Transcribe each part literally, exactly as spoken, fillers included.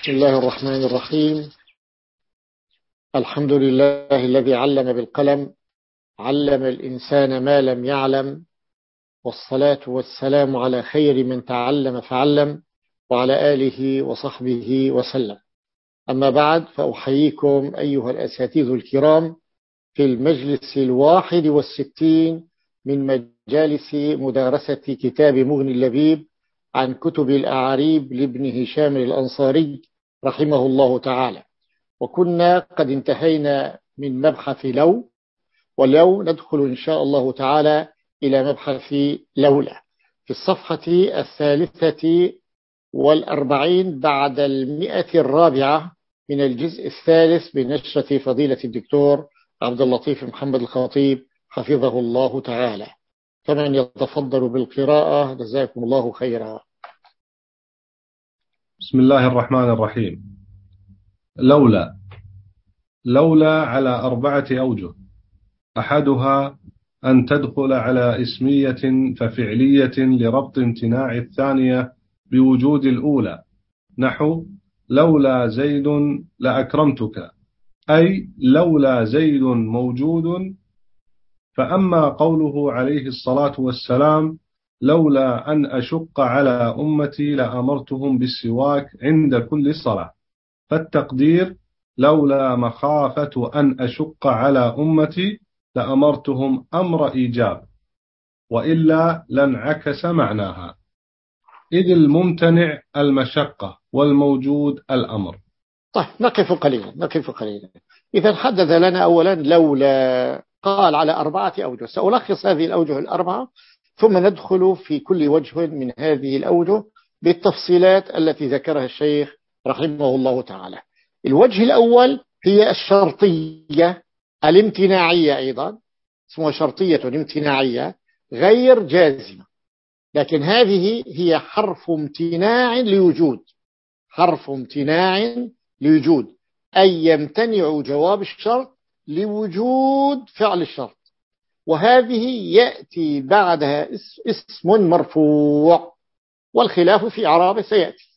بسم الله الرحمن الرحيم. الحمد لله الذي علم بالقلم، علم الإنسان ما لم يعلم، والصلاة والسلام على خير من تعلم فعلم، وعلى آله وصحبه وسلم. أما بعد، فأحييكم أيها الأساتذة الكرام في المجلس الواحد والستين من مجالس مدارسة كتاب مغني اللبيب عن كتب الأعاريب لابن هشام الأنصاري رحمه الله تعالى. وكنا قد انتهينا من مبحث لو، واليوم ندخل إن شاء الله تعالى إلى مبحث لولا في الصفحة الثالثة والأربعين بعد المئة الرابعة من الجزء الثالث بنشرة فضيلة الدكتور عبد اللطيف محمد الخطيب حفظه الله تعالى. فمن يتفضل بالقراءة جزاكم الله خيرا. بسم الله الرحمن الرحيم. لولا لولا على أربعة أوجه. أحدها أن تدخل على اسمية ففعلية لربط امتناع الثانية بوجود الأولى، نحو لولا زيد لأكرمتك، أي لولا زيد موجود. فأما قوله عليه الصلاة والسلام لولا أن أشق على أمتي لأمرتهم بالسواك عند كل صلاة، فالتقدير لولا مخافة أن أشق على أمتي لأمرتهم أمر إيجاب، وإلا لانعكس معناها، إذ الممتنع المشقة والموجود الأمر. طيب، نقف قليلا نقف قليلا. إذا حدد لنا أولا لولا، قال على أربعة أوجه. سألخص هذه الأوجه الأربعة ثم ندخل في كل وجه من هذه الأوجه بالتفصيلات التي ذكرها الشيخ رحمه الله تعالى. الوجه الأول هي الشرطية الامتناعية، أيضا اسمها شرطية امتناعية غير جازمة، لكن هذه هي حرف امتناع لوجود، حرف امتناع لوجود، أي يمتنع جواب الشرط لوجود فعل الشرط، وهذه يأتي بعدها اسم مرفوع، والخلاف في إعرابه سيأتي.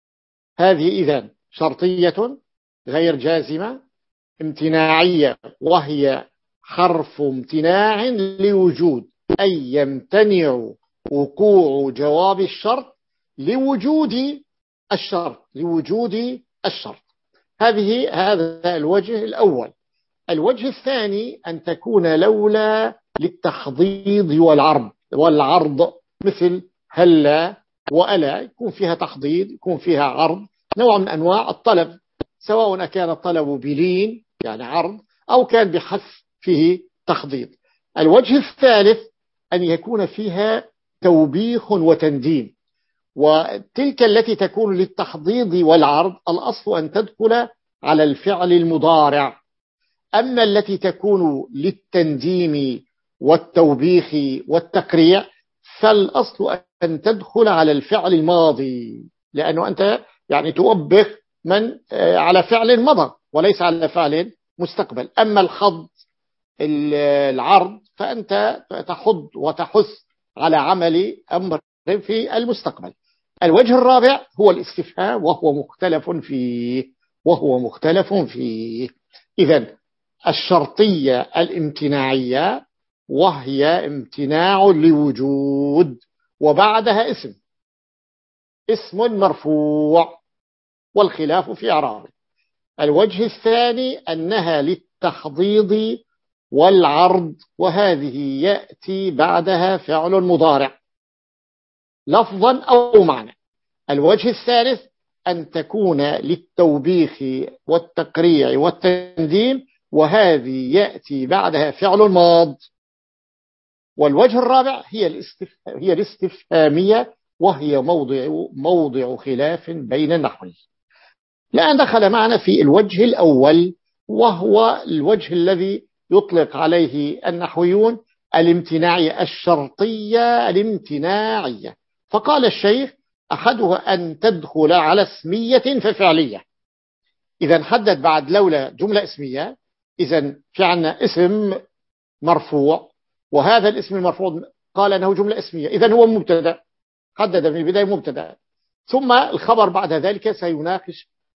هذه إذن شرطية غير جازمة امتناعية، وهي حرف امتناع لوجود، أي يمتنع وقوع جواب الشرط لوجود الشرط لوجود الشرط. هذه هذا الوجه الأول. الوجه الثاني أن تكون لولا للتحضيض والعرض والعرض، مثل هلا وألا، يكون فيها تحضيض، يكون فيها عرض، نوع من أنواع الطلب، سواء كان الطلب بلين يعني عرض أو كان بحذف فيه تحضيض. الوجه الثالث أن يكون فيها توبيخ وتنديم، وتلك التي تكون للتحضيض والعرض الأصل أن تدخل على الفعل المضارع، أما التي تكون للتنديم والتوبيخ والتقريع فالأصل أن تدخل على الفعل الماضي، لأنه أنت يعني توبخ من على فعل مضى وليس على فعل مستقبل. أما الحض العرض فأنت تحض وتحث على عمل أمر في المستقبل. الوجه الرابع هو الاستفهام، وهو مختلف فيه وهو مختلف فيه. إذن الشرطية الامتناعية وهي امتناع لوجود، وبعدها اسم اسم مرفوع، والخلاف في إعرابه. الوجه الثاني أنها للتحضيض والعرض، وهذه يأتي بعدها فعل مضارع لفظا أو معنى. الوجه الثالث أن تكون للتوبيخ والتقريع والتنديم، وهذه يأتي بعدها فعل ماض. والوجه الرابع هي هي الاستفهامية، وهي موضع موضع خلاف بين النحويين. الآن دخل معنا في الوجه الأول، وهو الوجه الذي يطلق عليه النحويون الامتناعية، الشرطية الامتناعية. فقال الشيخ أحدها أن تدخل على اسمية ففعلية. إذا حدد بعد لولا جملة اسمية، إذا في عنا اسم مرفوع، وهذا الاسم المرفوع قال أنه جملة اسمية، إذا هو مبتدأ، حدد من البداية مبتدأ، ثم الخبر بعد ذلك سيناقش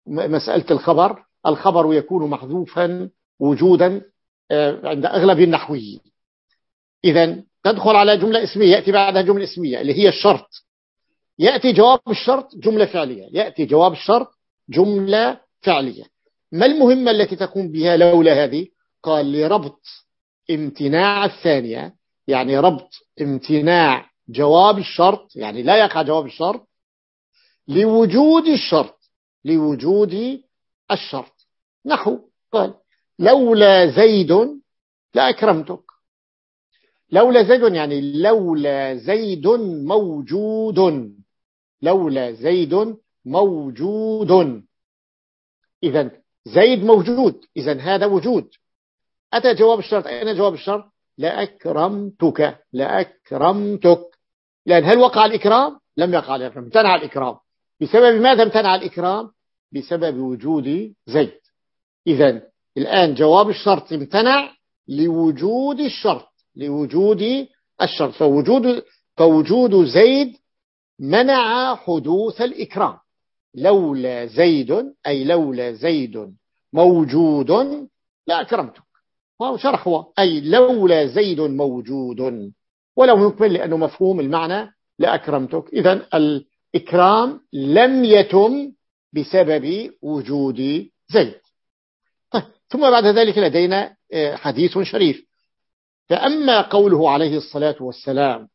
مسألة الخبر، الخبر يكون محذوفا وجودا عند أغلب النحويين. إذن تدخل على جملة اسمية يأتي بعدها جملة اسمية اللي هي الشرط، يأتي جواب الشرط جملة فعلية، يأتي جواب الشرط جملة فعلية. ما المهمة التي تقوم بها لولا هذه؟ قال لربط امتناع الثانية، يعني ربط امتناع جواب الشرط، يعني لا يقع جواب الشرط لوجود الشرط، لوجود الشرط. نحو قال لولا زيد لأكرمتك، لولا زيد يعني لولا زيد موجود، لولا زيد موجود. إذن زيد موجود، إذن هذا وجود. أتى جواب الشرط، أين جواب الشرط؟ لأكرمتك، لأكرمتك. لأن هل وقع الإكرام؟ لم يقع الإكرام، امتنع الإكرام. بسبب ماذا امتنع الإكرام؟ بسبب وجود زيد. إذن الآن جواب الشرط امتنع لوجود الشرط، لوجود الشرط. فوجود, فوجود زيد منع حدوث الإكرام. لولا زيد أي لولا زيد موجود لا أكرمتك، وهو شرح هو أي لولا زيد موجود، ولو يكمل لأنه مفهوم المعنى لا أكرمتك. إذن الإكرام لم يتم بسبب وجود زيد. طيب ثم بعد ذلك لدينا حديث شريف. فأما قوله عليه الصلاة والسلام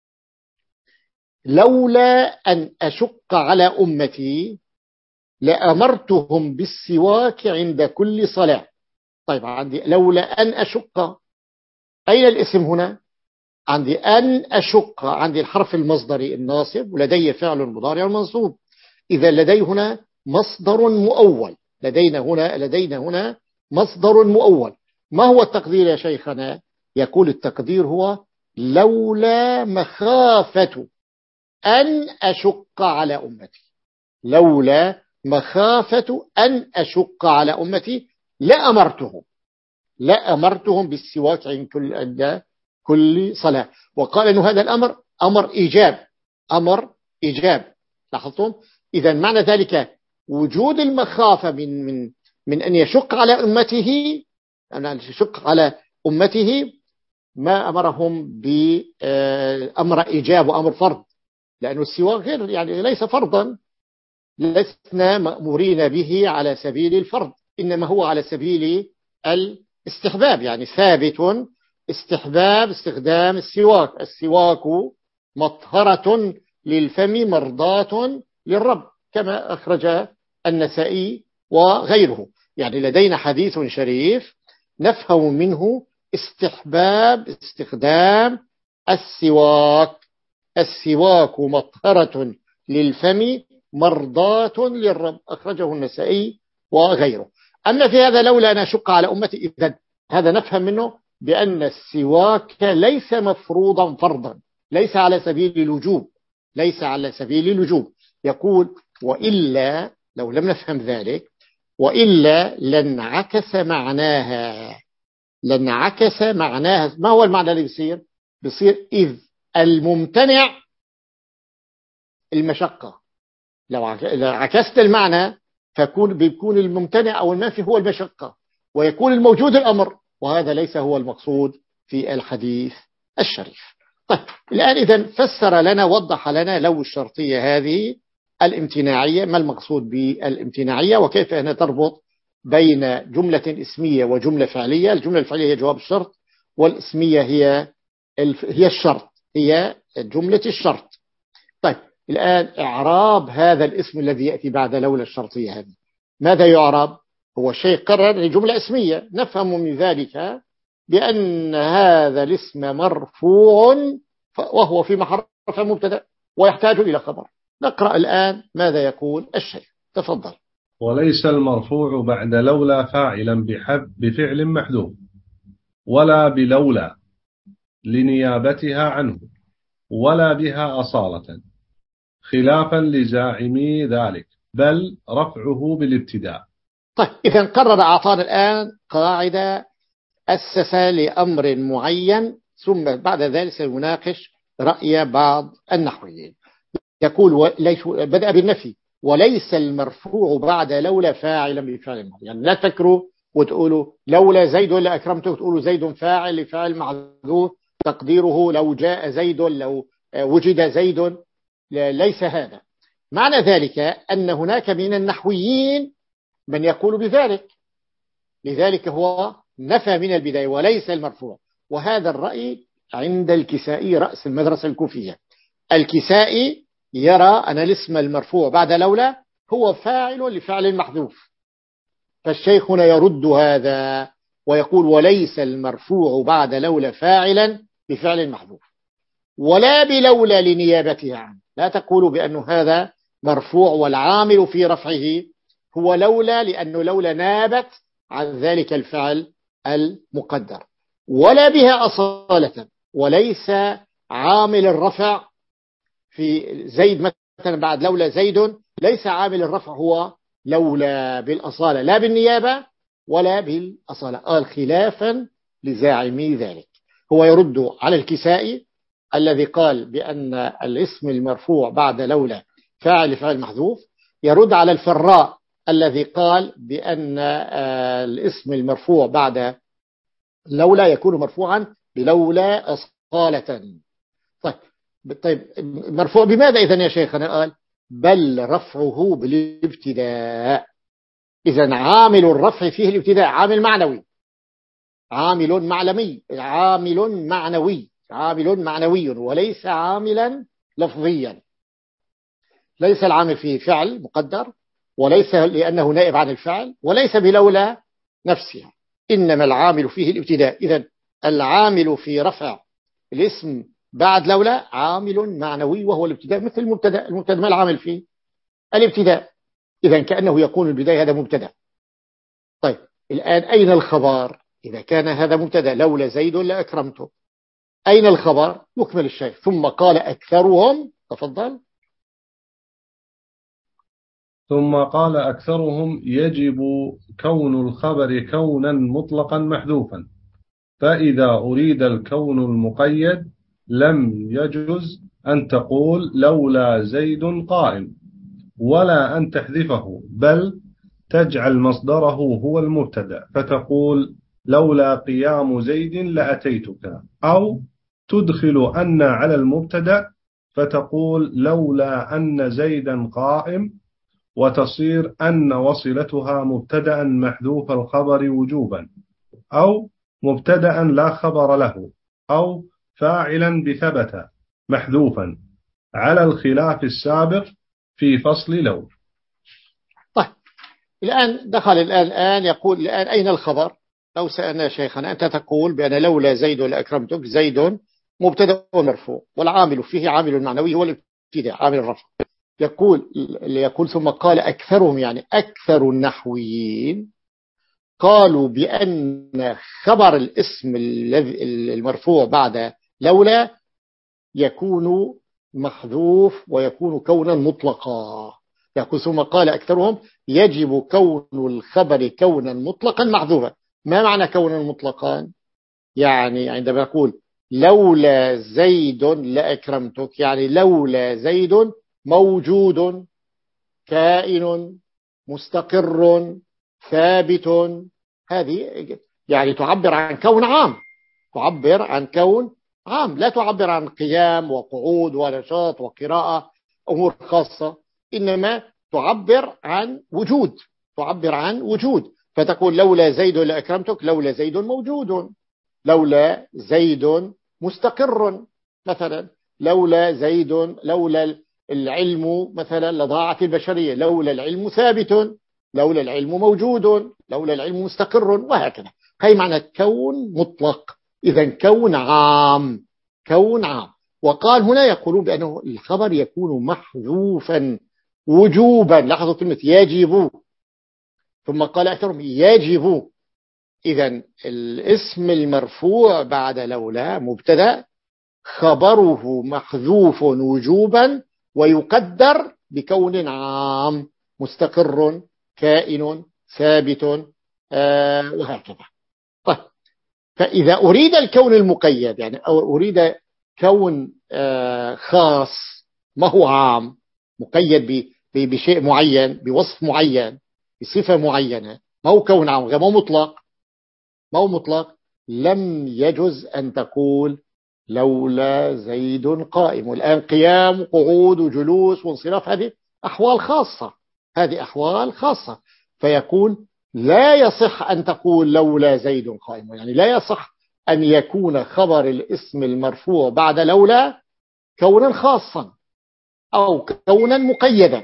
لولا أن أشق على أمتي لأمرتهم بالسواك عند كل صلاة. طيب عندي لولا أن أشق، أين الاسم هنا؟ عندي أن أشق، عندي الحرف المصدري الناصب ولدي فعل مضارع منصوب. إذا لدي هنا مصدر مؤول، لدينا هنا لدينا هنا مصدر مؤول. ما هو التقدير يا شيخنا؟ يقول التقدير هو لولا مخافة أن أشق على أمتي، لولا مخافة أن أشق على أمتي لأمرتهم، لأمرتهم بالسواك عند كل, عند كل صلاة. وقال أن هذا الأمر أمر إيجاب، أمر إيجاب. لاحظتم؟ إذا معنى ذلك وجود المخافة من, من, من أن يشق على أمته، أن يشق على أمته ما أمرهم بأمر إيجاب وأمر فرض، لأن السواك غير يعني ليس فرضا، لسنا مأمورين به على سبيل الفرض، إنما هو على سبيل الاستحباب، يعني ثابت استحباب استخدام السواك. السواك مطهرة للفم مرضاة للرب، كما أخرج النسائي وغيره. يعني لدينا حديث شريف نفهم منه استحباب استخدام السواك، السواك مطهرة للفم مرضاة للرب، أخرجه النسائي وغيره. أما في هذا لولا أن أشق على أمتي، إذن هذا نفهم منه بأن السواك ليس مفروضا فرضا، ليس على سبيل الوجوب، ليس على سبيل الوجوب. يقول وإلا لو لم نفهم ذلك وإلا لانعكس معناها، لانعكس معناها. ما هو المعنى اللي بيصير؟ بيصير إذ الممتنع المشقة. لو عكست المعنى فكون بيكون الممتنع أو المنفي هو المشقة، ويكون الموجود الأمر، وهذا ليس هو المقصود في الحديث الشريف. طيب الآن إذن فسر لنا وضح لنا لو الشرطية هذه الامتناعية، ما المقصود بالامتناعية وكيف أنها تربط بين جملة اسمية وجملة فعلية. الجملة الفعلية هي جواب الشرط، والاسمية هي هي الشرط، هي جملة الشرط. طيب الآن إعراب هذا الاسم الذي يأتي بعد لولا الشرطية هذه ماذا يعرب؟ هو شيء قرر لجملة اسمية، نفهم من ذلك بأن هذا الاسم مرفوع وهو في محل رفع مبتدا ويحتاج إلى خبر. نقرأ الآن ماذا يقول الشيخ، تفضل. وليس المرفوع بعد لولا فاعلا بحب بفعل محذوف ولا بلولا لنيابتها عنه ولا بها أصالة خلافا لزاعمي ذلك، بل رفعه بالابتداء. طيب إذا قرر أعطانا الآن قاعدة أسس لأمر معين، ثم بعد ذلك سيناقش رأي بعض النحويين. يقول بدأ بالنفي وليس المرفوع بعد لولا فاعلا بفعل الماضي. يعني لا تكروا وتقولوا لولا زيد لأكرمته، وتقولوا زيد فاعل لفعل محذوف تقديره لو جاء زيد، لو وجد زيد. ليس هذا معنى ذلك. أن هناك من النحويين من يقول بذلك، لذلك هو نفى من البداية وليس المرفوع. وهذا الرأي عند الكسائي رأس المدرسة الكوفية. الكسائي يرى أن الاسم المرفوع بعد لولا هو فاعل لفعل محذوف، فالشيخ هنا يرد هذا ويقول وليس المرفوع بعد لولا فاعلا بفعل محذوف، ولا بلولا لنيابتها عنه. لا تقولوا بأن هذا مرفوع والعامل في رفعه هو لولا، لأنه لولا نابت عن ذلك الفعل المقدر، ولا بها أصالة. وليس عامل الرفع في زيد مثلا بعد لولا زيد، ليس عامل الرفع هو لولا بالأصالة، لا بالنيابة ولا بالأصالة. قال خلافا لزاعمي ذلك. هو يرد على الكسائي الذي قال بأن الاسم المرفوع بعد لولا فاعل فعل محذوف، يرد على الفراء الذي قال بأن الاسم المرفوع بعد لولا يكون مرفوعا بلولا أصالة. طيب طيب مرفوع بماذا إذن يا شيخنا؟ قال بل رفعه بالابتداء. إذن عامل الرفع فيه الابتداء، عامل معنوي، عامل معلمي، عامل معنوي، عامل معنوي وليس عاملا لفظيا. ليس العامل فيه فعل مقدر، وليس لأنه نائب عن الفعل، وليس بلولا نفسها، إنما العامل فيه الابتداء. إذن العامل في رفع الاسم بعد لولا عامل معنوي وهو الابتداء، مثل المبتدا. المبتدا ما العامل فيه؟ الابتداء. إذن كأنه يكون البداية هذا مبتدا. طيب الآن أين الخبر؟ إذا كان هذا مبتدا لولا زيد لأكرمته، أين الخبر؟ يكمل الشيء. ثم قال أكثرهم، تفضل. ثم قال أكثرهم يجب كون الخبر كونا مطلقا محذوفا، فإذا أريد الكون المقيد لم يجوز أن تقول لولا زيد قائم، ولا أن تحذفه، بل تجعل مصدره هو المبتدأ فتقول لولا قيام زيد لأتيتك، أو تدخل أن على المبتدأ فتقول لولا أن زيدا قائم، وتصير أن وصلتها مبتدأ محذوف الخبر وجوبا، أو مبتدأ لا خبر له، أو فاعلا بثبت محذوفا، على الخلاف السابق في فصل لو. طيب الآن دخل الآن الآن يقول الآن أين الخبر؟ لو سألنا شيخنا أنت تقول بأن لولا زيد لأكرمتك، زيد مبتدأ مرفوع والعامل فيه عامل معنوي هو الابتداء عامل الرفع. يقول يقول ثم قال أكثرهم، يعني أكثر النحويين قالوا بأن خبر الاسم المرفوع بعد لولا يكون محذوف ويكون كونا مطلقا. يقول ثم قال أكثرهم يجب كون الخبر كونا مطلقا محذوفا. ما معنى كونا مطلقا؟ يعني عندما يقول لولا زيد لأكرمتك، يعني لولا زيد موجود كائن مستقر ثابت، هذه يعني تعبر عن كون عام، تعبر عن كون عام، لا تعبر عن قيام وقعود ونشاط وقراءة أمور خاصة، إنما تعبر عن وجود، تعبر عن وجود. فتقول لولا زيد لأكرمتك، لولا زيد موجود، لولا زيد مستقر مثلا، لولا زيد، لولا العلم مثلا لضاعت البشرية، لولا العلم ثابت، لولا العلم موجود، لولا العلم مستقر، وهكذا. هي معنى كون مطلق. إذا كون عام، كون عام. وقال هنا يقولون بأنه الخبر يكون محذوفا وجوبا. لاحظوا كلمة يجب، ثم قال أكثرهم يجب. إذا الاسم المرفوع بعد لولا مبتدأ خبره محذوف وجوبا، ويقدر بكون عام مستقر كائن ثابت آه وهكذا. طيب فإذا أريد الكون المقيد، يعني أو أريد كون آه خاص ما هو عام مقيد بشيء معين، بوصف معين، بصفة معينة، ما هو كون عام، ما هو مطلق، ما هو مطلق، لم يجوز أن تقول لولا زيد قائم. والآن قيام وقعود وجلوس وانصراف هذه أحوال خاصة، هذه أحوال خاصة. فيقول لا يصح أن تقول لولا زيد قائم، يعني لا يصح أن يكون خبر الاسم المرفوع بعد لولا كونا خاصا أو كونا مقيدا،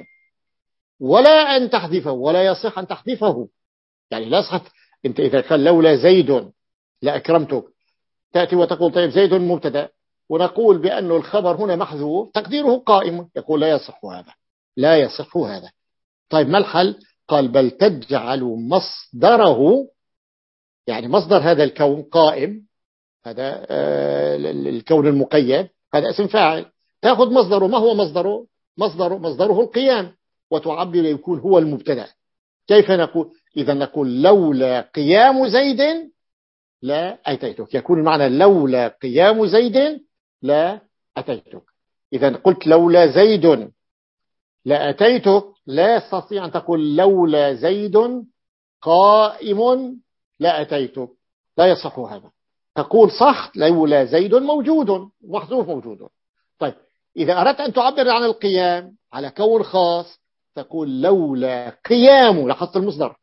ولا أن تحذفه، ولا يصح أن تحذفه. يعني لا يصح أنت إذا قال لولا زيد لأكرمتك، تأتي وتقول طيب زيد مبتدأ ونقول بأن الخبر هنا محذوف تقديره قائم، يقول لا يصح هذا، لا يصح هذا. طيب ما الحل؟ قال بل تجعل مصدره، يعني مصدر هذا الكون قائم، هذا الكون المقيد، هذا اسم فاعل، تأخذ مصدره. ما هو مصدره؟ مصدره مصدره القيام، وتعبر يكون هو المبتدأ. كيف نقول؟ إذا نقول لولا قيام زيد لا أتيتك، يكون المعنى لولا قيام زيد لا أتيتك. إذا قلت لولا زيد لا أتيتك، لا تستطيع أن تقول لولا زيد قائم لا أتيتك، لا يصح هذا. تقول صح لولا زيد موجود، محذوف موجود. طيب إذا أردت أن تعبر عن القيام على كون خاص تقول لولا قيام، لاحظت المصدر،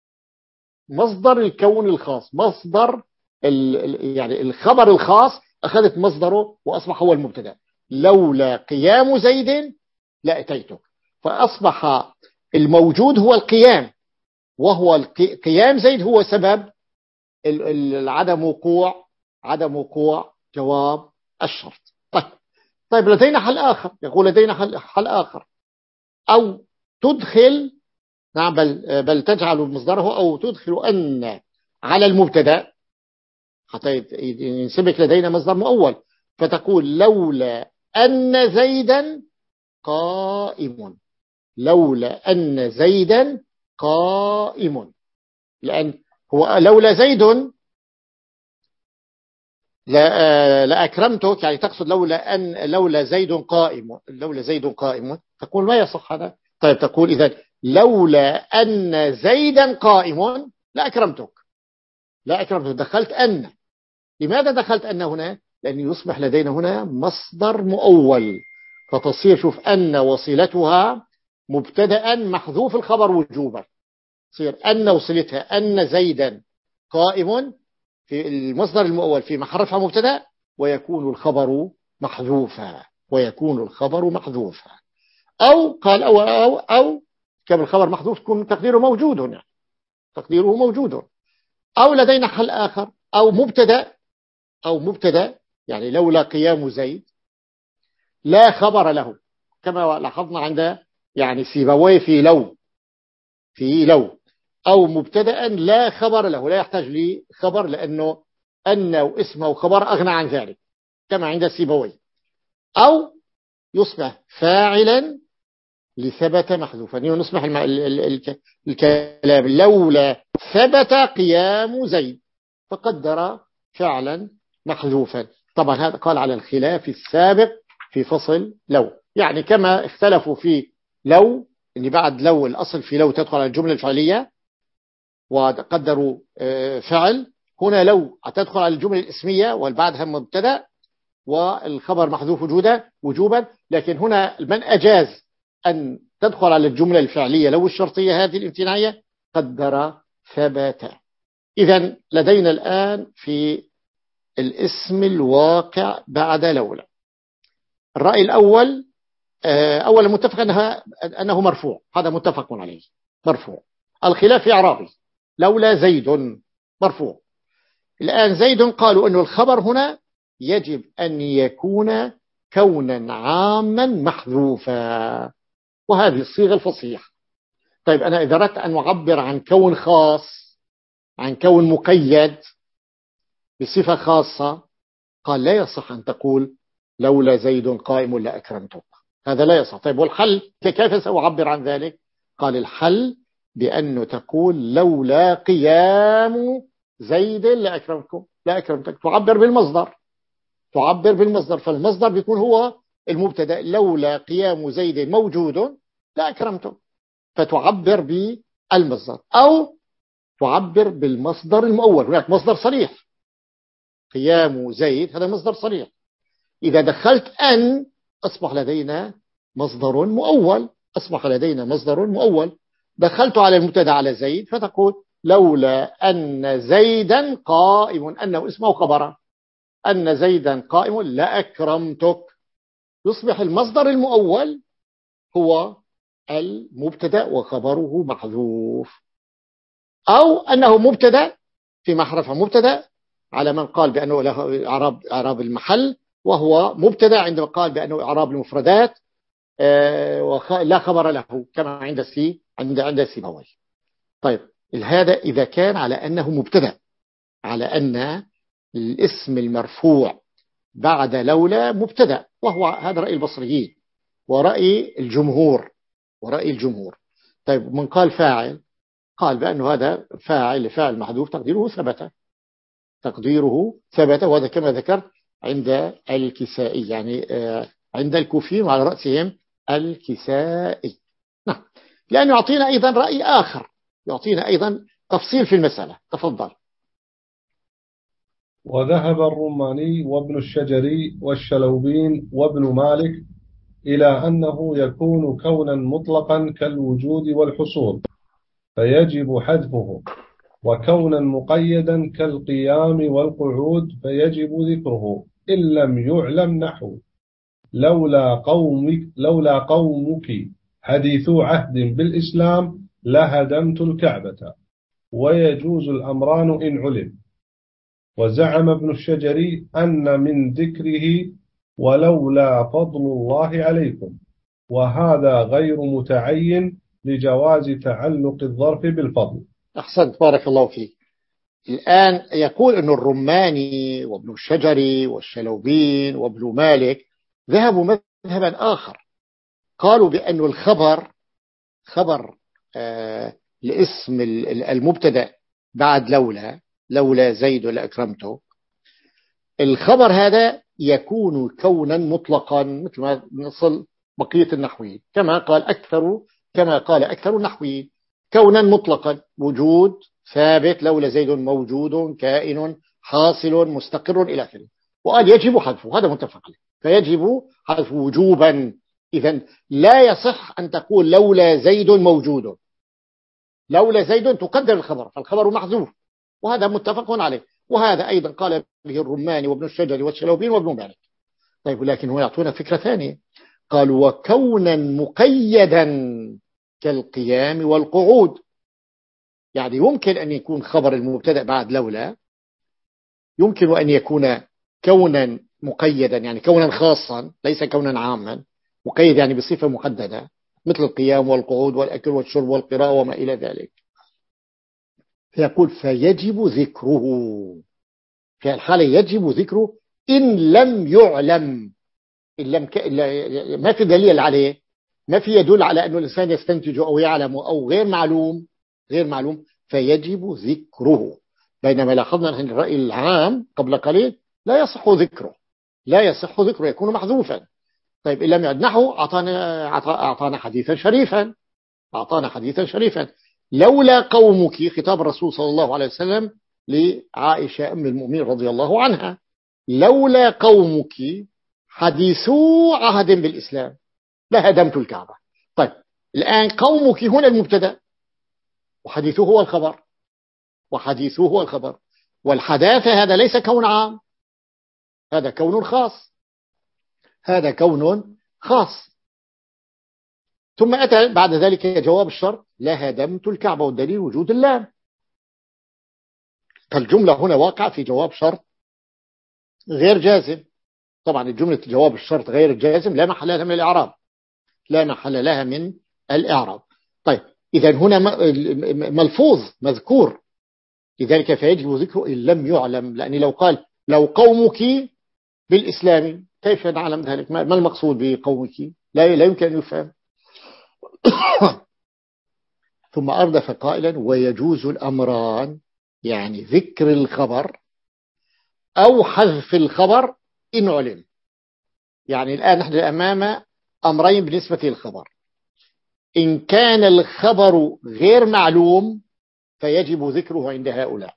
مصدر الكون الخاص، مصدر يعني الخبر الخاص أخذت مصدره وأصبح هو المبتدا. لولا قيام زيد لأتيتك، فأصبح الموجود هو القيام، وهو قيام زيد هو سبب عدم وقوع عدم وقوع جواب الشرط. طيب طيب لدينا حل آخر، يقول لدينا حل, حل آخر، أو تدخل، نعم بل, بل تجعل مصدره أو تدخل أن على المبتدا حتى ينسبك لدينا مصدر مؤول، فتقول لولا أن زيدا قائم، لولا أن زيدا قائم، لأن هو لولا زيد لا لأكرمتك، يعني تقصد لولا أن لولا زيد قائم، لولا زيد قائم، تقول ما يصح هذا. طيب تقول إذا لولا أن زيدا قائم لأكرمتك، لا أكرمتك، دخلت أن. لماذا دخلت أن هنا؟ لأنه يصبح لدينا هنا مصدر مؤول، فتصير شوف أن وصلتها مبتدأ محذوف الخبر وجوبا، تصير أن وصلتها أن زيدا قائم في المصدر المؤول في محل رفع مبتدأ، ويكون الخبر محذوفا، ويكون الخبر محذوفا. أو قال أو أو أو كم الخبر محذوف تكون تقديره موجود هنا، تقديره موجود. أو لدينا حل آخر، أو مبتدأ، أو مبتدأ يعني لولا قيام زيد لا خبر له، كما لاحظنا عند يعني سيبويه في لو، في لو، أو مبتدأ لا خبر له، لا يحتاج لي خبر لأنه أن واسمه خبر أغنى عن ذلك كما عند سيبويه. أو يصبح فاعلا لثبت محذوفا، يعني نصبح الكلام لولا ثبت قيام زيد فقدر فعلا محذوفا. طبعا هذا قال على الخلاف السابق في فصل لو، يعني كما اختلفوا في لو اللي بعد لو الأصل في لو تدخل على الجملة الفعلية وقدروا فعل، هنا لو تدخل على الجملة الاسمية والبعدها مبتدا والخبر محذوف وجودا وجوبا. لكن هنا من أجاز أن تدخل على الجملة الفعلية لو الشرطية هذه الامتناعية قدر ثبت. إذن لدينا الآن في الاسم الواقع بعد لولا الرأي الأول، أولا متفق أنها أنه مرفوع، هذا متفق عليه مرفوع. الخلاف في إعرابه، لولا زيد مرفوع. الآن زيد قالوا أنه الخبر هنا يجب أن يكون كونا عاما محذوفا، وهذه الصيغة الفصيحة. طيب أنا إذا أردت أن أعبر عن كون خاص، عن كون مقيد بصفة خاصة، قال لا يصح أن تقول لولا زيد قائم لا أكرمتك، هذا لا يصح. طيب والحل كيف سأعبر عن ذلك؟ قال الحل بأنه تقول لولا قيام زيد لا أكرمتك، لا أكرمتك، تعبر بالمصدر، تعبر بالمصدر، فالمصدر بيكون هو المبتدا، لولا قيام زيد موجود لأكرمتك، فتعبر بالمصدر أو تعبر بالمصدر المؤول. هناك مصدر صريح، قيام زيد هذا مصدر صريح، إذا دخلت أن أصبح لدينا مصدر مؤول، أصبح لدينا مصدر مؤول. دخلت على المبتدا على زيد فتقول لولا أن زيدا قائم، أنه اسمه خبره، أن زيدا قائم لأكرمتك. يصبح المصدر المؤول هو المبتدا وخبره محذوف، أو أنه مبتدا في محرف مبتدا على من قال بأنه له إعراب إعراب المحل، وهو مبتدا عندما قال بأنه إعراب المفردات لا خبر له كما عند السي عند عند سيبويه. طيب هذا إذا كان على أنه مبتدا، على أن الاسم المرفوع بعد لولا مبتدا، وهو هذا رأي البصريين ورأي الجمهور ورأي الجمهور. طيب من قال فاعل، قال بأنه هذا فاعل فاعل محذوف تقديره ثبت، تقديره ثبت، وهذا كما ذكرت عند الكسائي، يعني عند الكوفيين وعلى رأسهم الكسائي. نعم، لأنه يعطينا أيضا رأي آخر، يعطينا أيضا تفصيل في المسألة. تفضل. وذهب الرماني وابن الشجري والشلوبين وابن مالك إلى أنه يكون كونا مطلقا كالوجود والحصول فيجب حذفه، وكونا مقيدا كالقيام والقعود فيجب ذكره إن لم يعلم نحو لولا قومك, لولا قومك حديثو عهد بالإسلام لهدمت الكعبة، ويجوز الأمران إن علم. وزعم ابن الشجري أن من ذكره ولولا فضل الله عليكم، وهذا غير متعين لجواز تعلق الظرف بالفضل. أحسنت، بارك الله فيك. الآن يقول أن الرماني وابن الشجري والشلوبين وابن مالك ذهبوا مذهبا آخر، قالوا بأن الخبر خبر آه لاسم المبتدا بعد لولا لولا زيد لأكرمته، الخبر هذا يكون كونا مطلقا مثل ما نصل بقية النحويين، كما قال أكثر كما قال أكثر النحويين كونا مطلقا، وجود ثابت، لولا زيد موجود كائن حاصل مستقر إلى آخره، وقال يجب حذفه، هذا متفق عليه، فيجب حذفه وجوبا. إذن لا يصح أن تقول لولا زيد موجود، لولا زيد تقدر الخبر فالخبر محذوف، وهذا متفق عليه، وهذا أيضا قال به الرماني وابن الشجري والشلوبين وابن مالك. طيب لكن هو يعطونا فكرة ثانية، قالوا وكونا مقيدا كالقيام والقعود، يعني يمكن أن يكون خبر المبتدأ بعد لولا، يمكن أن يكون كونا مقيدا يعني كونا خاصا ليس كونا عاما، مقيد يعني بصفة محددة مثل القيام والقعود والأكل والشرب والقراءة وما إلى ذلك. فيقول فيجب ذكره، في الحالة يجب ذكره إن لم يعلم، إن لم ك... ما في دليل عليه، ما في يدل على أن الإنسان يستنتج أو يعلم أو غير معلوم غير معلوم فيجب ذكره. بينما لاحظنا أن الرأي العام قبل قليل لا يصح ذكره، لا يصح ذكره، يكون محذوفا. طيب إن لم يدنحه أعطانا أعطانا حديثا شريفا أعطانا حديثا شريفا لولا قومك، خطاب الرسول صلى الله عليه وسلم لعائشة أم المؤمنين رضي الله عنها، لولا قومك حديثو عهد بالإسلام لهدمت الكعبة. طيب الآن قومك هنا المبتدا، وحديثه هو الخبر وحديثه هو الخبر والحداثة هذا ليس كون عام، هذا كون خاص هذا كون خاص. ثم أتى بعد ذلك جواب الشرط لهدمت الكعبة، والدليل وجود اللام، فالجملة هنا واقع في جواب شرط غير جازم. طبعا الجملة جواب الشرط غير جازم لا محل لها من الإعراب، لا محل لها من الإعراب. طيب إذا هنا ملفوظ مذكور، لذلك فيجب ذكره إن لم يعلم، لأن لو قال لو قومك بالإسلام كيف نعلم ذلك؟ ما المقصود بقومك؟ لا لا يمكن أن يفهم. ثم أردف قائلا ويجوز الأمران، يعني ذكر الخبر أو حذف الخبر إن علم. يعني الآن نحن أمام أمرين بالنسبة للخبر، إن كان الخبر غير معلوم فيجب ذكره عند هؤلاء.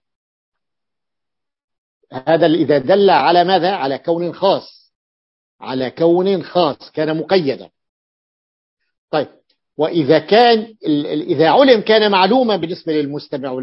هذا إذا دل على ماذا؟ على كون خاص، على كون خاص كان مقيدا. طيب، وإذا كان إذا علم كان معلوما بالنسبة للمستمع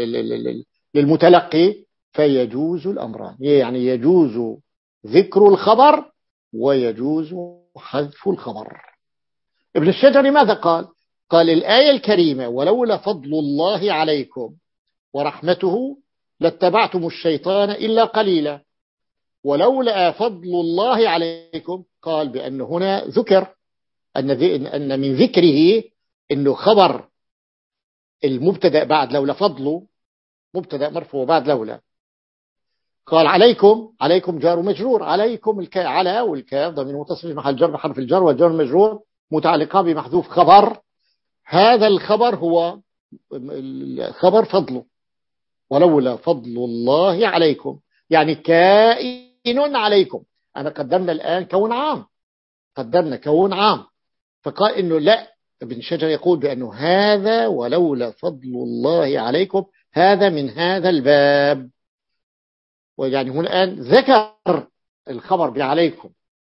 للمتلقي فيجوز الأمران، يعني يجوز ذكر الخبر ويجوز حذف الخبر. ابن الشجري ماذا قال؟ قال الآية الكريمة ولولا فضل الله عليكم ورحمته لاتبعتم الشيطان إلا قليلا، ولولا فضل الله عليكم قال بأن هنا ذكر أن أن من ذكره أنه خبر المبتدأ بعد لولا فضله، مبتدأ مرفوع بعد لولا. قال عليكم، عليكم جار مجرور، عليكم الك على والكاف ضمير متصل في محل جر بحرف الجر، والجر المجرور متعلقان بمحذوف خبر. هذا الخبر هو خبر فضله، ولولا فضل الله عليكم يعني كائن عليكم. أنا قدرنا الآن كون عام، قدرنا كون عام، فقال إنه لا، ابن شجر يقول بأنه هذا ولولا فضل الله عليكم هذا من هذا الباب. ويعني هنا الآن ذكر الخبر بعليكم.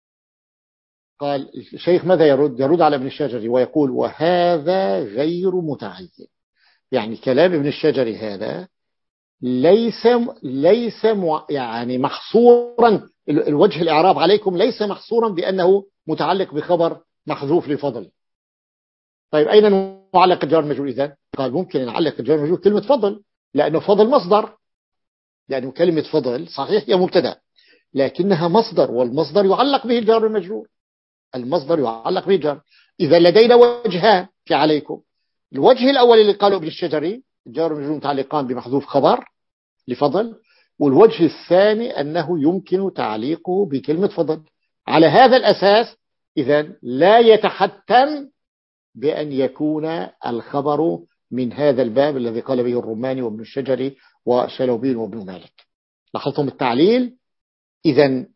قال الشيخ ماذا يرد؟ يرد على ابن الشجري ويقول وهذا غير متعين، يعني كلام ابن الشجري هذا ليس ليس يعني محصورا، الوجه الإعراب عليكم ليس محصورا بأنه متعلق بخبر محذوف لفضل. طيب أين نعلق الجار المجرور إذن؟ قال ممكن نعلق الجار المجرور كلمة فضل، لأنه فضل مصدر، لأنه كلمة فضل صحيح هي مبتدأ لكنها مصدر، والمصدر يعلق به الجار المجرور، المصدر يعلق به الجار. إذا لدينا وجهان في عليكم، الوجه الأول اللي قاله ابن الشجري الجار المجرور متعلقان بمحذوف خبر لفضل، والوجه الثاني أنه يمكن تعليقه بكلمة فضل. على هذا الأساس إذن لا يتحتم بأن يكون الخبر من هذا الباب الذي قال به الرماني وابن الشجري وشلوبين وابن مالك. لاحظتم التعليل؟ إذن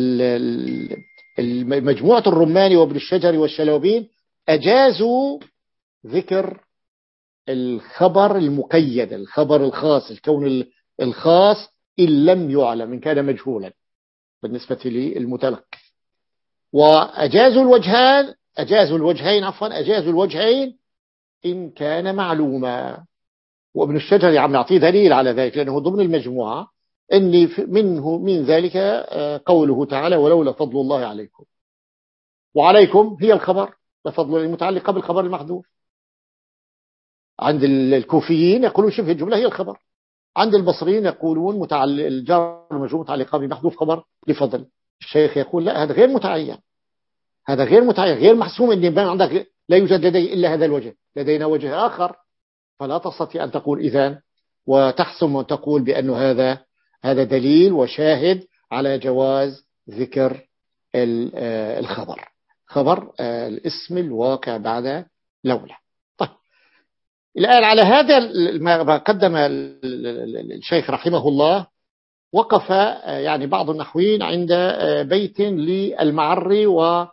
مجموعة الرماني وابن الشجري والشلوبين أجازوا ذكر الخبر المقيد، الخبر الخاص، الكون الخاص إن لم يعلم إن كان مجهولا بالنسبة للمتلقي. وأجازوا الوجهان أجازوا الوجهين عفوا أجازوا الوجهين إن كان معلوما. وابن الشجري عم يعطيه دليل على ذلك، لأنه ضمن المجموعة إن منه من ذلك قوله تعالى ولولا فضل الله عليكم، وعليكم هي الخبر، لفضل المتعلقة بالخبر المحذوف. عند الكوفيين يقولون شبه الجملة هي الخبر، عند البصريين يقولون متعلق الجار المجرور متعلقة بمحذوف خبر لفضل. الشيخ يقول لا، هذا غير متعين، هذا غير متعين، غير محسوم، إن يبان عندك لا يوجد لدي إلا هذا الوجه، لدينا وجه آخر، فلا تستطيع أن تقول إذن وتحسم وتقول بأن هذا هذا دليل وشاهد على جواز ذكر الخبر، خبر الاسم الواقع بعد لولا. طيب الآن على هذا ما قدم الشيخ رحمه الله، وقف يعني بعض النحويين عند بيت للمعري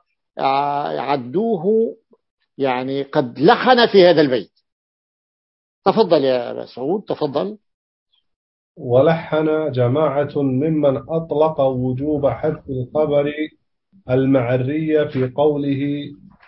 وعدوه يعني قد لحن في هذا البيت. تفضل يا أبا سعود، تفضل. ولحن جماعة ممن أطلق وجوب حذف الخبر المعرية في قوله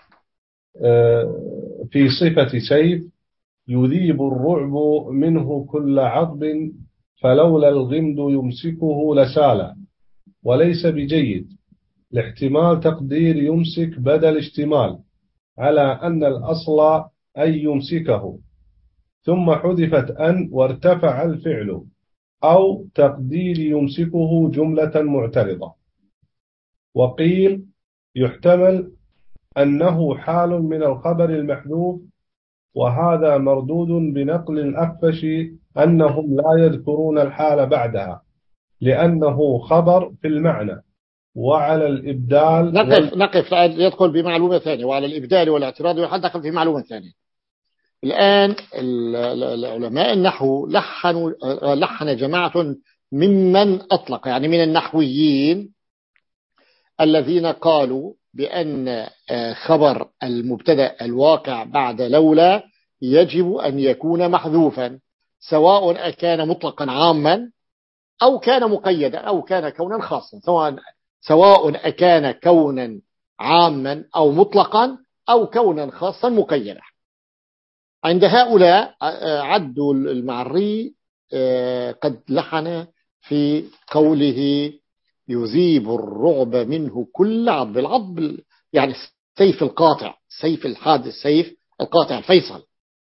في صفة سيف يذيب الرعب منه كل عضب فلولا الغمد يمسكه لسالا، وليس بجيد لاحتمال تقدير يمسك بدل اشتمال على أن الأصل أن يمسكه، ثم حذفت أن وارتفع الفعل، أو تقدير يمسكه جملة معترضة. وقيل يحتمل أنه حال من الخبر المحذوف، وهذا مردود بنقل الأخفش أنهم لا يذكرون الحال بعدها لأنه خبر في المعنى. وعلى الإبدال نقف وال... نقف يدخل بمعلومة ثانية، وعلى الإبدال والاعتراض والحد دخل في معلومة ثانية. الآن العلماء النحو لحنوا لحن جماعة ممن أطلق، يعني من النحويين الذين قالوا بأن خبر المبتدأ الواقع بعد لولا يجب أن يكون محذوفا، سواء كان مطلقا عاما أو كان مقيدا أو كان كونا خاصا، سواء سواء كان كونا عاما أو مطلقا أو كونا خاصا مقيدا. عند هؤلاء عدوا المعري قد لحن في قوله يذيب الرعب منه كل عضب. العضب يعني السيف القاطع، سيف الحاد، السيف القاطع الفيصل.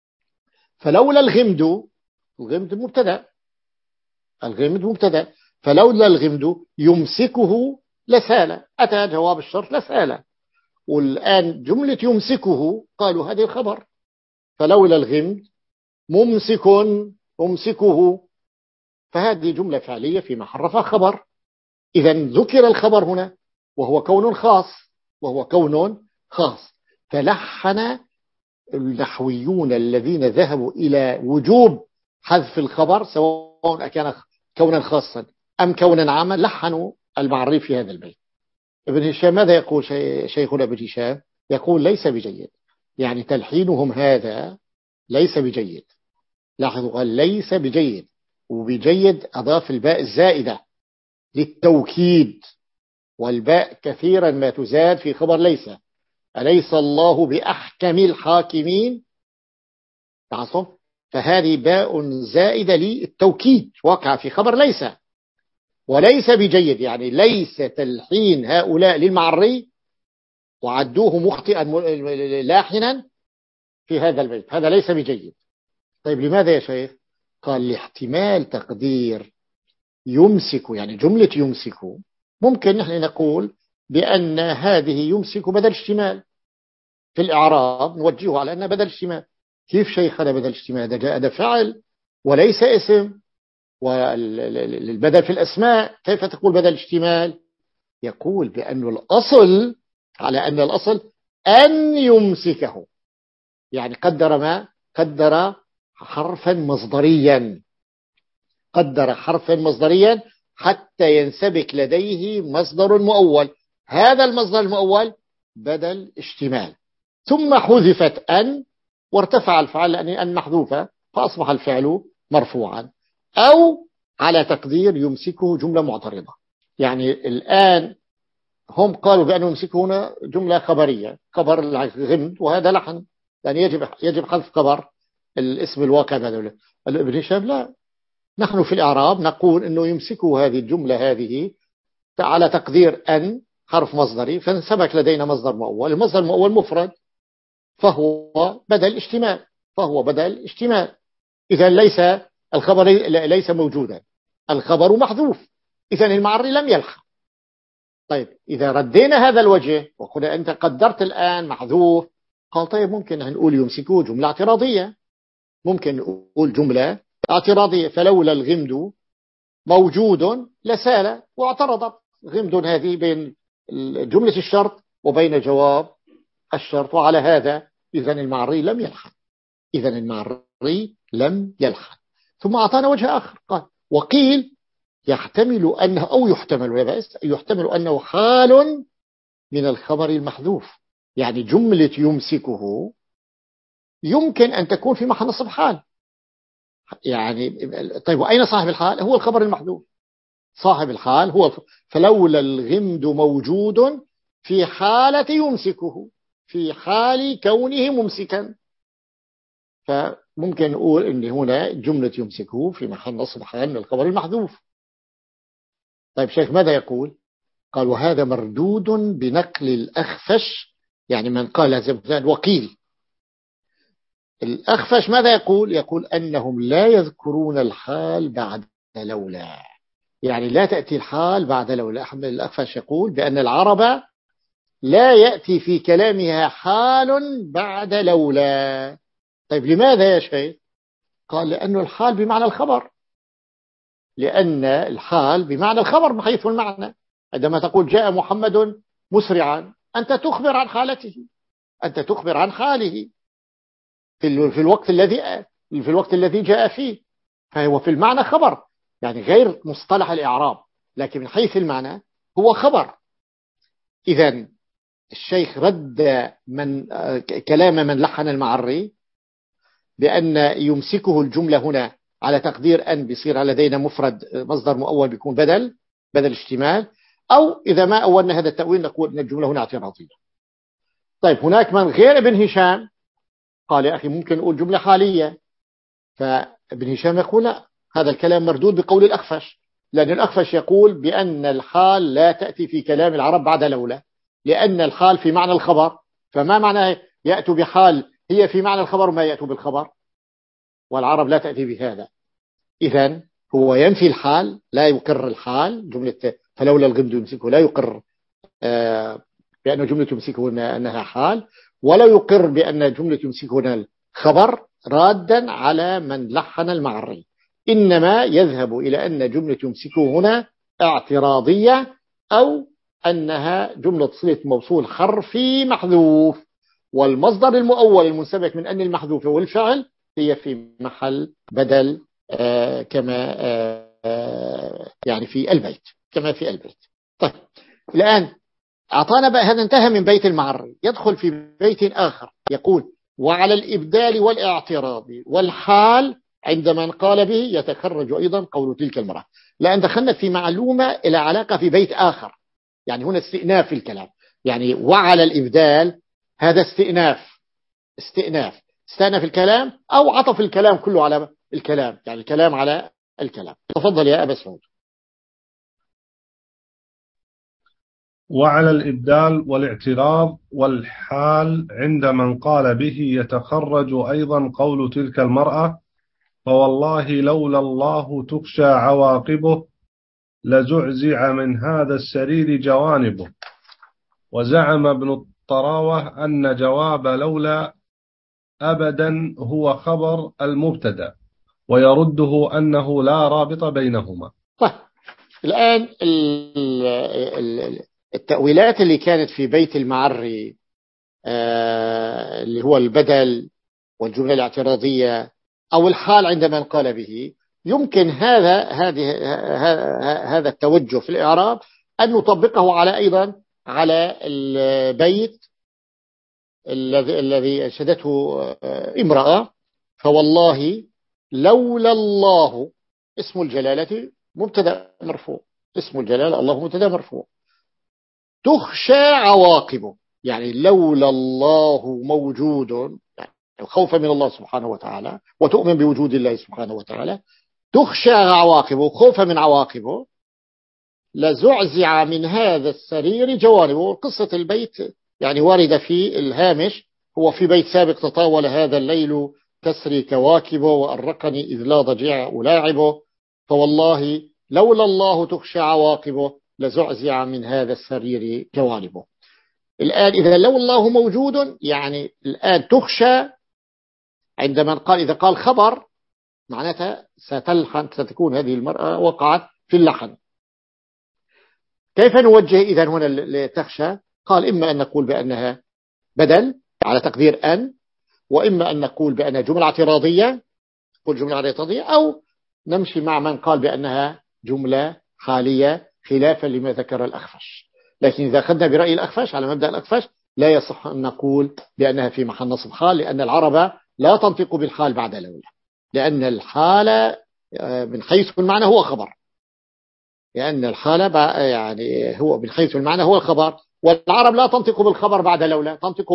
فلولا الغمد، الغمد مبتدا، الغمد مبتدا، فلولا الغمد يمسكه لسال، أتى جواب الشرط لسال. والآن جملة يمسكه قالوا هذه الخبر، فلولا الغمد ممسك ممسكه، فهذه جملة فعلية في محل رفع خبر. إذا ذكر الخبر هنا وهو كون خاص، وهو كون خاص. فلحن النحويون الذين ذهبوا إلى وجوب حذف الخبر سواء كان كونا خاصا أم كونا عاما، لحنوا المعري في هذا البيت. ابن هشام ماذا يقول شيخنا ابن هشام؟ يقول ليس بجيد، يعني تلحينهم هذا ليس بجيد. لاحظوا قال ليس بجيد، وبجيد أضاف الباء الزائدة للتوكيد، والباء كثيرا ما تزاد في خبر ليس. أليس الله بأحكم الحاكمين؟ تعصم، فهذه باء زائدة للتوكيد واقع في خبر ليس. وليس بجيد يعني ليس تلحين هؤلاء للمعري وعدوه مخطئا لاحنا في هذا البيت، هذا ليس بجيد. طيب لماذا يا شيخ؟ قال لاحتمال تقدير يمسك، يعني جملة يمسك ممكن نحن نقول بأن هذه يمسك بدل اشتمال، في الإعراب نوجهه على أنها بدل اشتمال. كيف شيخنا بدل اشتمال؟ ده جاء ده فعل وليس اسم، والبدل في الأسماء كيف تقول بدل اشتمال؟ يقول بأن الأصل على أن الأصل أن يمسكه، يعني قدر ما قدر حرفا مصدريا، قدر حرفا مصدريا حتى ينسبك لديه مصدر مؤول، هذا المصدر المؤول بدل اشتمال، ثم حذفت أن وارتفع الفعل لأن أن محذوفة فأصبح الفعل مرفوعا، أو على تقدير يمسكه جملة معترضة. يعني الآن هم قالوا بأن يمسكه هنا جملة خبرية، خبر الغمد، وهذا لحن، يعني يجب يجب حذف خبر الاسم الواقع بهذا. ابن هشام لا، نحن في الإعراب نقول أنه يمسكه هذه الجملة هذه على تقدير أن حرف مصدري، فانسبك لدينا مصدر مؤول، المصدر المؤول مفرد فهو بدل اشتمال، فهو بدل اشتمال. إذا ليس الخبر ليس موجودا، الخبر محذوف، إذا المعري لم يلحق. طيب إذا ردينا هذا الوجه وقلنا أنت قدرت الآن محذوف، قال طيب ممكن نقول يمسكه جملة اعتراضية، ممكن نقول جملة اعتراضية، فلولا الغمد موجود لسال واعترضت. غمد هذه بين جملة الشرط وبين جواب الشرط، وعلى هذا إذا المعري لم يلحق، إذا المعري لم يلحق. ثم أعطانا وجه آخر قال وقيل يحتمل أنه، أو يحتمل ولا بأس، يحتمل أنه حال من الخبر المحذوف، يعني جملة يمسكه يمكن أن تكون في محل نصب حال. يعني طيب وأين صاحب الحال؟ هو الخبر المحذوف، صاحب الحال هو الخبر. فلولا الغمد موجود في حالة يمسكه، في حال كونه ممسكا، فممكن نقول إن هنا جملة يمسكه في محل نصب حال من الخبر المحذوف. طيب شيخ ماذا يقول؟ قال وهذا مردود بنقل الأخفش، يعني من قال هذا وقيل. الأخفش ماذا يقول؟ يقول أنهم لا يذكرون الحال بعد لولا، يعني لا تأتي الحال بعد لولا. أحمد الأخفش يقول بأن العرب لا يأتي في كلامها حال بعد لولا. طيب لماذا يا شيخ؟ قال لأن الحال بمعنى الخبر، لأن الحال بمعنى الخبر من حيث المعنى. عندما تقول جاء محمد مسرعا، أنت تخبر عن حالته، أنت تخبر عن حاله في في الوقت الذي في الوقت الذي جاء فيه، فهو في المعنى خبر، يعني غير مصطلح الإعراب، لكن من حيث المعنى هو خبر. إذن الشيخ رد من كلام من لحن المعري بأن يمسكه الجملة هنا على تقدير أن بيصير لدينا مفرد مصدر مؤول بيكون بدل بدل اشتمال، أو إذا ما أولنا هذا التأويل نقول أن الجملة هنا اعتراضية. طيب هناك من غير ابن هشام قال يا أخي ممكن نقول جملة حالية، فابن هشام يقول لا، هذا الكلام مردود بقول الأخفش، لأن الأخفش يقول بأن الحال لا تأتي في كلام العرب بعد لولا، لأن الحال في معنى الخبر، فما معنى يأتوا بحال هي في معنى الخبر وما يأتوا بالخبر، والعرب لا تأتي بهذا. إذن هو ينفي الحال، لا يقر الحال جملة فلولا الغمد يمسكه، لا يقر آه بأن جملة يمسكه أنها حال، ولا يقر بأن جملة يمسكه هنا الخبر، رادا على من لحن المعري، إنما يذهب إلى أن جملة يمسكه هنا اعتراضية، أو أنها جملة صلة موصول حرفي محذوف، والمصدر المؤول المنسبك من أن المحذوف والفعل هي في محل بدل آه كما آه يعني في البيت، كما في البيت. طيب الآن أعطانا بقى، هذا انتهى من بيت المعري، يدخل في بيت آخر يقول وعلى الإبدال والاعتراض والحال عند من قال به يتخرج أيضا قول تلك المرأة. لأن دخلنا في معلومة إلى علاقة في بيت آخر، يعني هنا استئناف في الكلام، يعني وعلى الإبدال هذا استئناف استئناف استئناف الكلام أو عطف الكلام كله على الكلام، يعني الكلام على الكلام. تفضل يا أبا سعود. وعلى الإبدال والاعتراض والحال عند من قال به يتخرج أيضا قول تلك المرأة فوالله لولا الله تخشى عواقبه لزعزع من هذا السرير جوانبه. وزعم ابن الطراوة أن جواب لولا أبدا هو خبر المبتدأ، ويرده أنه لا رابط بينهما. طيب الآن التأويلات اللي كانت في بيت المعري آه اللي هو البدل والجملة الاعتراضية أو الحال عند من قال به، يمكن هذا هذه هذا التوجه في الإعراب أن نطبقه على أيضا على البيت الذي الذي أنشدته امرأة فوالله لولا الله اسم الجلالة مبتدأ مرفوع، اسم الجلالة الله مبتدأ مرفوع، تخشى عواقبه، يعني لولا الله موجود، يعني خوفا من الله سبحانه وتعالى وتؤمن بوجود الله سبحانه وتعالى، تخشى عواقبه خوفا من عواقبه، لزعزع من هذا السرير جوانبه. قصة البيت يعني واردة في الهامش، هو في بيت سابق تطاول هذا الليل تسري كواكبه وأرقني إذ لا ضجيع ألاعبه، فوالله لولا الله تخشى عواقبه لزعزع من هذا السرير جوانبه. الآن إذا لو الله موجود يعني الآن تخشى عندما قال، إذا قال خبر معناتها ستلحن، ستكون هذه المرأة وقعت في اللحن. كيف نوجه إذا هنا لتخشى؟ قال إما أن نقول بأنها بدل على تقدير أن، وإما أن نقول بأنها جملة اعتراضية، قل جملة اعتراضية، أو نمشي مع من قال بأنها جملة حالية خلافا لما ذكر الأخفش. لكن إذا أخذنا برأي الأخفش على مبدأ الأخفش لا يصح أن نقول بأنها في محل نصب حال، لأن العرب لا تنطق بالحال بعد لولا، لأن الحال من حيث المعنى هو خبر، لأن الحال يعني هو من حيث المعنى هو الخبر، والعرب لا تنطق بالخبر بعد لولا، تنطق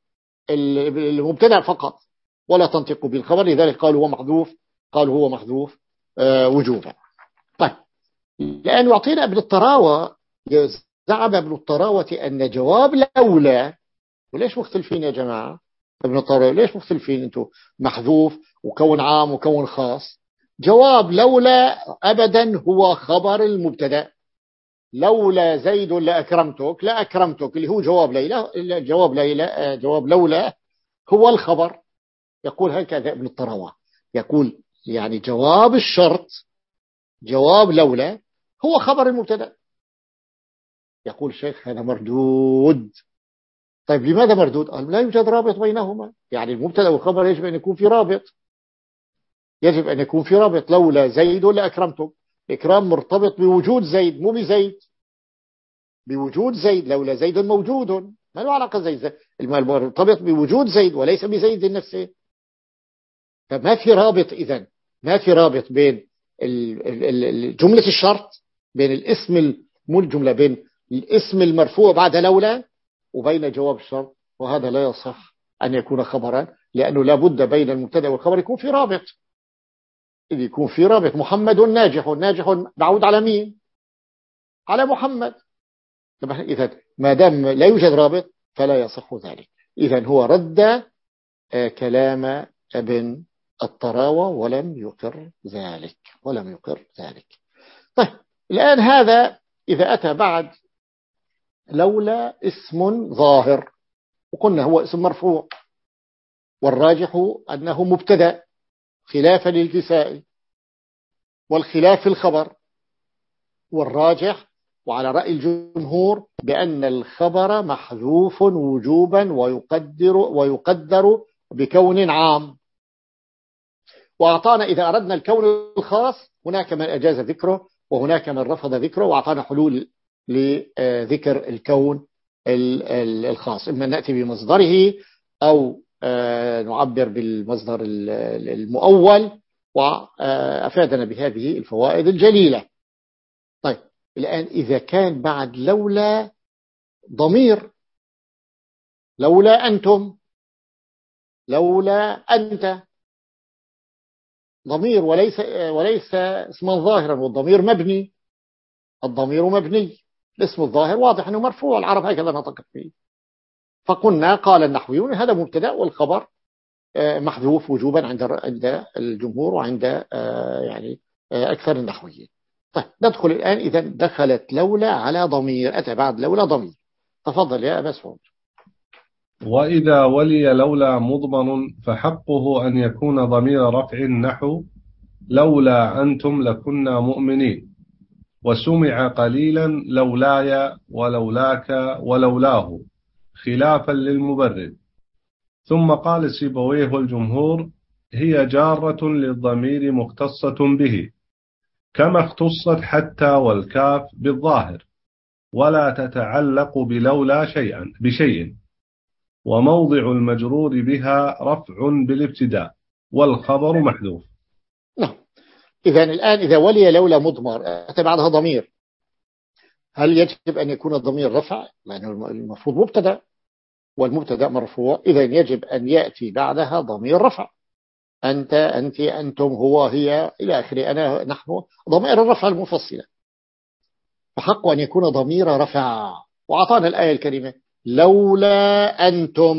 بالمبتدأ فقط ولا تنطق بالخبر، لذلك قالوا هو محذوف، قالوا هو محذوف آه وجوبا. طيب لأن يعطينا ابن الطراوة، زعم ابن الطراوة أن جواب لولا، وليش مختلفين يا جماعة؟ ابن الطراوة ليش مختلفين انتوا؟ محذوف وكون عام وكون خاص. جواب لولا أبدا هو خبر المبتدأ، لولا زيد لأكرمتك، لا أكرمتك اللي هو جواب ليلى، جواب ليلى جواب لولا هو الخبر. يقول هكذا ابن الطراوة، يقول يعني جواب الشرط جواب لولا هو خبر المبتدأ. يقول الشيخ هذا مردود. طيب لماذا مردود؟ قال لا يوجد رابط بينهما، يعني المبتدأ والخبر يجب أن يكون في رابط، يجب أن يكون في رابط. لولا زيد لأكرمتك، إكرام مرتبط بوجود زيد مو بزيد، بوجود زيد، لولا زيد موجود ما له علاقة زيد، زيد مرتبط بوجود زيد وليس بزيد نفسه. فما في رابط، إذن ما في رابط بين جملة الشرط، بين الاسم مو الجملة، بين الاسم المرفوع بعد لولا وبين جواب الشرط، وهذا لا يصح أن يكون خبرا، لأنه لا بد بين المبتدا والخبر يكون في رابط. إذ يكون في رابط، محمد ناجح، ناجح بعود على مين؟ على محمد. إذا ما دام لا يوجد رابط فلا يصح ذلك. إذا هو رد كلام ابن الطراوة ولم يقر ذلك، ولم يقر ذلك. طيب الآن هذا إذا أتى بعد لولا اسم ظاهر، وقلنا هو اسم مرفوع، والراجح أنه مبتدأ خلافا للكسائي، والخلاف في الخبر، والراجح وعلى رأي الجمهور بأن الخبر محذوف وجوبا ويقدر ويقدر بكون عام. وأعطانا إذا أردنا الكون الخاص هناك من أجاز ذكره وهناك من رفض ذكره، وأعطانا حلول لذكر الكون الخاص، إما نأتي بمصدره أو نعبر بالمصدر المؤول، وأفادنا بهذه الفوائد الجليلة. طيب الآن إذا كان بعد لولا ضمير، لولا أنتم، لولا أنت، ضمير وليس وليس اسما ظاهرا، والضمير مبني، الضمير مبني، الاسم الظاهر واضح أنه مرفوع، العرب هكذا نطقت فيه. فقلنا قال النحويون هذا مبتدأ والخبر محذوف وجوبا عند عند الجمهور وعند يعني أكثر النحويين. طيب ندخل الآن، إذا دخلت لولا على ضمير، أتى بعد لولا ضمير. تفضل يا أبا سعود. وإذا ولي لولا مضمر فحقه أن يكون ضمير رفع نحو لولا أنتم لكنا مؤمنين، وسمع قليلا لولاي ولولاك ولولاه خلافا للمبرد. ثم قال سيبويه والجمهور هي جارة للضمير مختصة به، كما اختصت حتى والكاف بالظاهر، ولا تتعلق بلولا شيئا بشيء، وموضع المجرور بها رفع بالابتداء والخبر محذوف. نعم. إذا الآن إذا ولي لولا مضمر أتى بعدها ضمير، هل يجب أن يكون الضمير رفع؟ لأنه المفروض مبتدأ والمبتدأ مرفوع، إذا يجب أن يأتي بعدها ضمير رفع. أنت، أنت، أنتم، هو، هي إلى آخره، أنا، نحن، ضمائر الرفع المفصلة، فحق أن يكون ضمير رفع. وأعطانا الآية الكريمة لولا أنتم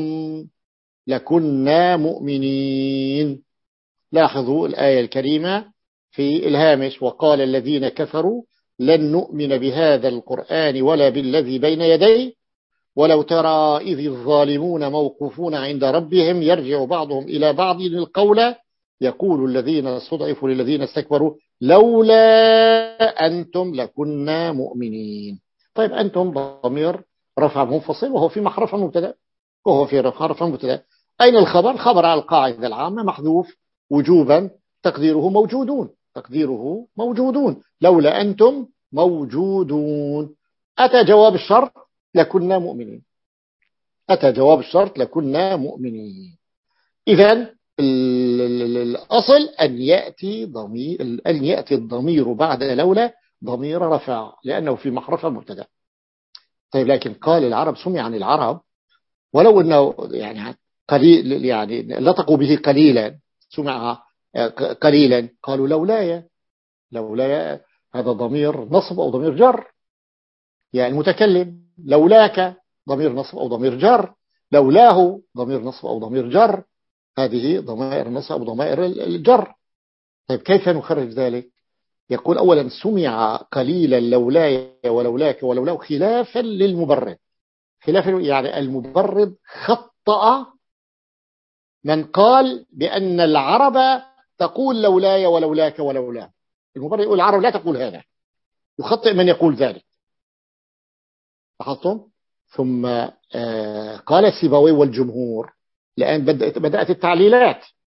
لكنا مؤمنين. لاحظوا الآية الكريمة في الهامش: وقال الذين كفروا لن نؤمن بهذا القرآن ولا بالذي بين يديه ولو ترى إذ الظالمون موقوفون عند ربهم يرجع بعضهم إلى بعض القول يقول الذين استضعفوا للذين استكبروا لولا أنتم لكنا مؤمنين. طيب أنتم ضمير رفع منفصل وهو في محرف مبتدأ، وهو في محرف مبتدأ. أين الخبر؟ خبر على القاعدة العامة محذوف وجوبا، تقديره موجودون، تقديره موجودون، لولا أنتم موجودون. أتى جواب الشرط لكنا مؤمنين، أتى جواب الشرط لكنا مؤمنين. إذن الأصل أن يأتي ضمير، أن يأتي الضمير بعد لولا ضمير رفع لأنه في محرف مبتدأ. طيب لكن قال العرب، سمع عن العرب ولو أنه يعني قليل، يعني لطقوا به قليلا، سمع قليلا، قالوا لولاي، لولاي هذا ضمير نصب أو ضمير جر، يعني المتكلم، لولاك ضمير نصب أو ضمير جر، لولاه ضمير نصب أو ضمير جر، هذه ضمائر النصب أو ضمائر الجر. طيب كيف نخرج ذلك؟ يقول أولا سمع قليلا لولاي ولولاك ولولاه خلافا للمبرد. خلافا يعني المبرد خطأ من قال بأن العرب تقول لولاي ولولاك ولولاه. المبرد يقول العرب لا تقول هذا، يخطئ من يقول ذلك. لاحظتم؟ ثم آه قال سيبويه والجمهور، الآن بدأت التعليلات،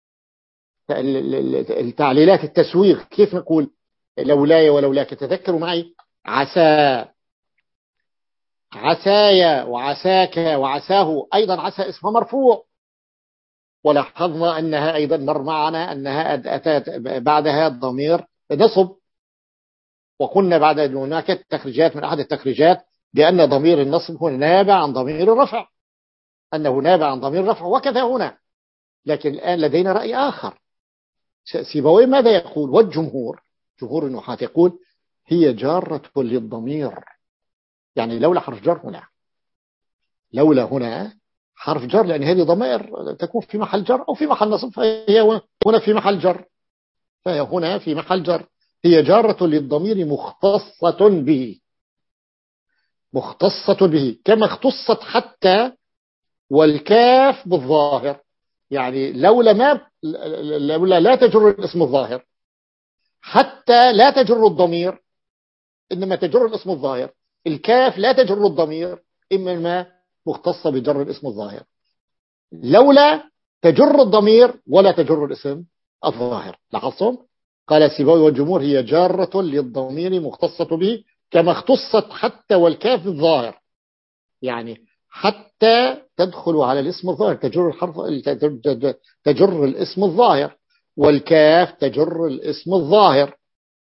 التعليلات التسويغ. كيف نقول لولاي ولولاك؟ تذكروا معي عسى، عسايا وعساك وعساه أيضا عسى اسمها مرفوع، ولاحظنا أنها أيضا مر معنا أنها أتت بعدها ضمير نصب، وقلنا بعد أن هناك تخريجات من أحد التخريجات بأن ضمير النصب هو نابع عن ضمير الرفع، أنه نابع عن ضمير الرفع، وكذا هنا. لكن الآن لدينا رأي آخر. سيبويه ماذا يقول؟ والجمهور، جمهور النحاة يقول هي جارة للضمير، يعني لولا حرف جر هنا، لولا هنا حرف جر، لأن هذه ضمائر تكون في محل جر أو في محل نصب، فهي هنا في محل جر، فهي هنا في محل جر. هي جارة للضمير مختصة به، مختصة به كما اختصت حتى والكاف بالظاهر. يعني لولا ما لولا لا تجر الاسم الظاهر، حتى لا تجر الضمير إنما تجر الاسم الظاهر، الكاف لا تجر الضمير إنما مختصة بجر الاسم الظاهر، لولا تجر الضمير ولا تجر الاسم الظاهر. لاحظتم؟ قال سيبوي والجمهور هي جارة للضمير مختصة به كما اختصت حتى والكاف الظاهر، يعني حتى تدخل على الاسم الظاهر، تجر الحرف تجر الاسم الظاهر، والكاف تجر الاسم الظاهر،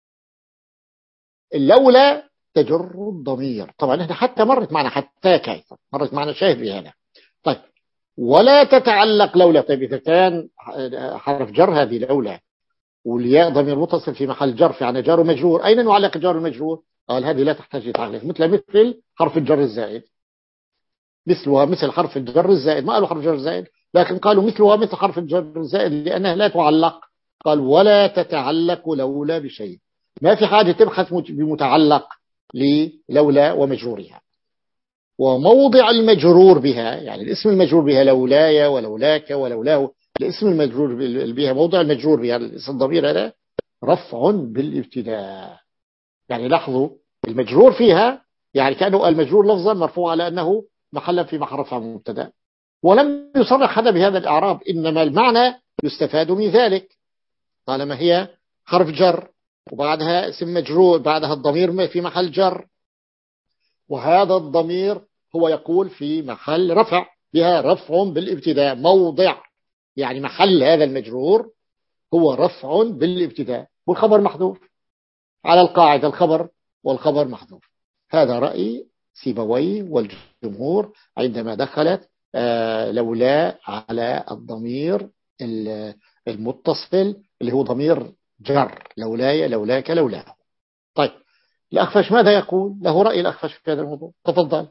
لولا تجر الضمير. طبعا احنا حتى مرت معنا حتى كيف مرت معنا شاهد بهذا. طيب ولا تتعلق لولا، طيب إذا كان حرف جر هذه لولا والياء ضمير متصل في محل جر يعني جار ومجرور، أين نعلق جار المجرور؟ قال هذه لا تحتاج تعليق، مثل مثل حرف الجر الزائد، مثلها مثل حرف الجر الزائد، ما قالوا حرف الجر الزائد لكن قالوا مثلها مثل حرف الجر الزائد لأنها لا تعلق. قال ولا تتعلق لولا بشيء، ما في حاجة تبحث بمتعلق للولا ومجرورها. وموضع المجرور بها، يعني الاسم المجرور بها لولاي ولولاك ولولاه، الاسم المجرور بها موضع المجرور بها الاسم الضمير هذا رفع بالابتداء. يعني لاحظوا المجرور فيها يعني كأنه المجرور لفظا مرفوع على أنه محلا في محل رفع مبتدا، ولم يصرح هذا بهذا الإعراب، إنما المعنى يستفاد من ذلك طالما هي حرف جر وبعدها اسم مجرور بعدها الضمير في محل جر، وهذا الضمير هو يقول في محل رفع بها رفع بالابتداء، موضع يعني محل هذا المجرور هو رفع بالابتداء، والخبر محذوف على القاعدة الخبر والخبر محذوف. هذا رأي سيبويه والجمهور عندما دخلت آه لولا على الضمير المتصل اللي هو ضمير جر، لولاي لولاك لولاه. طيب الأخفش ماذا يقول؟ له رأي الأخفش في هذا الموضوع، تفضل.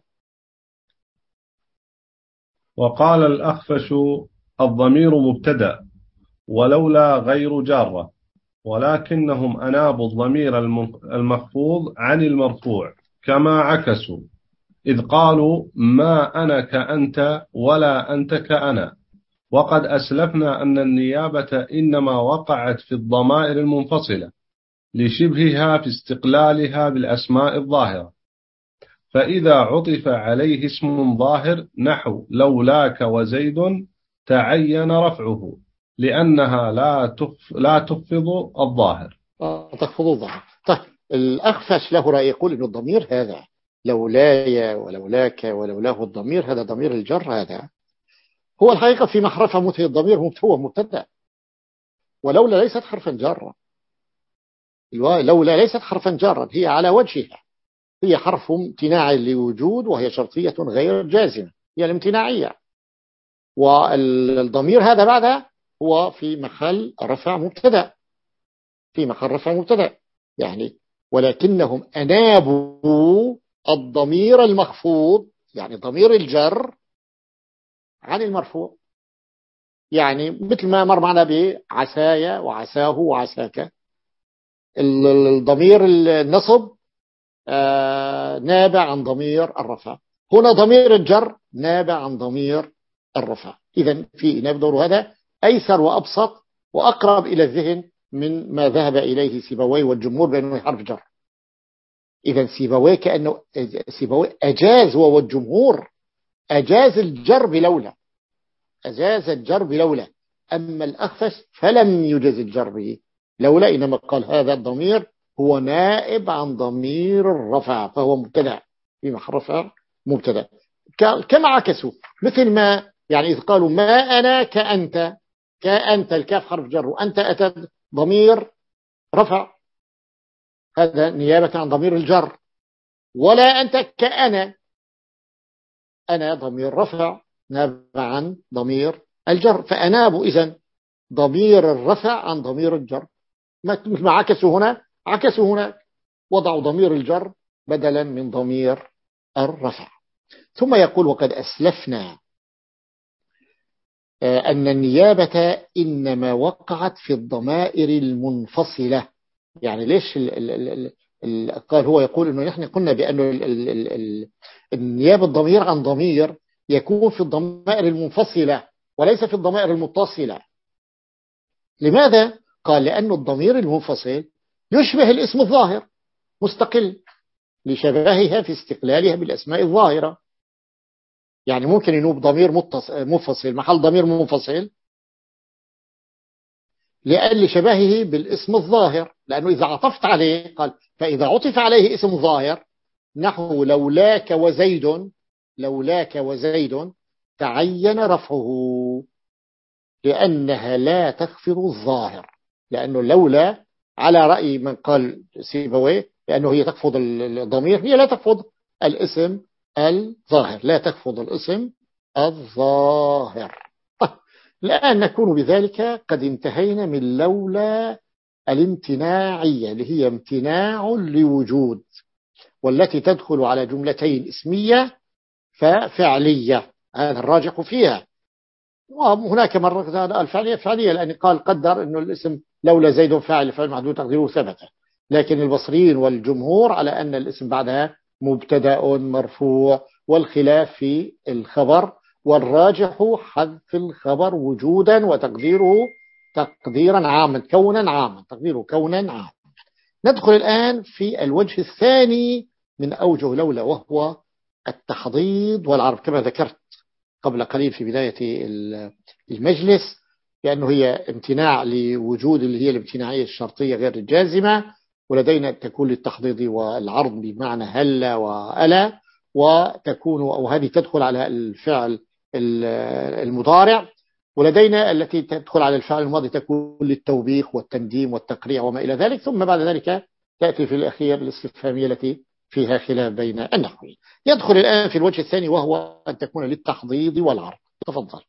وقال الأخفش الضمير مبتدأ ولولا غير جارة، ولكنهم أنابوا الضمير المخفوض عن المرفوع كما عكسوا، إذ قالوا ما أنا كأنت ولا أنت كأنا. وقد أسلفنا أن النيابة إنما وقعت في الضمائر المنفصلة لشبهها في استقلالها بالأسماء الظاهرة، فإذا عطف عليه اسم ظاهر نحو لولاك وزيد تعين رفعه لأنها لا تخف لا تخفض الظاهر. آه تخفض الظاهر. طيب الأخفش له رأي يقول إن الضمير هذا لولاي ولولاك ولولاه الضمير هذا ضمير الجر، هذا هو الحقيقة في محرفة متى الضمير هو مبتدأ، ولولا ليست حرفا جارا، لولا ليست حرفا جارا، هي على وجهها هي حرف امتناع لوجود وهي شرطية غير جازمة، هي الامتناعية، والضمير هذا بعدها هو في محل رفع مبتدأ، في محل رفع مبتدأ يعني. ولكنهم أنابوا الضمير المخفوض يعني ضمير الجر عن المرفوع، يعني مثل ما مر معنا بعسايا وعساه وعساك، الضمير النصب آه نابع عن ضمير الرفع، هنا ضمير الجر نابع عن ضمير الرفع. إذن في إناب دور هذا أيسر وأبسط وأقرب إلى الذهن من ما ذهب إليه سيبويه والجمهور بأنه حرف جر. إذن سيبويه كأنه سيبويه أجاز هو والجمهور أجاز الجر بلولا، أجاز الجر بلولا، أما الأخفش فلم يجز الجر به لولا، إنما قال هذا الضمير هو نائب عن ضمير الرفع فهو مبتدأ في محل رفع مبتدا. كما عكسوا، مثل ما يعني إذ قالوا ما أنا كأنت، كأنت الكاف حرف جر، وأنت أتت ضمير رفع، هذا نيابة عن ضمير الجر. ولا أنت كأنا، أنا ضمير رفع نابع عن ضمير الجر، فأنابوا إذن ضمير الرفع عن ضمير الجر، مثل ما عكسوا هنا عكسوا هناك، وضعوا ضمير الجر بدلا من ضمير الرفع. ثم يقول وقد أسلفنا أن النيابة إنما وقعت في الضمائر المنفصلة. يعني ليش ال ال ال ال قال هو يقول أنه نحن قلنا بأن ال ال ال ال النيابة الضمير عن ضمير يكون في الضمائر المنفصلة وليس في الضمائر المتصلة. لماذا؟ قال لأن الضمير المنفصل يشبه الاسم الظاهر مستقل لشبهها في استقلالها بالأسماء الظاهرة. يعني ممكن ينوب ضمير منفصل محل ضمير منفصل لأن شبهه بالاسم الظاهر، لأنه إذا عطفت عليه قال فإذا عطف عليه اسم ظاهر نحو لولاك وزيد، لولاك وزيد تعين رفعه لأنها لا تخفض الظاهر، لأنه لولا على رأي من قال سيبويه لأنه هي تخفض الضمير، هي لا تخفض الاسم الظاهر، لا تخفض الاسم الظاهر. الآن نكون بذلك قد انتهينا من لولا الامتناعية اللي هي امتناع لوجود، والتي تدخل على جملتين اسمية ففعلية، هذا الراجح فيها. وهناك مرة الفعلية فعلية لأن قال قدر أنه الاسم لولا زيد فاعل فعل محدود تقديره ثبت، لكن البصريين والجمهور على أن الاسم بعدها مبتدأ مرفوع، والخلاف في الخبر، والراجح حذف الخبر وجودا وتقديره تقديرا عاما كونا عاما تقديره كونا عاما. ندخل الآن في الوجه الثاني من أوجه لولا، وهو التحضيض والعرض كما ذكرت قبل قليل في بداية المجلس، لأنه هي امتناع لوجود اللي هي الامتناعية الشرطية غير الجازمة، ولدينا تكون للتحضيض والعرض بمعنى هلا وألا، وتكون أو هذه تدخل على الفعل المضارع، ولدينا التي تدخل على الفعل الماضي تكون للتوبيخ والتنديم والتقريع وما إلى ذلك، ثم بعد ذلك تأتي في الأخير الاستفهامية التي فيها خلاف بين النحويين. يدخل الآن في الوجه الثاني وهو أن تكون للتحضيض والعرض. تفضل.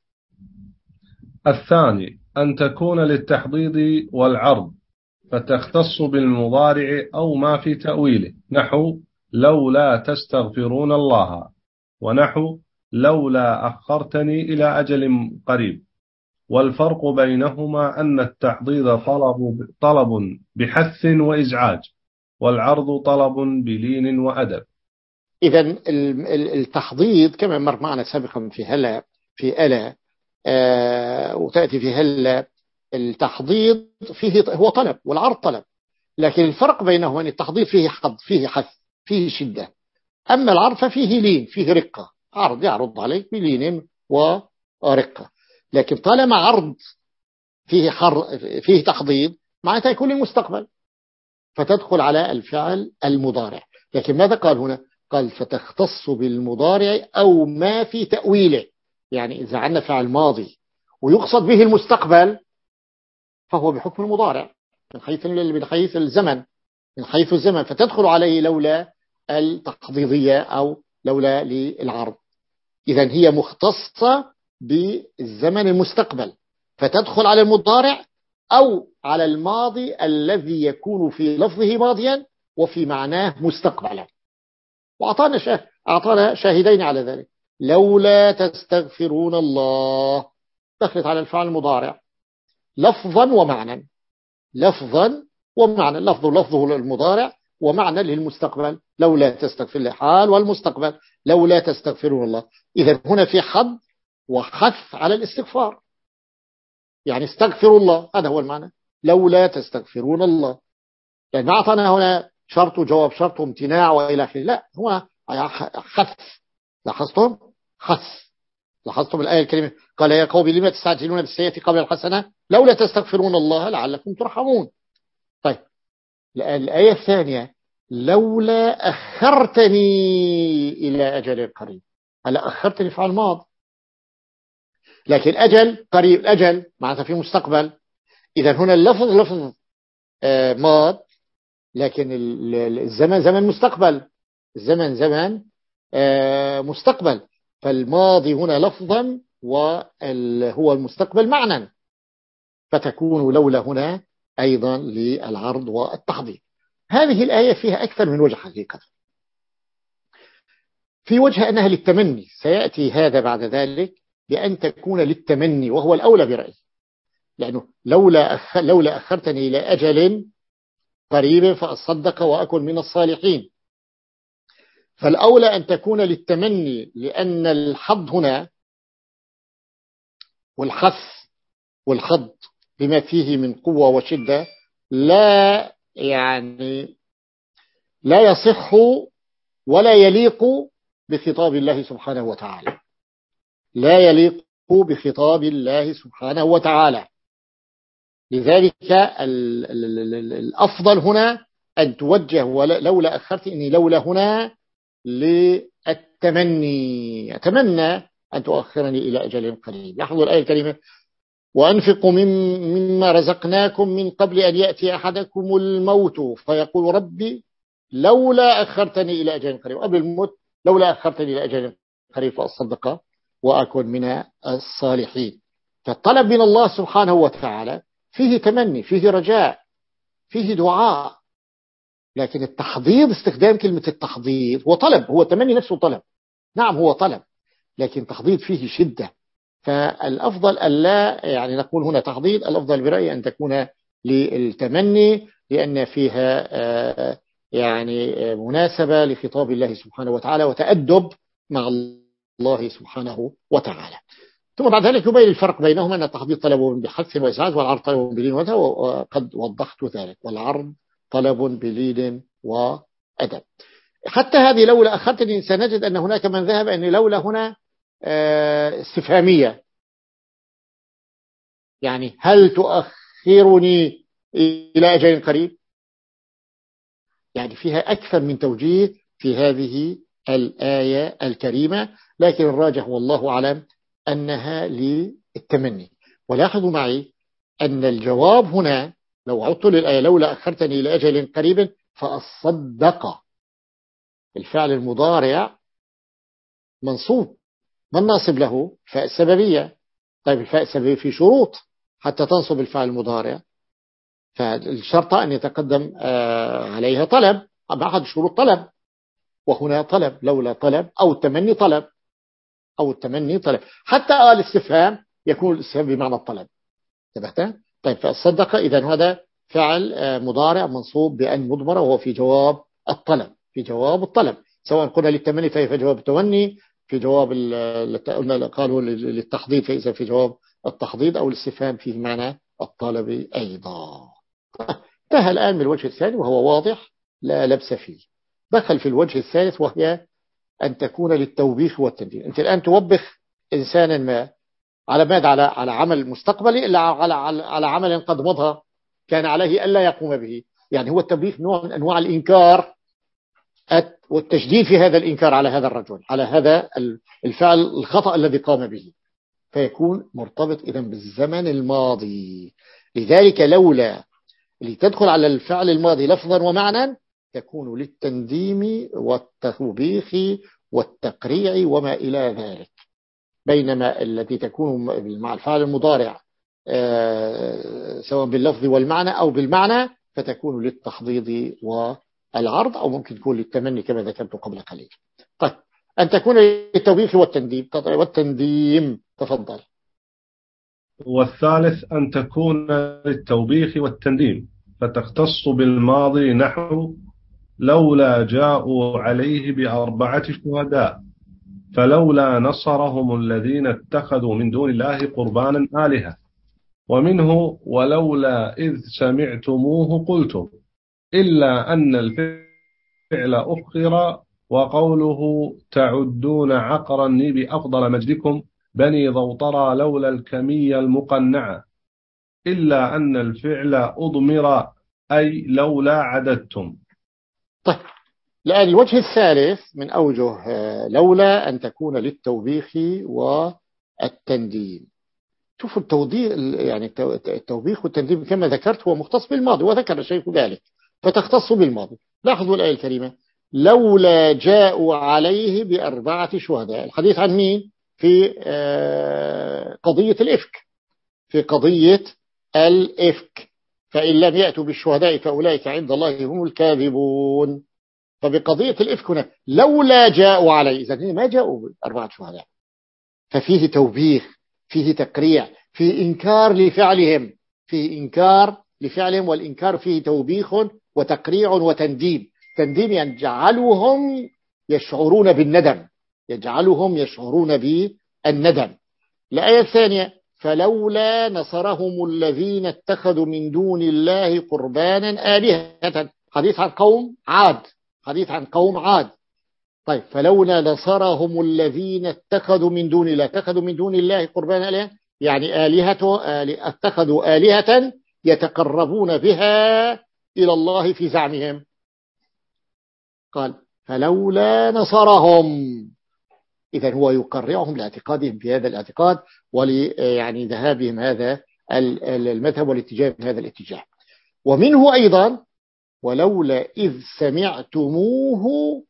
الثاني أن تكون للتحضيض والعرض فتختص بالمضارع أو ما في تأويله، نحو لولا تستغفرون الله، ونحو لولا أخرتني إلى أجل قريب. والفرق بينهما أن التحضيض طلب, طلب بحث وإزعاج، والعرض طلب بلين وأدب. إذن التحضيض كما مر معنا سابقا في هلا في ألا آه وتأتي في هلا، التحضيض فيه هو طلب والعرض طلب، لكن الفرق بينهما أن التحضيض فيه حض فيه حث فيه شدة، أما العرض ففيه لين فيه رقة، عرض يعرض عليك بلين ورقة. لكن طالما عرض فيه حر فيه تحضيض معناتها يكون للمستقبل فتدخل على الفعل المضارع. لكن ماذا قال هنا؟ قال فتختص بالمضارع أو ما في تأويله، يعني إذا عندنا فعل ماضي ويقصد به المستقبل فهو بحكم المضارع من حيث من حيث الزمن من حيث الزمن فتدخل عليه لولا التحضيضية أو لولا للعرض. إذن هي مختصة بالزمن المستقبل فتدخل على المضارع أو على الماضي الذي يكون في لفظه ماضيا وفي معناه مستقبلا. وأعطانا شاه... أعطانا شاهدين على ذلك، لولا تستغفرون الله دخلت على الفعل المضارع لفظا ومعنى، لفظا ومعنى، لفظ لفظه المضارع ومعنى للمستقبل، لولا تستغفر الحال والمستقبل لولا تستغفرون الله. إذا هنا في حد وحث على الاستغفار، يعني استغفروا الله، هذا هو المعنى لولا تستغفرون الله، لأن يعني أعطانا هنا شرط وجواب شرط وامتناع وإلى آخره، لا هو خف. لاحظتم خف لاحظتم الآية الكريمة قال يا قوم لما تستعجلون بالسيئة قبل الحسنة لولا تستغفرون الله لعلكم ترحمون. طيب الآية الثانية لولا أخرتني إلى أجل قريب. هلا أخرتني فعل ماض، لكن أجل قريب، أجل معناتها في مستقبل. إذا هنا اللفظ لفظ ماض، لكن الزمن زمن مستقبل، الزمن زمن مستقبل. فالماضي هنا لفظا وهو المستقبل معنى، فتكون لولا هنا أيضا للعرض والتحضير. هذه الآية فيها أكثر من وجه حقيقة. في وجه أنها للتمني، سيأتي هذا بعد ذلك بأن تكون للتمني، وهو الأولى برأيي، لأنه لولا أخ... لولا أخرتني إلى أجل قريب فأصدق وأكن من الصالحين. فالأولى أن تكون للتمني، لأن الحظ هنا والحث والخض بما فيه من قوة وشدة لا يعني لا يصح ولا يليق بخطاب الله سبحانه وتعالى، لا يليق بخطاب الله سبحانه وتعالى. لذلك الأفضل هنا أن توجه لولا أخرتني، لولا هنا للتمني، أتمنى أن تؤخرني إلى أجل قريب. يحضر الآية الكريمة: وأنفقوا مما رزقناكم من قبل أن يأتي أحدكم الموت فيقول ربي لولا أخرتني إلى أجل قريب. قبل الموت لولا أخرتني إلى أجل قريب فأصدق وأكون من الصالحين. فالطلب من الله سبحانه وتعالى فيه تمني، فيه رجاء، فيه دعاء. لكن التحضيض، استخدام كلمة التحضيض، هو طلب، هو تمني نفسه طلب، نعم هو طلب، لكن تحضيض فيه شدة. فالأفضل ألا يعني نقول هنا تحضيض، الأفضل برأيي أن تكون للتمني، لأن فيها يعني مناسبة لخطاب الله سبحانه وتعالى وتأدب مع الله سبحانه وتعالى. ثم بعد ذلك يبين الفرق بينهما، أن التحضيض طلب بحث وإسعاف، والعرض طلب بلين وأدب، وقد وضحت ذلك. والعرض طلب بلين وأدب. حتى هذه لولا أخرتني سنجد أن هناك من ذهب أن لولا هنا استفهامية، يعني هل تؤخرني إلى أجل قريب؟ يعني فيها أكثر من توجيه في هذه الآية الكريمة، لكن الراجح والله أعلم أنها للتمني. ولاحظوا معي أن الجواب هنا لو عدت للآية لولا أخرتني إلى أجل قريب فأصدق، الفعل المضارع منصوب، من ناصب له؟ فاء السببية. طيب الفاء السببية في شروط حتى تنصب الفعل المضارع، فالشرط أن يتقدم عليها طلب، أحد شروط طلب، وهنا طلب، لولا طلب أو التمني طلب، أو التمني طلب. حتى الاستفهام يكون الاستفهام بمعنى الطلب. انتبهت؟ طيب فالصدق إذن هذا فعل مضارع منصوب بأن مضمرة، وهو في جواب الطلب، في جواب الطلب، سواء قلنا للتمني فهي في جواب التوني، في جواب قالوا للتحضيض فإذا في جواب التحضيض، أو الاستفهام فيه معنى الطلب أيضا. انتهى الآن من الوجه الثاني وهو واضح لا لبس فيه. دخل في الوجه الثالث وهي أن تكون للتوبيخ والتنديم. أنت الآن توبخ إنسانا ما على ماذا؟ على على عمل مستقبلي، إلا على على على عمل قد مضى كان عليه ألا يقوم به. يعني هو التوبيخ نوع من أنواع الإنكار والتشديد في هذا الإنكار على هذا الرجل، على هذا الفعل الخطأ الذي قام به، فيكون مرتبط إذن بالزمن الماضي. لذلك لولا لتدخل على الفعل الماضي لفظا ومعنى تكون للتنديم والتوبيخ والتقريع وما إلى ذلك، بينما التي تكون مع الفعل المضارع سواء باللفظ والمعنى أو بالمعنى فتكون للتحضيض والعرض، أو ممكن تكون للتمني كما ذكرت قبل قليل. طيب أن تكون للتوبيخ والتنديم والتنديم تفضل. والثالث أن تكون للتوبيخ والتنديم فتختص بالماضي، نحو لولا جاءوا عليه بأربعة شهداء فلولا نصرهم الذين اتخذوا من دون الله قربانا آلهة. ومنه ولولا إذ سمعتموه قلتم، إلا أن الفعل أخر، وقوله تعدون عقرني بأفضل مجدكم بني ضوطرى لولا الكمية المقنعة، إلا أن الفعل أضمر أي لولا عددتم. طيب الآن الوجه الثالث من أوجه لولا أن تكون للتوبيخ والتنديم. شوفوا التوضيح، يعني التوبيخ والتنديم كما ذكرت هو مختص بالماضي، وذكر الشيخ ذلك فتختص بالماضي. لاحظوا الآية الكريمة: لولا جاءوا عليه بأربعة شهداء. الحديث عن مين؟ في قضية الإفك، في قضية الإفك. فإن لم يأتوا بالشهداء فأولئك عند الله هم الكاذبون. فبقضية الإفك هنا لولا جاءوا عليه، إذا ما جاءوا بأربعة شهداء، ففيه توبيخ، فيه تقريع، فيه إنكار لفعلهم، فيه إنكار لفعلهم، والإنكار فيه توبيخ وتقريع وتنديم. تنديم يجعلهم يشعرون بالندم، يجعلهم يشعرون بالندم. الآية الثانية: فلولا نصرهم الذين اتخذوا من دون الله قربانا آلهة. حديث عن قوم عاد، حديث عن قوم عاد. طيب فلولا نصرهم الذين اتخذوا من دون الله، اتخذوا من دون الله قربانا آلهة يعني آلهة، اتخذوا آلهة يتقربون بها إلى الله في زعمهم. قال فلولا نصرهم، إذا هو يقرعهم لاعتقادهم في هذا الاعتقاد، ول يعني ذهابهم هذا المذهب والاتجاه من هذا الاتجاه. ومنه أيضا: ولولا إذ سمعتموه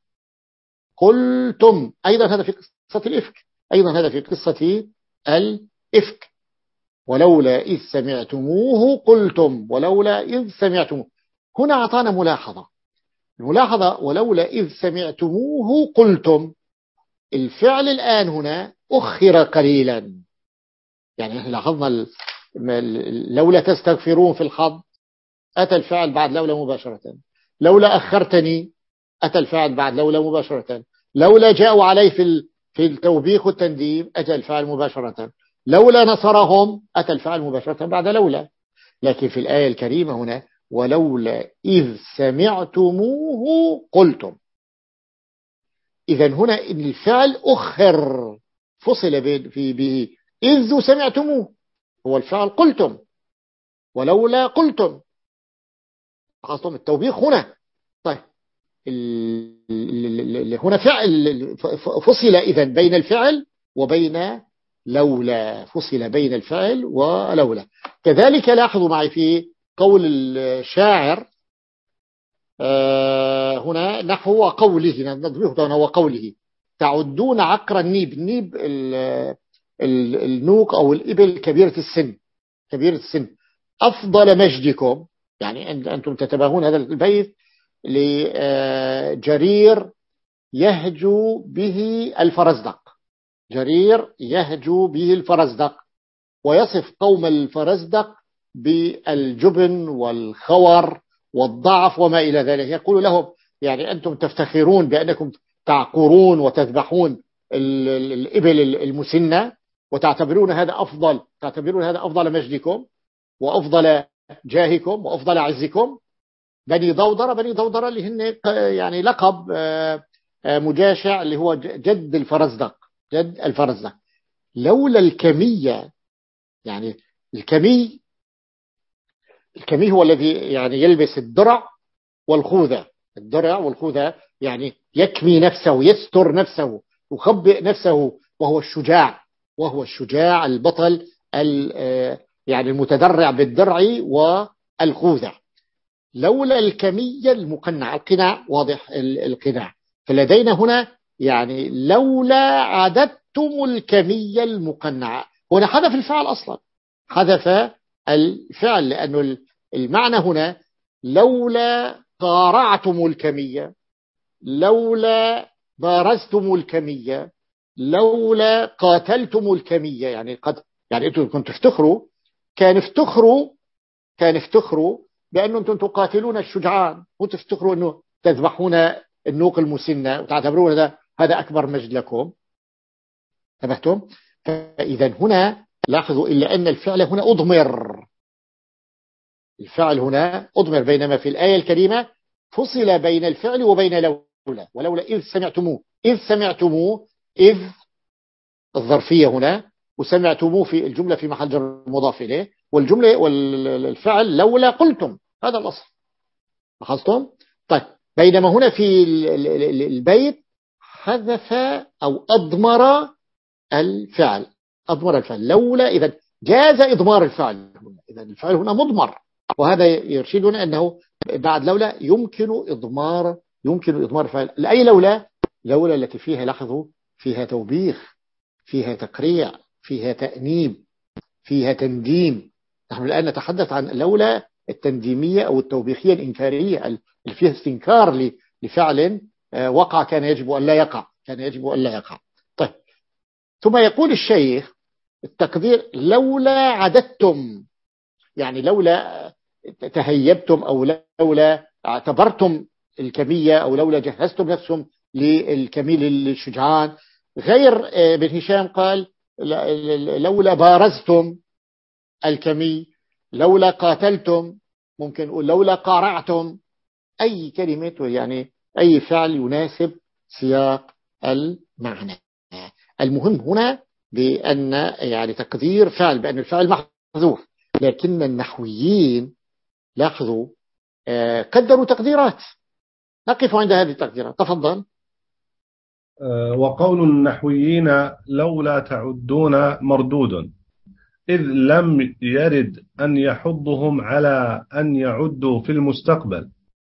قلتم. أيضا هذا في قصة الإفك، أيضا هذا في قصة الإفك: ولولا إذ سمعتموه قلتم، ولولا إذ سمعتموه. هنا أعطانا ملاحظة، الملاحظة ولولا إذ سمعتموه قلتم. الفعل الآن هنا أخر قليلا، يعني لاحظنا لولا تستغفرون في الحظ أتى الفعل بعد لولا مباشرة، لولا أخرتني أتى الفعل بعد لولا مباشرة، لولا جاءوا عليه في في التوبيخ والتنديم أتى الفعل مباشرة، لولا نصرهم أتى الفعل مباشرة بعد لولا. لكن في الآية الكريمة هنا ولولا إذ سمعتموه قلتم. إذا هنا الفعل أخر، فصل في به إذ سمعتموه، هو الفعل قلتم، ولولا قلتم، خاصة التوبيخ هنا. طيب هنا فعل فصل إذا بين الفعل وبين لولا، فصل بين الفعل ولولا. كذلك لاحظوا معي في قول الشاعر هنا نحو قوله، نضبطه هنا وقوله: تعدون عقر النيب. النيب النوق أو الإبل كبيرة السن، كبيرة السن، أفضل مجدكم. يعني أنتم تتباهون هذا البيت لجرير يهجو به الفرزدق، جرير يهجو به الفرزدق، ويصف قوم الفرزدق بالجبن والخور والضعف وما إلى ذلك. يقول لهم يعني أنتم تفتخرون بأنكم تعقرون وتذبحون الإبل المسنة وتعتبرون هذا أفضل، تعتبرون هذا أفضل مجدكم وأفضل جاهكم وأفضل عزكم. بني ضودرة، بني ضودرة اللي هن يعني لقب مجاشع اللي هو جد الفرزدق، جد الفرزدق. لولا الكمية، يعني الكمي، الكمي هو الذي يعني يلبس الدرع والخوذة، الدرع والخوذة يعني يكمي نفسه، يستر نفسه، يخبئ نفسه، وهو الشجاع، وهو الشجاع البطل يعني المتدرع بالدرع والخوذة. لولا الكمية المقنع، القناع واضح القناع. فلدينا هنا يعني لولا عددتم الكمية المقنعة. هنا حذف الفعل أصلا، حذف الفعل، لأنه المعنى هنا لولا قارعتم الكمية، لولا بارزتم الكمية، لولا قاتلتم الكمية. يعني قد يعني أنتم كنتوا تفتخروا، كان افتخروا كان افتخروا بأنه أنتم تقاتلون الشجعان، وتفتخروا أنه تذبحون النوق المسنة وتعتبرون هذا هذا أكبر مجد لكم. انتبهتم؟ فإذا هنا لاحظوا إلا أن الفعل هنا أضمر، الفعل هنا أضمر، بينما في الآية الكريمة فصل بين الفعل وبين لولا. ولولا إذ سمعتموه، إذ سمعتموه، إذ الظرفية هنا، وسمعتموه في الجملة في محل جر مضاف إليه، والجملة والفعل لولا قلتم، هذا الأصل. لاحظتم؟ طيب بينما هنا في البيت حذف أو أضمر الفعل، أضمر الفعل لولا، إذا جاز إضمار الفعل، إذا الفعل هنا مضمر، وهذا يرشدنا أنه بعد لولا يمكن إضمار يمكن إضمار الفعل. أي لولا؟ لولا التي فيها لحظ، فيها توبيخ، فيها تقريع، فيها تأنيب، فيها تنديم. نحن الآن نتحدث عن لولا التنديمية أو التوبيخية الإنكارية اللي فيها استنكار لفعل وقع كان يجب أن لا يقع، كان يجب أن لا يقع. طيب، ثم يقول الشيخ التقدير لولا عددتم، يعني لولا تهيبتم أو لولا اعتبرتم الكمية أو لولا جهزتم نفسهم للكميل الشجعان. غير ابن هشام قال لولا بارزتم الكمي، لولا قاتلتم، ممكن نقول لولا قارعتم، أي كلمة يعني أي فعل يناسب سياق المعنى. المهم هنا بأن يعني تقدير فعل بأن الفعل محذوف، لكن النحويين لاحظوا قدروا تقديرات، نقف عند هذه التقديرات. تفضل. وقول النحويين لولا تعدون مردود، إذ لم يرد أن يحضهم على أن يعدوا في المستقبل،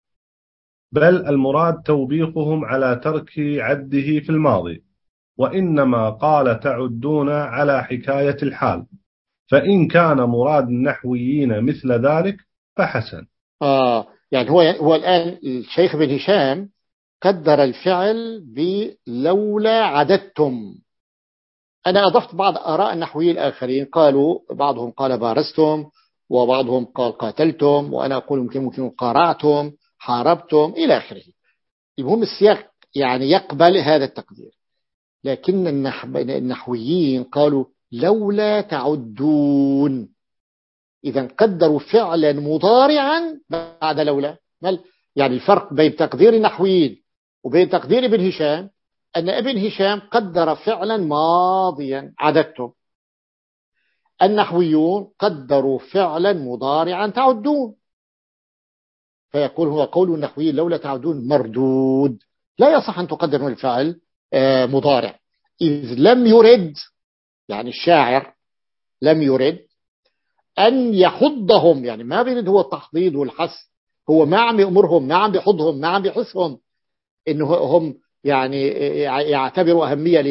بل المراد توبيخهم على ترك عده في الماضي، وإنما قال تعدون على حكاية الحال، فإن كان مراد النحويين مثل ذلك فحسن. آه يعني هو هو الآن الشيخ بن هشام قدر الفعل بلولا عددتم. أنا أضفت بعض آراء النحويين الآخرين، قالوا بعضهم قال بارزتم، وبعضهم قال قاتلتم، وأنا أقول ممكن ممكن قارعتم، حاربتم، إلى آخره. المهم السياق يعني يقبل هذا التقدير، لكن النحويين قالوا لولا تعدون، إذا قدروا فعلا مضارعا بعد لولا. يعني الفرق بين تقدير النحويين وبين تقدير ابن هشام أن ابن هشام قدر فعلا ماضيا عددتم، النحويون قدروا فعلا مضارعا تعدون، فيقول هو قول النحويين لولا تعدون مردود، لا يصح أن تقدر الفعل مضارع، إذ لم يرد، يعني الشاعر لم يرد أن يحضهم، يعني ما بيرد هو التحضيض والحث، هو ما عم يأمرهم، ما عم بيحضهم، ما عم بيحثهم إنه هم يعني يعتبروا أهمية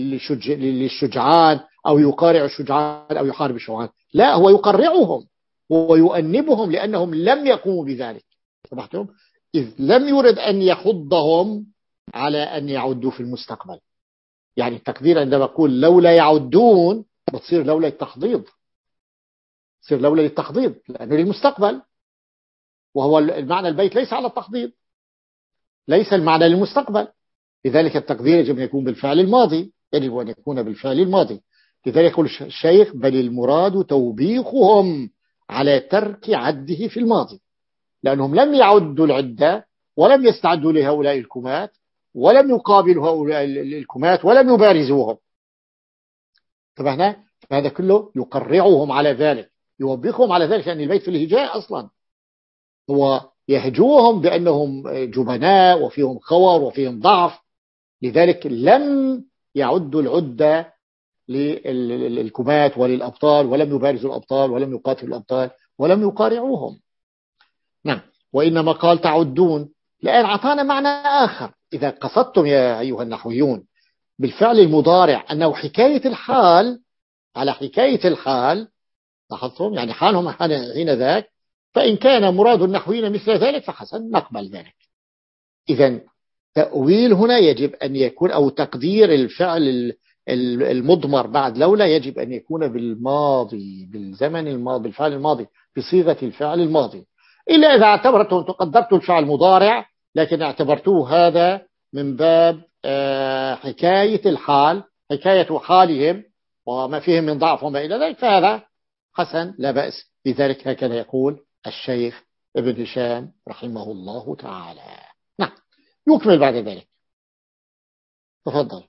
للشجعان أو يقارع الشجعان أو يحارب الشجعان، لا، هو يقرعهم ويؤنبهم لأنهم لم يقوموا بذلك. سمعتم؟ إذ لم يرد أن يحضهم على أن يعدوا في المستقبل. يعني التقدير عندما أقول لولا يعدون بتصير لولا التحضيض، تصير لولا للتحضيض لأنه للمستقبل، وهو المعنى البيت ليس على التحضيض، ليس المعنى للمستقبل، لذلك التقدير يجب أن يكون بالفعل الماضي، يجب أن يكون بالفعل الماضي. لذلك يقول الشيخ بل المراد توبيخهم على ترك عده في الماضي، لأنهم لم يعدوا العدة ولم يستعدوا لهؤلاء الكمات ولم يقابلوا هؤلاء الكمات ولم يبارزوهم. فهنا فهذا كله يقرعهم على ذلك، يوبخهم على ذلك، لأن البيت في الهجاء أصلا هو يهجوهم بأنهم جبناء وفيهم خور وفيهم ضعف، لذلك لم يعدوا العدة للكمات وللأبطال، ولم يبارزوا الأبطال ولم يقاتلوا الأبطال ولم يقارعوهم. نعم، وإنما قال تعدون، لأن عطانا معنى آخر. إذا قصدتم يا أيها النحويون بالفعل المضارع أنه حكاية الحال على حكاية الحال، لاحظتم يعني حالهم حين ذاك، فإن كان مراد النحويين مثل ذلك فحسن، نقبل ذلك. إذن تأويل هنا يجب أن يكون، أو تقدير الفعل المضمر بعد لولا يجب أن يكون بالماضي، بالزمن الماضي، بالفعل الماضي، بصيغة الفعل الماضي، إلا إذا اعتبرتم تقدرتوا الفعل مضارع لكن اعتبرتوه هذا من باب حكاية الحال، حكاية حالهم وما فيهم من ضعف وما إلى ذلك، فهذا حسن لا بأس بذلك. هكذا يقول الشيخ ابن هشام رحمه الله تعالى. نعم، يكمل بعد ذلك. تفضل.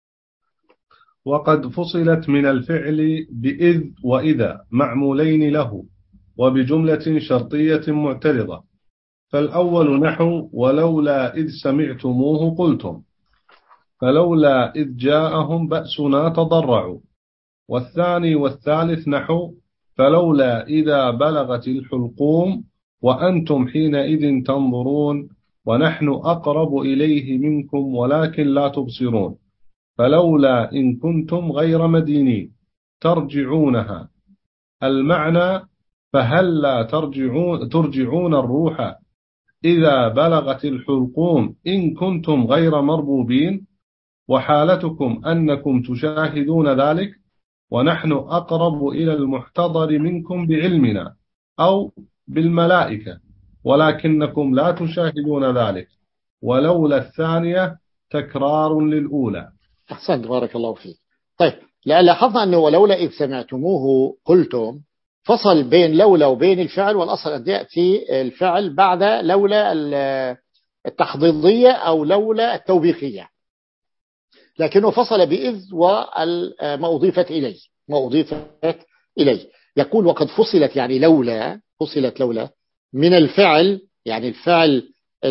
وقد فصلت من الفعل بإذ وإذا معمولين له وبجملة شرطية معترضة، فالأول نحو ولولا إذ سمعتموه قلتم، فلولا إذ جاءهم بأسنا تضرعوا. والثاني والثالث نحو فلولا إذا بلغت الحلقوم وأنتم حينئذ تنظرون ونحن أقرب إليه منكم ولكن لا تبصرون، فلولا إن كنتم غير مدينين ترجعونها. المعنى فهل لا ترجعون, ترجعون الروح إذا بلغت الحلقوم إن كنتم غير مربوبين، وحالتكم أنكم تشاهدون ذلك ونحن أقرب إلى المحتضر منكم بعلمنا أو بالملائكة ولكنكم لا تشاهدون ذلك. ولولا الثانية تكرار للأولى. أحسنت، بارك الله فيك. طيب، لأن لاحظنا أنه ولولا إذ سمعتموه قلتم فصل بين لولا وبين الفعل، والأصل أن يأتي الفعل بعد لولا التحضيضية أو لولا التوبيخية، لكنه فصل بإذ وما أضيفت إليه ما أضيفت إليه. يقول وقد فصلت، يعني لولا فصلت لولا من الفعل، يعني الفعل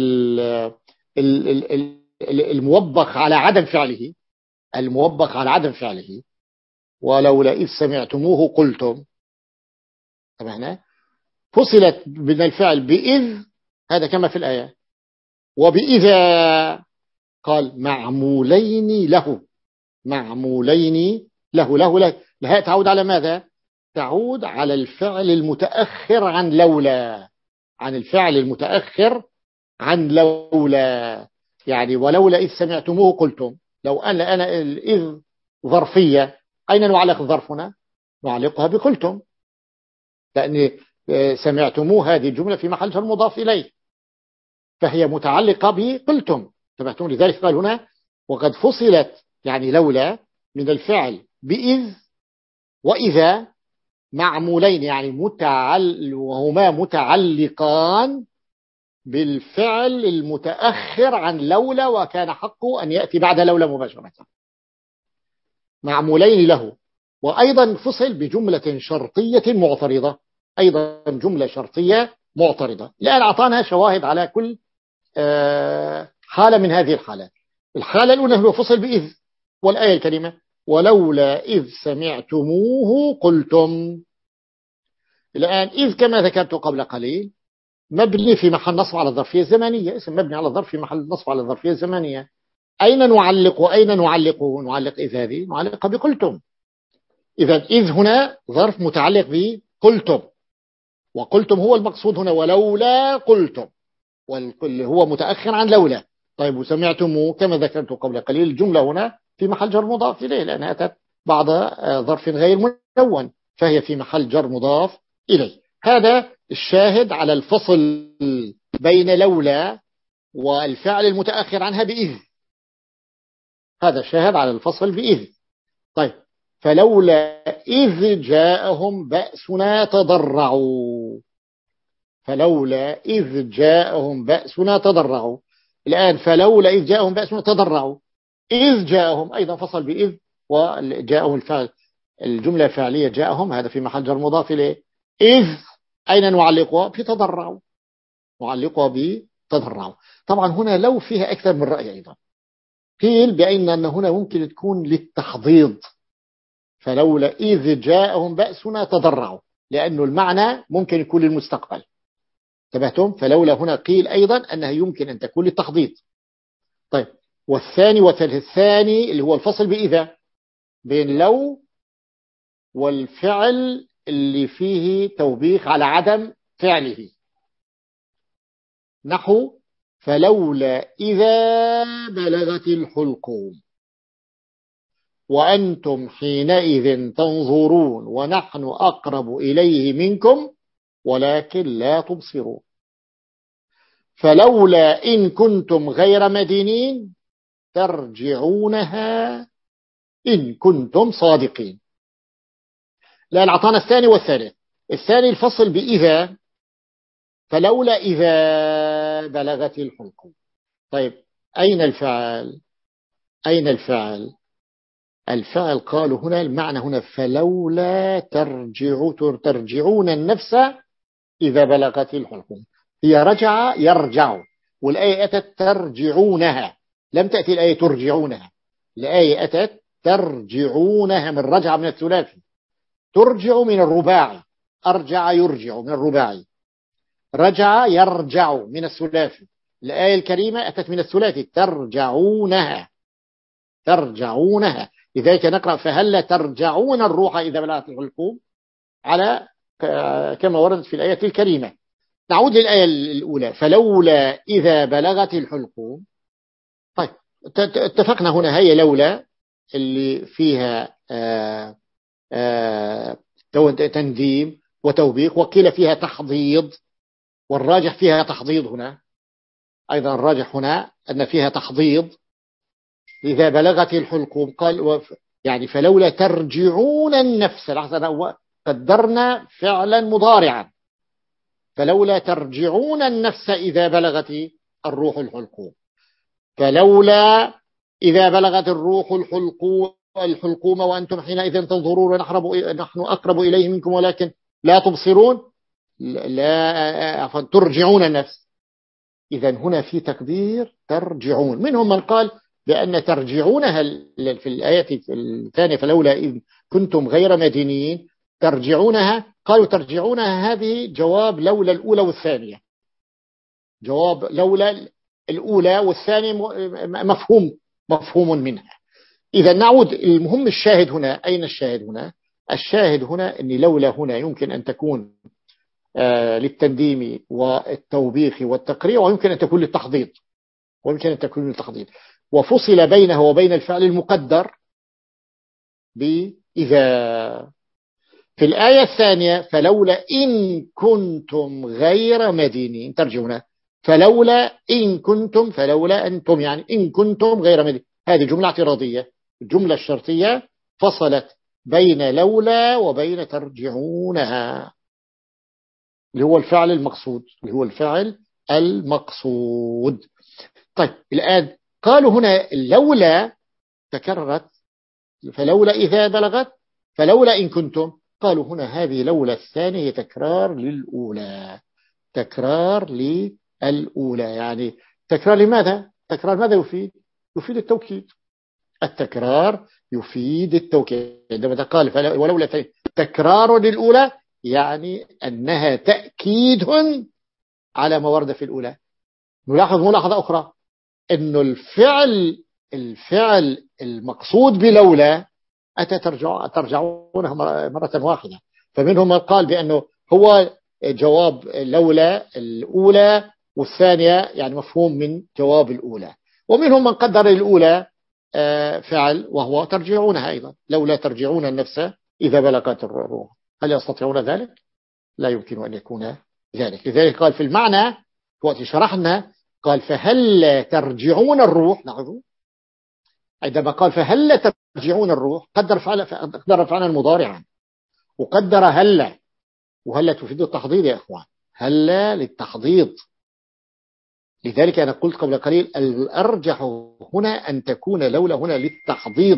الموبخ على عدم فعله الموبخ على عدم فعله ولولا إذ سمعتموه قلتم، تمام، فصلت من الفعل بإذ، هذا كما في الآية، وبإذا قال معمولين له معمولين له له له لها تعود على ماذا؟ تعود على الفعل المتأخر عن لولا عن الفعل المتأخر عن لولا. يعني ولولا إذ سمعتموه قلتم، لو أن أنا الإذ ظرفية، أين نعلق ظرفنا؟ نعلقها بقلتم، لأن سمعتموه هذه الجملة في محل جر مضاف إليه، فهي متعلقة بقلتم. تبعتم، لذلك قال هنا وقد فصلت يعني لولا من الفعل بإذ وإذا معمولين، يعني متعل وهما متعلقان بالفعل المتأخر عن لولا، وكان حقه أن يأتي بعد لولا مباشرة، معمولين له. وأيضا فصل بجملة شرطية معترضة، أيضا جملة شرطية معترضة. الآن أعطانا شواهد على كل حالة من هذه الحالات. الحالة الأولى هو فصل بإذ، والآية الكريمة ولولا إذ سمعتموه قلتم. الآن إذ كما ذكرت قبل قليل مبني في محل نصب على الظرفية الزمانية، اسم مبني على الظرف في محل نصب على الظرفية الزمانية. أين نعلق وأين نعلق نعلق إذ هذه نعلقها بقلتم. إذا إذ هنا ظرف متعلق بقلتم، وقلتم هو المقصود هنا، ولولا قلتم، والكل هو متأخر عن لولا. طيب وسمعتموه كما ذكرت قبل قليل، الجملة هنا في محل جر مضاف إليه لأنها أتت بعد ظرف غير منون، فهي في محل جر مضاف إليه. هذا الشاهد على الفصل بين لولا والفعل المتأخر عنها بإذ، هذا شاهد على الفصل بإذ. طيب فلولا إذ جاءهم بأسنا تضرعوا فلولا إذ جاءهم بأسنا تضرعوا الآن فلولا إذ جاءهم بأسنا تضرعوا، إذ جاءهم أيضا فصل بإذ، وجاءهم الفعل الجملة الفعلية جاءهم، هذا في محل جر مضاف إليه. إذ أين نعلقها؟ في تضرعوا، نعلقها بتضرعوا. طبعا هنا لو فيها أكثر من رأي أيضا، قيل بأن أن هنا ممكن تكون للتحضيض، فلولا إذ جاءهم بأسنا تضرعوا، لأنه المعنى ممكن يكون للمستقبل. تبهتم؟ فلولا هنا قيل أيضا أنها يمكن أن تكون للتحضيض. طيب والثاني والثالث، الثاني اللي هو الفصل بإذا بين لو والفعل اللي فيه توبيخ على عدم فعله، نحو فلولا إذا بلغت الحلقوم وأنتم حينئذ تنظرون ونحن أقرب إليه منكم ولكن لا تبصرون. فلولا إن كنتم غير مدينين ترجعونها إن كنتم صادقين. لا العطانا الثاني والثالث. الثاني الفصل بإذا، فلولا إذا بلغت الحلقوم. طيب أين الفعل؟ أين الفعل؟ الفعل قالوا هنا المعنى هنا فلولا ترجعوا ترجعون النفس إذا بلغت الحلقوم. هي رجع يرجع، والآية أتت ترجعونها، لم تأتي الآية ترجعونها. الآية أتت ترجعونها من رجع من الثلاثي، ترجع من الرباعي، أرجع يرجع من الرباعي، رجع يرجع من الثلاثي. الآية الكريمة أتت من الثلاثي ترجعونها، ترجعونها. لذلك نقرأ فهل ترجعون الروح إذا بلغت الحلقوم، على كما وردت في الآية الكريمة. نعود للآية الأولى فلولا إذا بلغت الحلقوم. طيب اتفقنا هنا هي لولا اللي فيها آآ آآ تنديم وتوبيخ، وقيل فيها تحضيض، والراجح فيها تحضيض هنا أيضا. الراجح هنا أن فيها تحضيض. إذا بلغت الحلقوم قال يعني فلولا ترجعون النفس، لحظة قدرنا فعلا مضارعا، فلولا ترجعون النفس إذا بلغت الروح الحلقوم. فلولا إذا بلغت الروح الحلقوم الحلقوم وأنتم حينئذ تنظرون نحن أقرب إليه منكم ولكن لا تبصرون، لا عفوا ترجعون النفس. إذا هنا في تقدير ترجعون. منهم من قال بأن ترجعونها في الآية الثانية فلولا إذ كنتم غير مدينين ترجعونها، قالوا ترجعونها هذه جواب لولا الأولى والثانية، جواب لولا الأولى والثانية مفهوم مفهوم منها. إذا نعود المهم الشاهد هنا. أين الشاهد هنا؟ الشاهد هنا أن لولا هنا يمكن أن تكون آه للتنديم والتوبيخ والتقريع، ويمكن أن تكون للتحضيض، ويمكن أن تكون للتحضيض، وفصل بينه وبين الفعل المقدر بإذا. في الآية الثانية فلولا إن كنتم غير مدينين ترجعون، فلولا إن كنتم، فلولا أنتم يعني إن كنتم غير مدينين، هذه جملة اعتراضية. الجملة الشرطية فصلت بين لولا وبين ترجعونها، اللي هو الفعل المقصود، اللي هو الفعل المقصود. طيب الآن قالوا هنا لولا تكررت، فلولا إذا بلغت، فلولا إن كنتم. قالوا هنا هذه لولا الثانية تكرار للأولى، تكرار للأولى. يعني تكرار لماذا؟ تكرار ماذا يفيد؟ يفيد التوكيد. التكرار يفيد التوكيد. عندما قال ولولا الثانية تكرار للأولى يعني أنها تأكيد على ما ورد في الأولى. نلاحظ ملاحظة أخرى، أنه الفعل الفعل المقصود بلولا أتى ترجع ترجعونها مرة واحدة. فمنهم من قال بأنه هو جواب لولا الأولى والثانية يعني مفهوم من جواب الأولى، ومنهم من قدر الأولى فعل وهو ترجعونها أيضا، لولا ترجعون النفس إذا بلغت الروح. هل يستطيعون ذلك؟ لا يمكن أن يكون ذلك. لذلك قال في المعنى وقت شرحنا قال فهل ترجعون الروح. لاحظوا عندما قال فهل ترجعون الروح قدر فعل قدر فعلا مضارعا، وقدر هلا، وهلا تفيد التحضيض يا إخوان، هلا للتحضيض. لذلك أنا قلت قبل قليل الأرجح هنا أن تكون لولا هنا للتحضيض،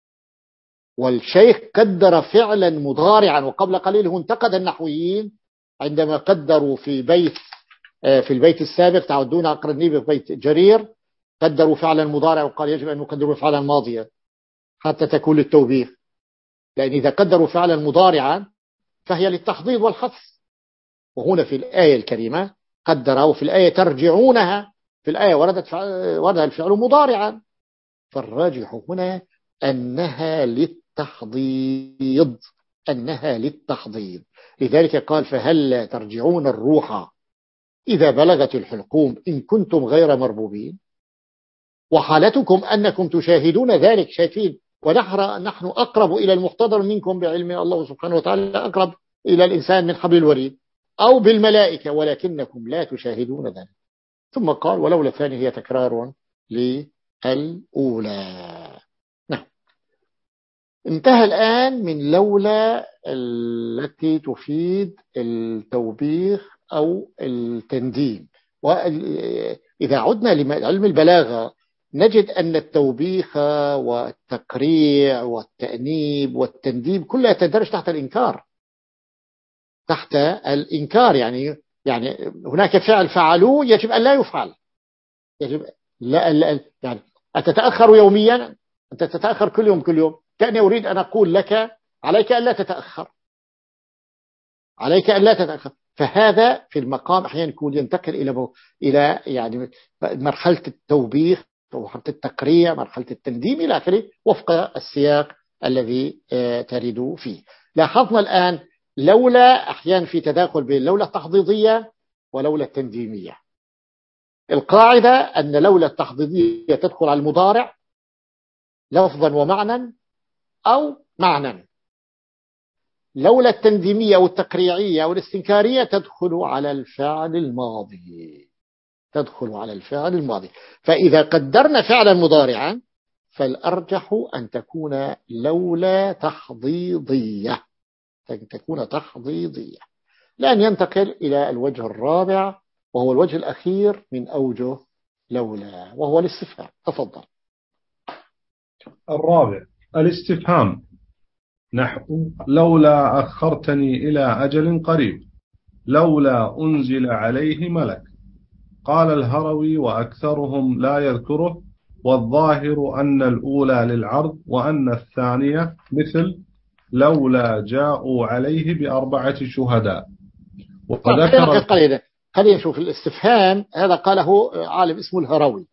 والشيخ قدر فعلا مضارعا. وقبل قليل هو انتقد النحويين عندما قدروا في بيت في البيت السابق، تعودون أقرني في بيت جرير، قدروا فعلا مضارع وقال يجب أن نقدروا فعلا ماضيا حتى تكون للتوبيخ، لأن إذا قدروا فعلا مضارعا فهي للتحضيض والحث. وهنا في الآية الكريمة قدروا في الآية ترجعونها، في الآية وردت ورد الفعل مضارعا، فالراجح هنا أنها للتحضيض، أنها للتحضيض. لذلك قال فهل ترجعون الروح إذا بلغت الحلقوم إن كنتم غير مربوبين، وحالتكم أنكم تشاهدون ذلك، شايفين، ونحن نحن أقرب إلى المحتضر منكم بعلم الله سبحانه وتعالى، أقرب إلى الإنسان من حبل الوريد أو بالملائكة، ولكنكم لا تشاهدون ذلك. ثم قال ولولا الثاني هي تكرار للأولى. نعم. انتهى الآن من لولا التي تفيد التوبيخ أو التنديم. وإذا عدنا لعلم البلاغة نجد أن التوبيخ والتقريع والتأنيب والتنديب كلها تندرج تحت الإنكار، تحت الإنكار. يعني يعني هناك فعل فعلوه يجب أن لا يفعل، يجب لا, لا يعني أتتأخر يوميا، أنت تتأخر كل يوم كل يوم، كأني أريد أن أقول لك عليك أن لا تتأخر، عليك أن لا تتأخر. فهذا في المقام أحيانا يكون ينتقل إلى إلى يعني مرحلة التوبيخ، مرحلة التقريع، مرحلة التنديم إلى آخره، وفق السياق الذي ترد فيه. لاحظنا الآن لولا أحيانا في تداخل بين لولا التحضيضية ولولا التنديمية. القاعدة أن لولا التحضيضية تدخل على المضارع لفظا ومعنى أو معنى، لولا التنديمية أو التقريعية أو الاستنكارية تدخل على الفعل الماضي، تدخل على الفعل الماضي. فإذا قدرنا فعلا مضارعا فالأرجح أن تكون لولا تحضيضية، تكون تحضيضية، لأن ينتقل إلى الوجه الرابع وهو الوجه الأخير من أوجه لولا، وهو الاستفهام. تفضل. الرابع الاستفهام، نحو لولا أخرتني إلى أجل قريب، لولا أنزل عليه ملك. قال الهروي وأكثرهم لا يذكره، والظاهر أن الأولى للعرض وأن الثانية مثل لولا جاءوا عليه بأربعة شهداء. وذكر قليلا خلينا نشوف الاستفهام هذا قاله عالم اسمه الهروي.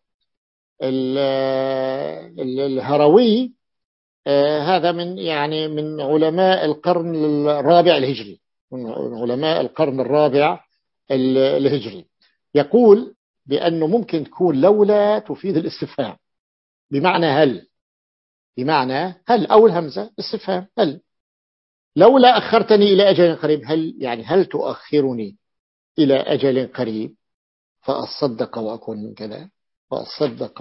الهروي هذا من يعني من علماء القرن الرابع الهجري، من علماء القرن الرابع الهجري. يقول بأنه ممكن تكون لولا تفيد الاستفهام بمعنى هل، بمعنى هل أو الهمزة استفهام هل. لولا أخرتني إلى أجل قريب، هل يعني هل تؤخرني إلى أجل قريب فأصدق وأكون من كذا، فأصدق،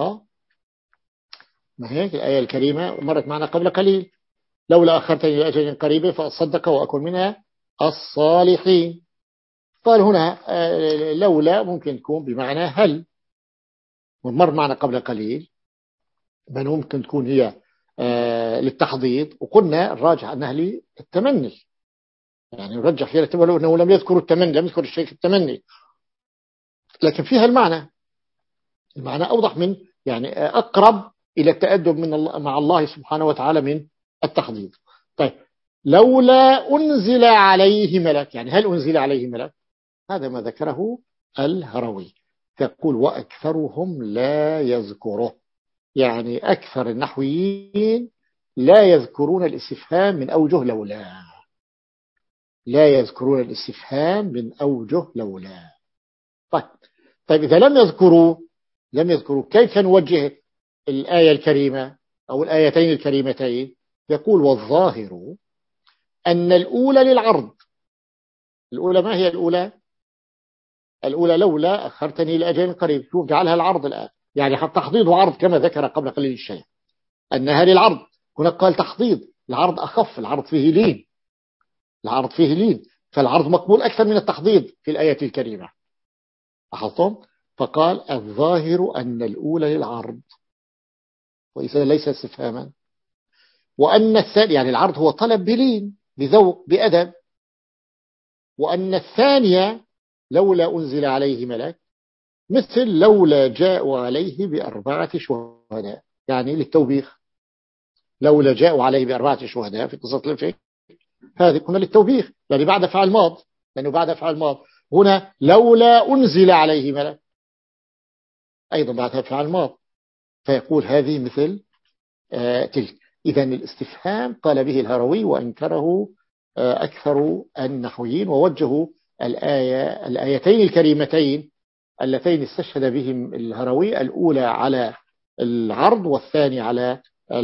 ما هيك الآية الكريمة مرت معنا قبل قليل، لولا أخرتني إلى أجل قريب فأصدق وأكون منها الصالحين. قال هنا لولا ممكن تكون بمعنى هل، ومر معنا قبل قليل بل ممكن تكون هي للتحضيض، وقلنا الراجح أنها للتمني، يعني نرجح فيها التمني أنه لم يذكر التمني، لم يذكر الشيء في التمني، لكن فيها المعنى، المعنى أوضح من يعني أقرب إلى التأدب من الله مع الله سبحانه وتعالى من التحضيض. طيب لولا أنزل عليه ملك، يعني هل أنزل عليه ملك؟ هذا ما ذكره الهروي، تقول وأكثرهم لا يذكره، يعني أكثر النحويين لا يذكرون الاستفهام من أوجه لولا، لا يذكرون الاستفهام من أوجه لولا. طيب طيب إذا لم يذكروا لم يذكروا كيف نوجه الآية الكريمة أو الآيتين الكريمتين؟ يقول والظاهر أن الأولى للعرض. الأولى ما هي الأولى؟ الأولى لولا أخرتني لأجل قريب، شوف جعلها العرض الآن، يعني تحضيض وعرض كما ذكر قبل قليل الشيء أنها للعرض. هنا قال تحضيض، العرض أخف، العرض فيه لين، العرض فيه لين، فالعرض مقبول أكثر من التحضيض في الآية الكريمة. لاحظتم؟ فقال الظاهر أن الأولى للعرض وإذا ليس استفهاما، وأن الثاني يعني العرض هو طلب بلين بذوق بأدب، وأن الثانية لولا أنزل عليه ملك مثل لولا جاءوا عليه بأربعة شهداء، يعني للتوبيخ، لولا جاءوا عليه بأربعة شهداء في قصة الإفك، هذه كنا للتوبيخ يعني بعد فعل ماض، لأنه بعد فعل ماض. هنا لولا أنزل عليه ملك أيضا بعد فعل ماض، فيقول هذه مثل آه تلك. إذن الاستفهام قال به الهروي وأنكره آه أكثر النحويين، ووجهوا الآية الآيتين الكريمتين اللتين استشهد بهم الهروي، الأولى على العرض والثاني على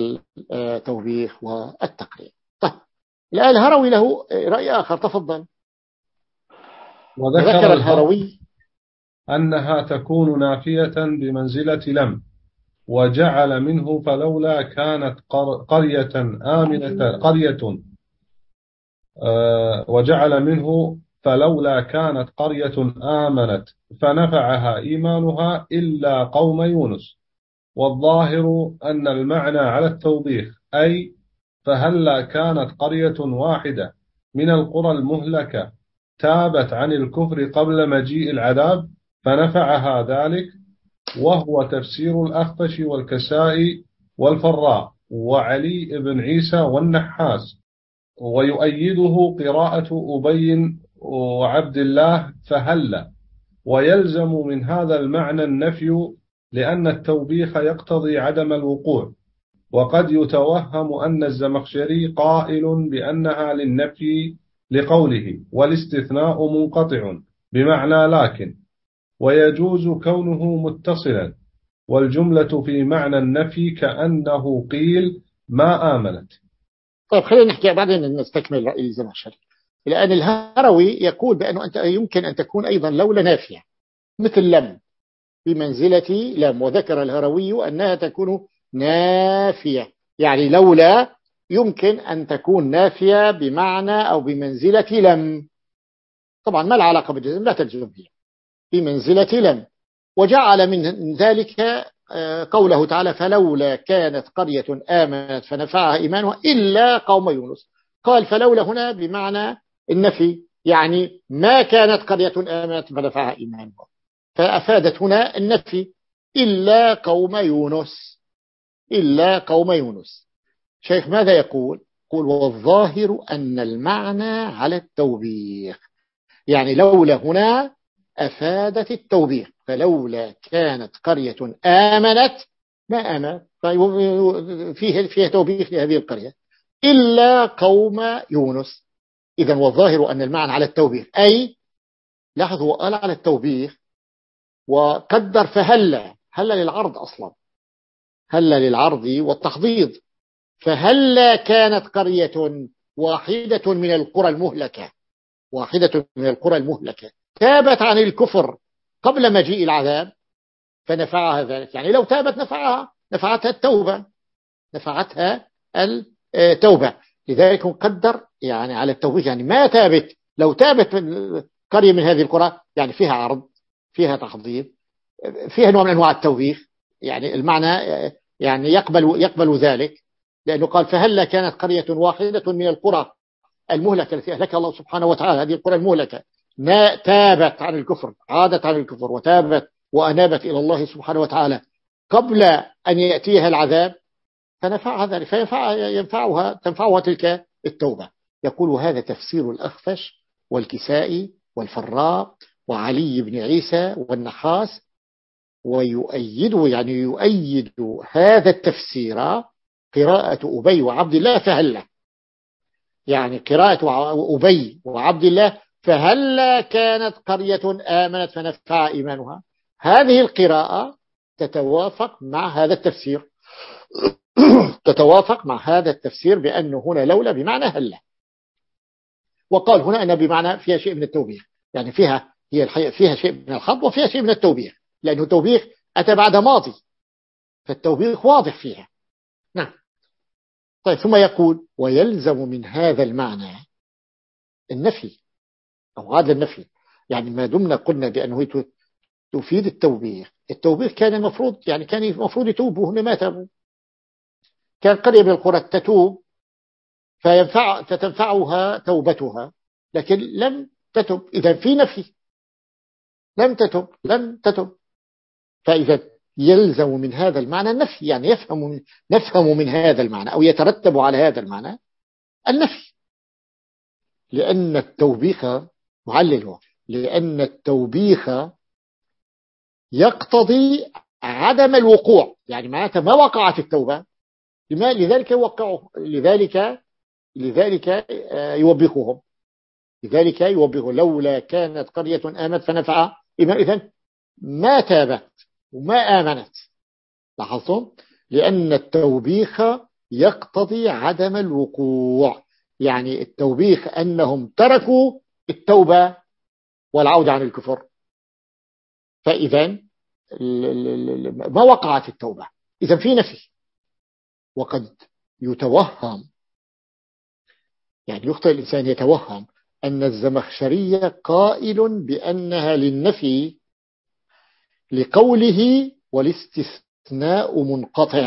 التوبيخ والتقرير. طيب الآن الهروي له رأي آخر، تفضل. وذكر الهروي أنها تكون نافية بمنزلة لم، وجعل منه فلولا كانت قرية آمنة قرية آه وجعل منه فلولا كانت قرية آمنت فنفعها إيمانها إلا قوم يونس. والظاهر أن المعنى على التوضيح، أي فهلا كانت قرية واحدة من القرى المهلكة تابت عن الكفر قبل مجيء العذاب فنفعها ذلك، وهو تفسير الأخفش والكسائي والفراء وعلي بن عيسى والنحاس. ويؤيده قراءة أبي وعبد الله فهل، ويلزم من هذا المعنى النفي لأن التوبيخ يقتضي عدم الوقوع. وقد يتوهم أن الزمخشري قائل بأنها للنفي لقوله والاستثناء منقطع بمعنى لكن، ويجوز كونه متصلا، والجملة في معنى النفي كأنه قيل ما آمنت. طيب خلينا نحكي بعدين نستكمل رأي الزمخشري. لأن الهروي يقول بأنه أنت يمكن أن تكون أيضا لولا نافية مثل لم بمنزلة لم، وذكر الهروي أنها تكون نافية، يعني لولا يمكن أن تكون نافية بمعنى أو بمنزلة لم، طبعا ما العلاقة بالجزم، لا تلزم هي بمنزلة لم. وجعل من ذلك قوله تعالى فلولا كانت قرية آمنت فنفعها إيمانها إلا قوم يونس. قال فلولا هنا بمعنى النفي، يعني ما كانت قرية آمنت فنفعها إيمانها، فأفادت هنا النفي إلا قوم يونس، إلا قوم يونس. شيخ ماذا يقول؟ يقول والظاهر أن المعنى على التوبيخ، يعني لولا هنا أفادت التوبيخ، فلولا كانت قرية آمنت ما آمنت فيه فيها توبيخ لهذه القرية إلا قوم يونس. إذن والظاهر أن المعنى على التوبيخ، أي لاحظوا قال على التوبيخ وقدر فهلا، هلا للعرض أصلا، هلا للعرض والتحضيض، فهلا كانت قرية واحدة من القرى المهلكة، واحدة من القرى المهلكة تابت عن الكفر قبل مجيء العذاب فنفعها ذلك، يعني لو تابت نفعها، نفعتها التوبة، نفعتها التوبة. لذلك قدر يعني على التوبيخ، يعني ما تابت، لو تابت من قرية من هذه القرى يعني فيها عرض، فيها تحضيض، فيها نوع من أنواع التوبيخ، يعني المعنى يعني يقبل يقبل ذلك، لأنه قال فهلا كانت قرية واحدة من القرى المهلكة التي أهلكها الله سبحانه وتعالى، هذه القرى المهلكة تابت عن الكفر، عادت عن الكفر وتابت وأنابت إلى الله سبحانه وتعالى قبل أن يأتيها العذاب فنفعها ذلك، فينفع ينفعها تنفعها تلك التوبة. يقول هذا تفسير الأخفش والكسائي والفراء وعلي بن عيسى والنحاس. ويؤيد يعني يؤيد هذا التفسير قراءة أبي وعبد الله فهلا، يعني قراءة أبي وعبد الله فهلا كانت قرية آمنت فنفع إيمانها، هذه القراءة تتوافق مع هذا التفسير تتوافق مع هذا التفسير بأنه هنا لولا بمعنى هلا، وقال هنا أن بمعنى فيها شيء من التوبيخ، يعني فيها هي الحقيقة فيها شيء من الخط وفيها شيء من التوبيخ، لأنه التوبيخ أتى بعد ماضي فالتوبيخ واضح فيها. نعم. طيب ثم يقول ويلزم من هذا المعنى النفي أو هذا النفي، يعني ما دمنا قلنا بأنه تفيد التوبيخ، التوبيخ كان المفروض يعني كان المفروض يتوبوا، هم ما تابوا، كان قرية من القرى تتوب فينفع فتنفعها توبتها، لكن لم تتب، إذا في نفي، لم تتب لم تتب فإذا يلزم من هذا المعنى النفي، يعني يفهم من نفهم من هذا المعنى أو يترتب على هذا المعنى النفي، لأن التوبيخ معلل، لأن التوبيخ يقتضي عدم الوقوع، يعني معناتها ما وقعت التوبة، لذلك يوقعه، لذلك لذلك يوبخهم، لذلك يوبخ لولا كانت قرية آمنت فنفعها إذن ما تابت وما آمنت. لاحظتم؟ لأن التوبيخ يقتضي عدم الوقوع، يعني التوبيخ أنهم تركوا التوبة والعودة عن الكفر، فإذا ما وقعت التوبة، إذا في نفي. وقد يتوهم يعني يخطئ الإنسان يتوهم أن الزمخشري قائل بأنها للنفي لقوله والاستثناء منقطع،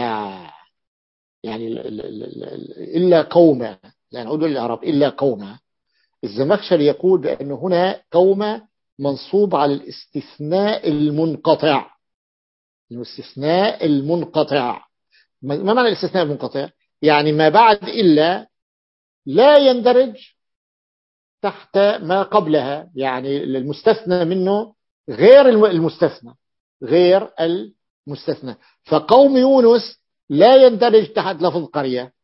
يعني إلا قوما، يعني أقول للعرب إلا قوما، الزمخشري يقول بأن هنا قوم منصوب على الاستثناء المنقطع. الاستثناء المنقطع، ما معنى الاستثناء المنقطع؟ يعني ما بعد إلا لا يندرج تحت ما قبلها، يعني المستثنى منه غير المستثنى غير المستثنى. فقوم يونس لا يندرج تحت لفظ قرية،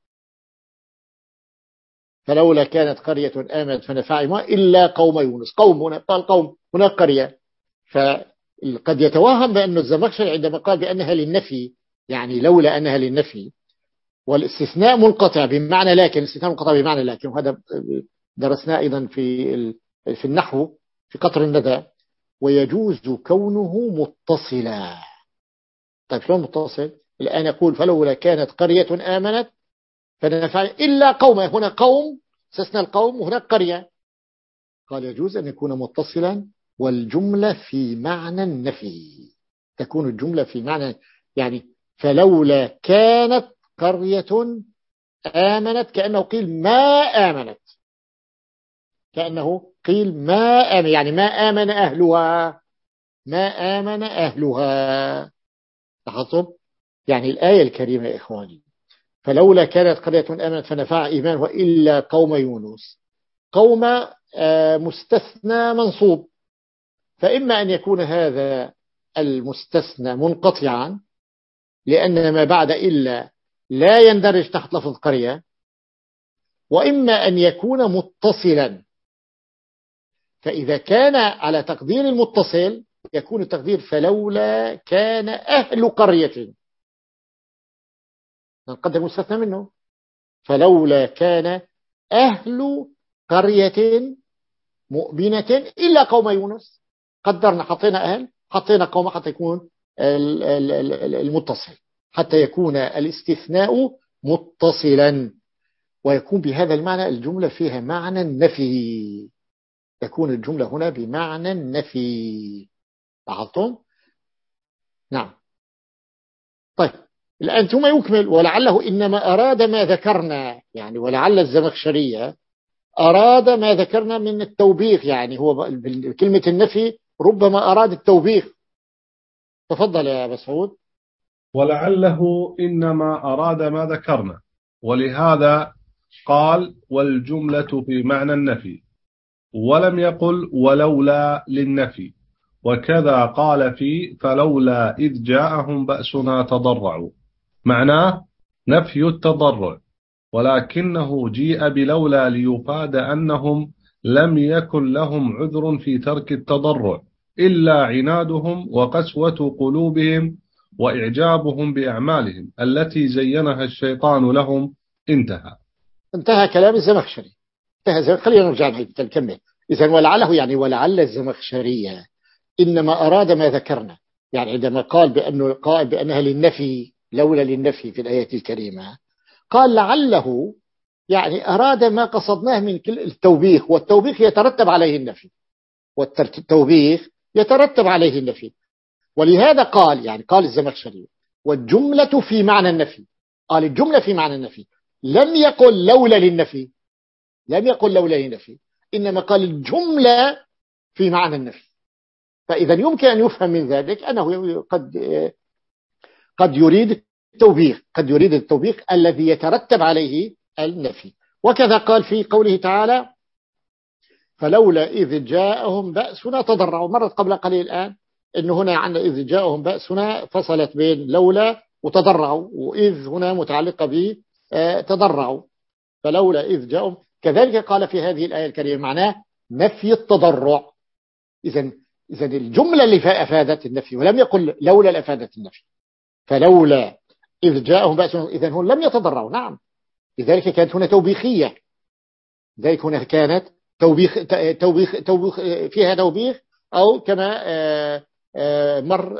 فلولا كانت قرية آمنت فنفعها إلا قوم يونس. قوم هنا قال قوم، هنا قرية. فقد يتوهم بأن الزمخشري عندما قال بأنها للنفي، يعني لولا أنها للنفي، والاستثناء منقطع بمعنى لكن، الاستثناء منقطع بمعنى لكن، وهذا درسناه أيضا في في النحو في قطر الندى. ويجوز كونه متصلا. طيب شلون متصل؟ الآن يقول فلولا كانت قرية آمنت فنفع إلا قوم، هنا قوم استثنى القوم وهناك قرية. قال يجوز أن يكون متصلا والجملة في معنى النفي، تكون الجملة في معنى، يعني فلولا كانت قرية آمنت كأنه قيل ما آمنت، كأنه قيل ما آمن، يعني ما آمن أهلها، ما آمن أهلها. لاحظتم؟ يعني الآية الكريمة يا إخواني، فلولا كانت قرية آمنت فنفع إيمانها إلا قوم يونس. قوم مستثنى منصوب، فإما أن يكون هذا المستثنى منقطعا لأن ما بعد إلا لا يندرج تحت لفظ قرية، وإما أن يكون متصلا. فإذا كان على تقدير المتصل يكون التقدير فلولا كان أهل قرية، نقدر مستثنى منه، فلولا كان أهل قرية مؤمنة إلا قوم يونس. قدرنا، حطينا أهل، حطينا قوم حتى يكون المتصل، حتى يكون الاستثناء متصلا، ويكون بهذا المعنى الجملة فيها معنى النفي، تكون الجملة هنا بمعنى النفي. لاحظتم؟ نعم. طيب الآن ثم يكمل ولعله إنما أراد ما ذكرنا، يعني ولعل الزمخشرية أراد ما ذكرنا من التوبيخ، يعني هو بكلمة النفي ربما أراد التوبيخ. تفضل يا مسعود. ولعله إنما أراد ما ذكرنا، ولهذا قال والجملة في معنى النفي، ولم يقل ولولا للنفي. وكذا قال في فلولا إذ جاءهم بأسنا تضرعوا، معناه نفي التضرع، ولكنه جيء بلولا ليفاد أنهم لم يكن لهم عذر في ترك التضرع إلا عنادهم وقسوة قلوبهم وإعجابهم بأعمالهم التي زينها الشيطان لهم. انتهى انتهى كلام الزمخشري. انتهى. خلينا نرجع نكمل. إذا ولعله يعني ولعل الزمخشرية إنما أراد ما ذكرنا، يعني عندما قال بأنه قال بأنها للنفي، لولا للنفي في الآية الكريمة، قال لعله يعني أراد ما قصدناه من كل التوبيخ، والتوبيخ يترتب عليه النفي، والتوبيخ يترتب عليه النفي. ولهذا قال، يعني قال الزمخشري والجملة في معنى النفي، قال الجملة في معنى النفي، لم يقل لولا للنفي، لم يقل لولا للنفي، إنما قال الجملة في معنى النفي. فإذا يمكن أن يفهم من ذلك أنه قد قد يريد التوبيخ، قد يريد التوبيخ الذي يترتب عليه النفي. وكذا قال في قوله تعالى فلولا إذ جاءهم بأسنا تضرعوا، مرت قبل قليل الآن إنه هنا عندنا إذ جاءهم بأسنا فصلت بين لولا وتضرعوا، وإذ هنا متعلقة به تضرعوا، فلولا إذ جاءهم. كذلك قال في هذه الآية الكريمة معناه نفي التضرع. إذن إذا الجملة اللي أفادت النفي، ولم يقل لولا لأفادت النفي. فلولا إذ جاءهم بأسنا، إذن هم لم يتضرعوا. نعم، لذلك كانت هنا توبيخية، لذلك هنا كانت توبيخ توبيخ توبيخ فيها توبيخ، أو كما مر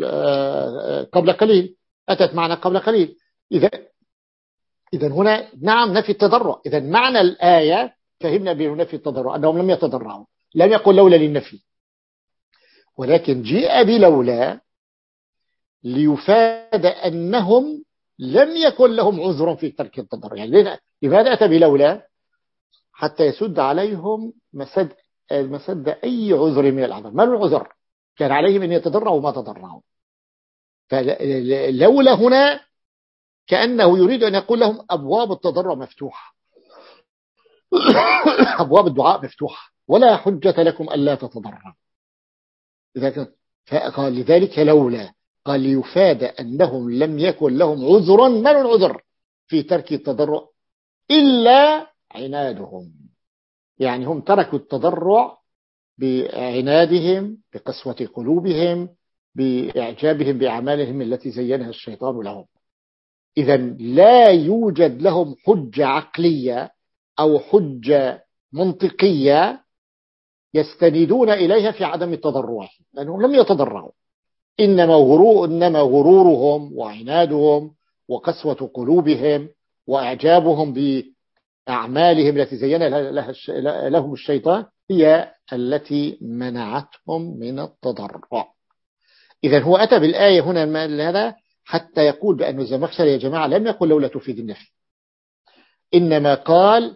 قبل قليل، أتت معنا قبل قليل. إذا إذا هنا نعم نفي التضرع. إذا معنى الآية فهمنا بنفي التضرع أنهم لم يتضرعوا، لم يقل لولا للنفي، ولكن جاء بلولا ليفاد أنهم لم يكن لهم عذر في ترك التضرع. يعني لماذا أتى بلولا؟ حتى يسد عليهم مسد مسد أي عذر من الأعذار. ما العذر؟ كان عليهم أن يتضرعوا وما تضرعوا. فلولا هنا كأنه يريد أن يقول لهم أبواب التضرع مفتوحة أبواب الدعاء مفتوحة، ولا حجة لكم ألا تتضرعوا. فقال لذلك لولا، قال ليفاد أنهم لم يكن لهم عذر. ما العذر في ترك التضرع؟ إلا عنادهم، يعني هم تركوا التضرع بعنادهم، بقسوة قلوبهم، بإعجابهم بأعمالهم التي زينها الشيطان لهم. إذا لا يوجد لهم حجة عقلية أو حجة منطقية يستندون إليها في عدم التضرع، لأنهم لم يتضرعوا. إنما غرور إنما غرورهم وعنادهم وقسوة قلوبهم وإعجابهم بأعمالهم التي زين لهم الشيطان هي التي منعتهم من التضرع. إذا هو أتى بالآية هنا هذا حتى يقول بأن الزمخشري يا جماعة لم يقل لولا تفيد النفي، إنما قال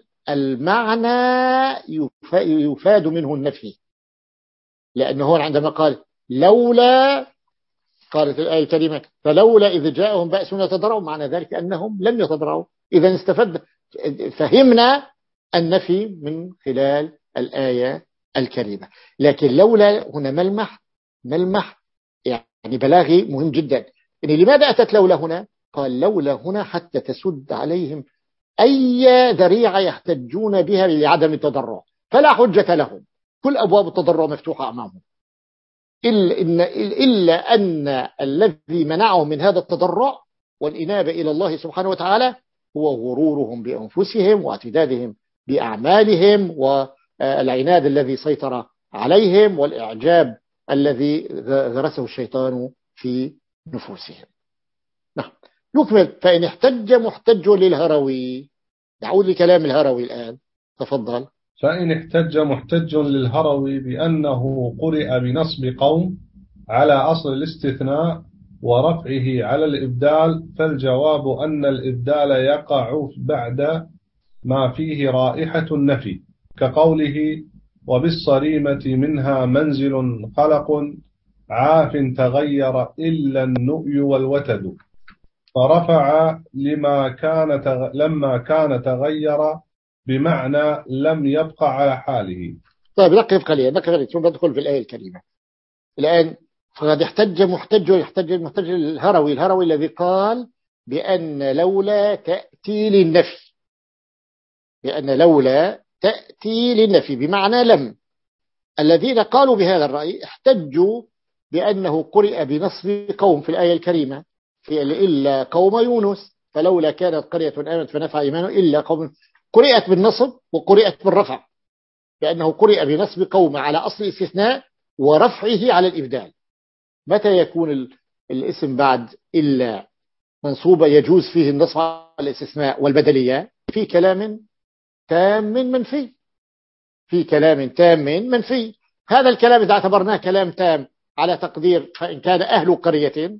المعنى يفاد منه النفي، لأنه عندما قال لولا، قالت الآية الكريمة فلولا إذ جاءهم بأسنا تضرعوا، معنى ذلك أنهم لم يتضرعوا. إذا استفد فهمنا النفي من خلال الآية الكريمة. لكن لولا هنا ملمح ملمح يعني بلاغي مهم جدا. يعني لماذا أتت لولا هنا؟ قال لولا هنا حتى تسد عليهم أي ذريعة يحتجون بها لعدم التضرع، فلا حجة لهم، كل أبواب التضرع مفتوحة أمامهم، إلا إن, إلا أن الذي منعهم من هذا التضرع والإنابة إلى الله سبحانه وتعالى هو غرورهم بأنفسهم واعتدادهم بأعمالهم والعناد الذي سيطر عليهم والإعجاب الذي غرسه الشيطان في نفوسهم. نعم نكمل. فإن احتج محتج للهروي، نعود لكلام الهروي الآن، تفضل. فإن احتج محتج للهروي بأنه قرئ بنصب قوم على أصل الاستثناء ورفعه على الإبدال، فالجواب أن الإبدال يقع بعد ما فيه رائحة النفي، كقوله وبالصريمة منها منزل خلق عاف تغير إلا النؤي والوتد، فرفع لما كان تغ... لما كان تغير بمعنى لم يبقى على حاله. طيب نقف قليلا نقف قليلا ثم ندخل في الآية الكريمة الآن. فقد احتج محتج يحتج محتج الهروي الهروي الذي قال بأن لولا تأتي للنفي، بأن لولا تأتي للنفي بمعنى لم. الذين قالوا بهذا الرأي احتجوا بأنه قرئ بنصب قوم في الآية الكريمة في إلا قوم يونس، فلولا كانت قرية آمنت فنفع إيمانه إلا قوم، قرئت بالنصب وقرئت بالرفع، بأنه قرئ بنصب قوم على أصل الاستثناء ورفعه على الإبدال. متى يكون الاسم بعد إلا منصوبة يجوز فيه النصب على الاستثناء والبدلية؟ في كلام تام منفي، في كلام تام منفي. هذا الكلام إذا اعتبرناه كلام تام على تقدير فإن كان أهل قرية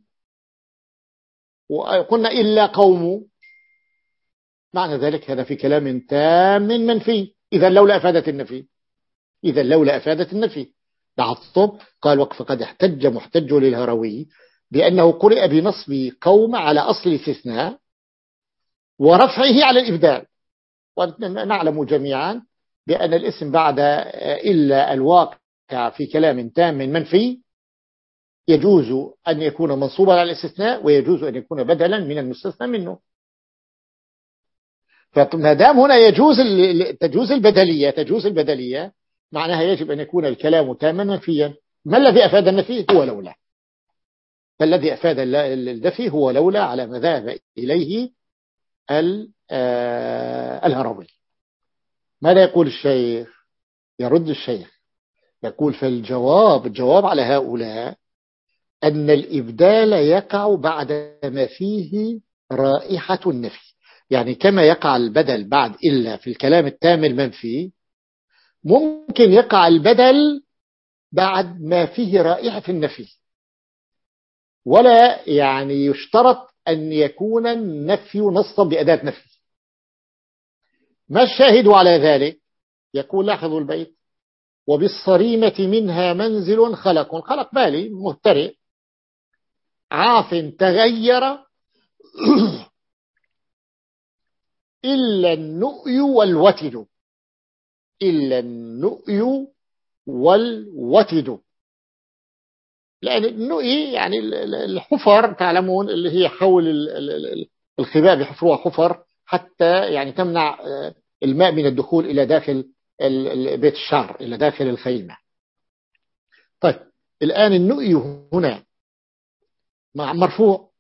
وقلنا إلا قوم، معنى ذلك هذا في كلام تام منفي. إذا لولا أفادت النفي، إذا لولا أفادت النفي. لاحظتم؟ قال وقف قد احتج محتج للهروي بأنه قرئ بنصب قوم على أصل الاستثناء ورفعه على الإبدال. ونعلم جميعا بأن الاسم بعد إلا الواقع في كلام تام منفي يجوز أن يكون منصوبا على الاستثناء ويجوز أن يكون بدلا من المستثنى منه. فما دام هنا يجوز تجوز البدلية تجوز البدلية معناها يجب أن يكون الكلام تاما منفيا. ما الذي أفاد النفي؟ هو لولا. فالذي أفاد النفي هو لولا على ما ذهب إليه الهروي. ماذا يقول الشيخ؟ يرد الشيخ يقول فالجواب الجواب على هؤلاء أن الإبدال يقع بعد ما فيه رائحة النفي. يعني كما يقع البدل بعد إلا في الكلام التام المنفي، ممكن يقع البدل بعد ما فيه رائحة النفي، ولا يعني يشترط أن يكون النفي نصا بأداة نفي. ما الشاهد على ذلك؟ يقول لاحظوا البيت: وبالصريمة منها منزل خلق. خلق بالي مهترئ عاف تغير إلا النؤي والوتد. إلا النؤي والوتد، لأن النؤي يعني الحفر تعلمون اللي هي حول الخباء بحفروها حفر حتى يعني تمنع الماء من الدخول إلى داخل بيت الشعر، إلى داخل الخيمة. طيب الآن النؤي هنا مرفوع،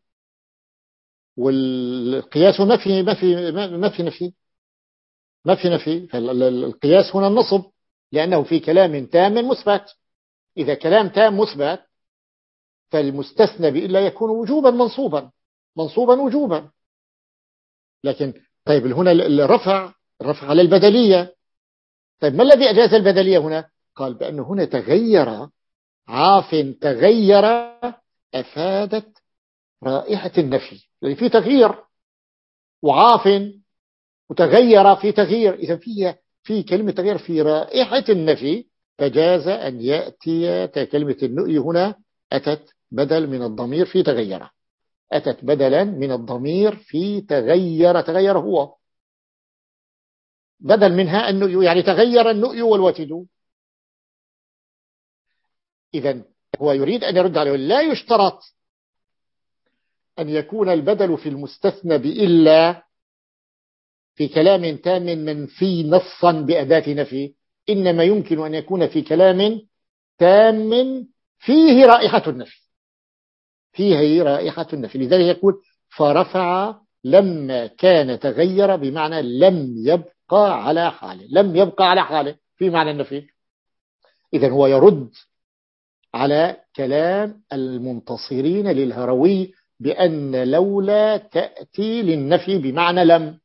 والقياس ما في ما في ما في نفي ما في نفي فالقياس هنا النصب، لأنه في كلام تام مثبت. إذا كلام تام مثبت فالمستثنى بإلا يكون وجوبا منصوبا منصوبا وجوبا. لكن طيب هنا الرفع الرفع على البدلية. طيب ما الذي أجاز البدلية هنا؟ قال بأنه هنا تغير عاف تغير أفادت رائحة النفي، لأن في تغيير وعاف وتغير في تغيير، إذا فيها في كلمة تغيير في رائحة النفي، فجاز أن يأتي كلمة النؤي هنا أتت بدل من الضمير في تغير، أتت بدلا من الضمير في تغير. تغير هو بدل منها النؤي، يعني تغير النؤي والوتد. إذن هو يريد أن يرد عليه: لا يشترط أن يكون البدل في المستثنى بإلا في كلام تام منفي نصا بأداة نفي، إنما يمكن أن يكون في كلام تام فيه رائحة النفي، فيه رائحة النفي. لذلك يقول: فرفع لما كان تغير، بمعنى لم يبقى على حاله، لم يبقى على حاله في معنى النفي. إذن هو يرد على كلام المنتصرين للهروي بأن لولا تأتي للنفي بمعنى لم،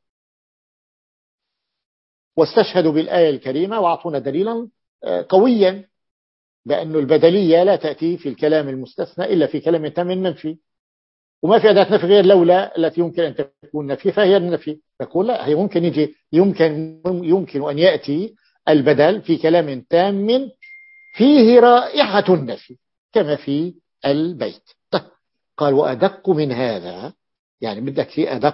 واستشهدوا بالآية الكريمة وأعطونا دليلا قويا بأن البدلية لا تأتي في الكلام المستثنى إلا في كلام تام منفي، وما في أداة نفي غير لولا التي يمكن أن تكون نفي، فهي النفي. نقول لا، هي ممكن يجي يمكن يمكن أن يأتي البدل في كلام تام فيه رائحة النفي كما في البيت. طيب قال: وأدق من هذا، يعني بدك في أدق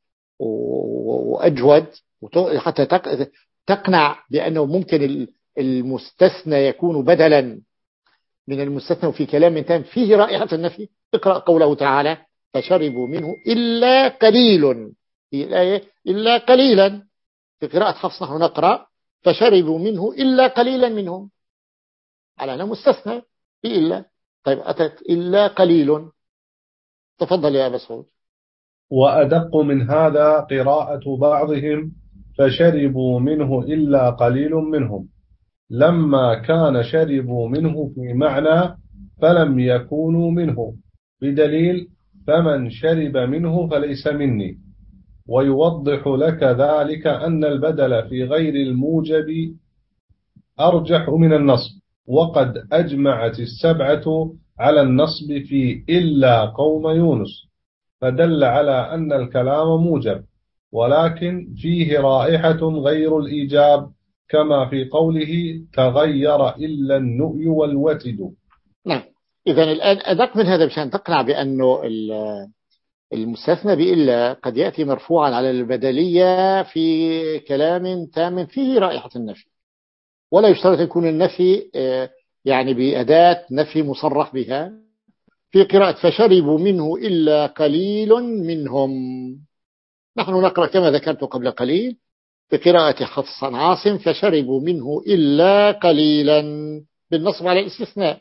وأجود حتى تقنع بأنه ممكن المستثنى يكون بدلا من المستثنى في كلام تام فيه رائحة النفي. اقرأ قوله تعالى: فشربوا منه إلا قليل، في الآية إلا قليلا. في قراءة حفص نحن نقرأ: فشربوا منه إلا قليلا منهم، على أنه مستثنى إلا. طيب أتت إلا قليل. تفضل يا مسعود. وأدق من هذا قراءة بعضهم: فشربوا منه إلا قليل منهم، لما كان شربوا منه في معنى فلم يكونوا منه، بدليل: فمن شرب منه فليس مني. ويوضح لك ذلك أن البدل في غير الموجب أرجح من النصب، وقد أجمعت السبعة على النصب في إلا قوم يونس، فدل على أن الكلام موجب، ولكن فيه رائحة غير الإيجاب، كما في قوله: تغير إلا النؤي والوتد. نعم. إذن الآن أدق من هذا مشان تقنع بأنه المستثنى بإلا قد يأتي مرفوعا على البدلية في كلام تام فيه رائحة النفي، ولا يشترط يكون النفي يعني بأداة نفي مصرح بها. في قراءة: فشربوا منه إلا قليل منهم، نحن نقرأ كما ذكرت قبل قليل في قراءة حفص عن عاصم: فشربوا منه إلا قليلا، بالنصب على الاستثناء.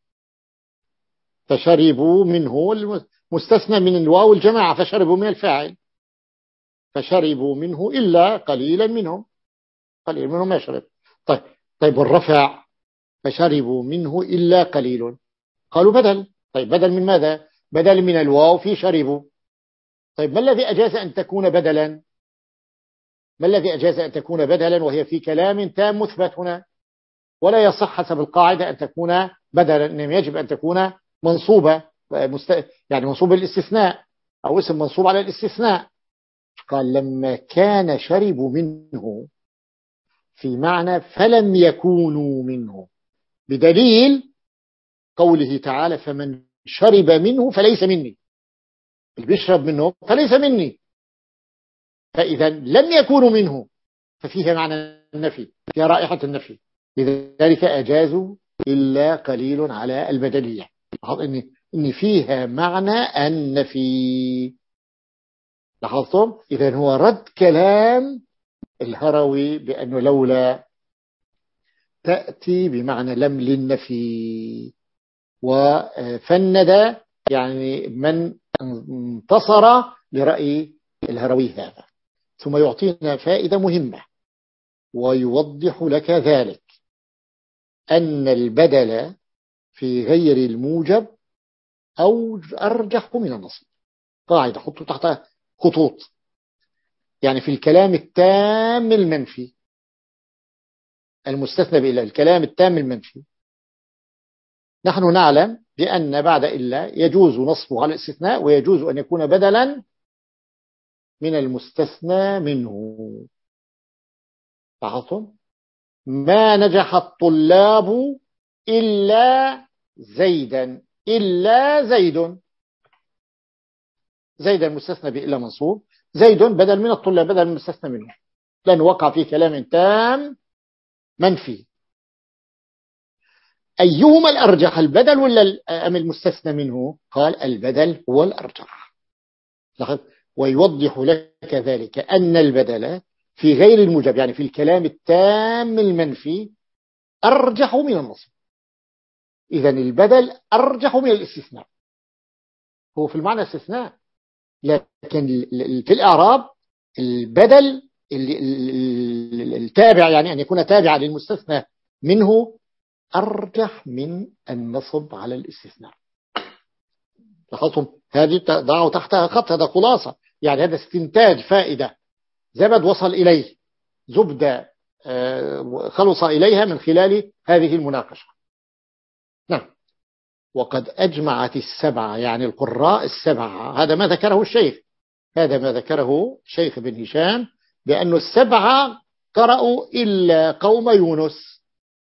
فشربوا منه مستثنى من الواو الجماعة، فشربوا من الفاعل، فشربوا منه إلا قليلا منهم، قليل منهم ما شرب. طيب طيب الرفع: فشربوا منه إلا قليل، قالوا بدل. طيب بدل من ماذا؟ بدل من الواو في شربوا. طيب ما الذي أجاز أن تكون بدلا؟ ما الذي أجاز أن تكون بدلا وهي في كلام تام مثبت هنا؟ ولا يصح حسب القاعدة أن تكون بدلا، إنما يجب أن تكون منصوبة، يعني منصوب الاستثناء أو اسم منصوب على الاستثناء. قال: لما كان شربوا منه في معنى فلم يكونوا منه، بدليل قوله تعالى فمن شرب منه فليس مني، اللي بيشرب منه فليس مني. فإذا لم يكونوا منه ففيها معنى النفي، فيها رائحة النفي، لذلك أجازوا إلا قليل على البدلية، إن إن فيها معنى النفي. لاحظتم؟ إذا هو رد كلام الهروي بأنه لولا تأتي بمعنى لم للنفي، وفند يعني من انتصر لرأي الهروي هذا. ثم يعطينا فائدة مهمة ويوضح لك ذلك، أن البدل في غير الموجب أو أرجح من النصب. قاعدة حطوا تحتها خطوط. يعني في الكلام التام المنفي المستثنى بإلا، الكلام التام المنفي، نحن نعلم بأن بعد إلا يجوز نصبه على الاستثناء ويجوز أن يكون بدلا من المستثنى منه. لاحظتم؟ ما نجح الطلاب إلا زيدا، إلا زيد، زيدا مستثنى بإلا منصوب، زيد بدل من الطلاب، بدل من المستثنى منه، لأنه وقع في كلام تام منفي. أيهما الأرجح، البدل ولا أم المستثنى منه؟ قال البدل هو الأرجح. ويوضح لك ذلك أن البدل في غير الموجب، يعني في الكلام التام المنفي، أرجح من النصب. إذن البدل أرجح من الاستثناء، هو في المعنى استثناء، لكن في الإعراب البدل التابع، يعني أن يكون تابعا للمستثنى منه، أرجح من النصب على الاستثناء. لاحظتم؟ هذه ضعوا تحتها خط، هذا خلاصة، يعني هذا استنتاج فائدة زبد وصل إليه، زبدة خلص إليها من خلال هذه المناقشة. نعم. وقد أجمعت السبعة، يعني القراء السبعة، هذا ما ذكره الشيخ، هذا ما ذكره شيخ بن هشام، بأن السبعة قرأوا إلا قوم يونس.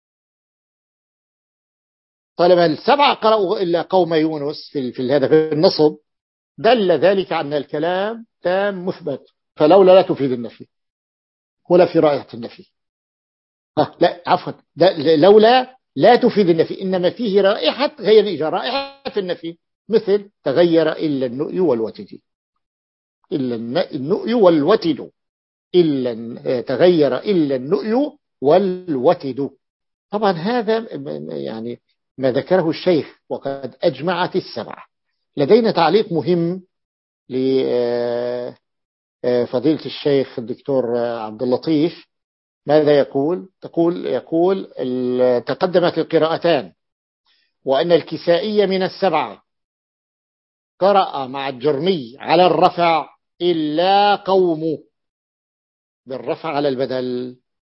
طالما السبعة قرأوا إلا قوم يونس في في هذا في النصب، دل ذلك أن الكلام تام مثبت، فلولا لا تفيد النفي ولا في رائحة النفي. آه لا عفوا، لولا لا تفيد النفي، إنما فيه رائحة غير الإجارة، رائحة النفي، مثل تغير إلا النؤي والوتد، إلا النؤي والوتد، إلا تغير إلا النؤي والوتد. طبعا هذا يعني ما ذكره الشيخ وقد أجمعت السبعة. لدينا تعليق مهم لفضيلة الشيخ الدكتور عبد اللطيف. ماذا يقول؟ تقول يقول تقدمت القراءتان، وأن الكسائي من السبعة قرأ مع الجرمي على الرفع إلا قوم، بالرفع على البدل،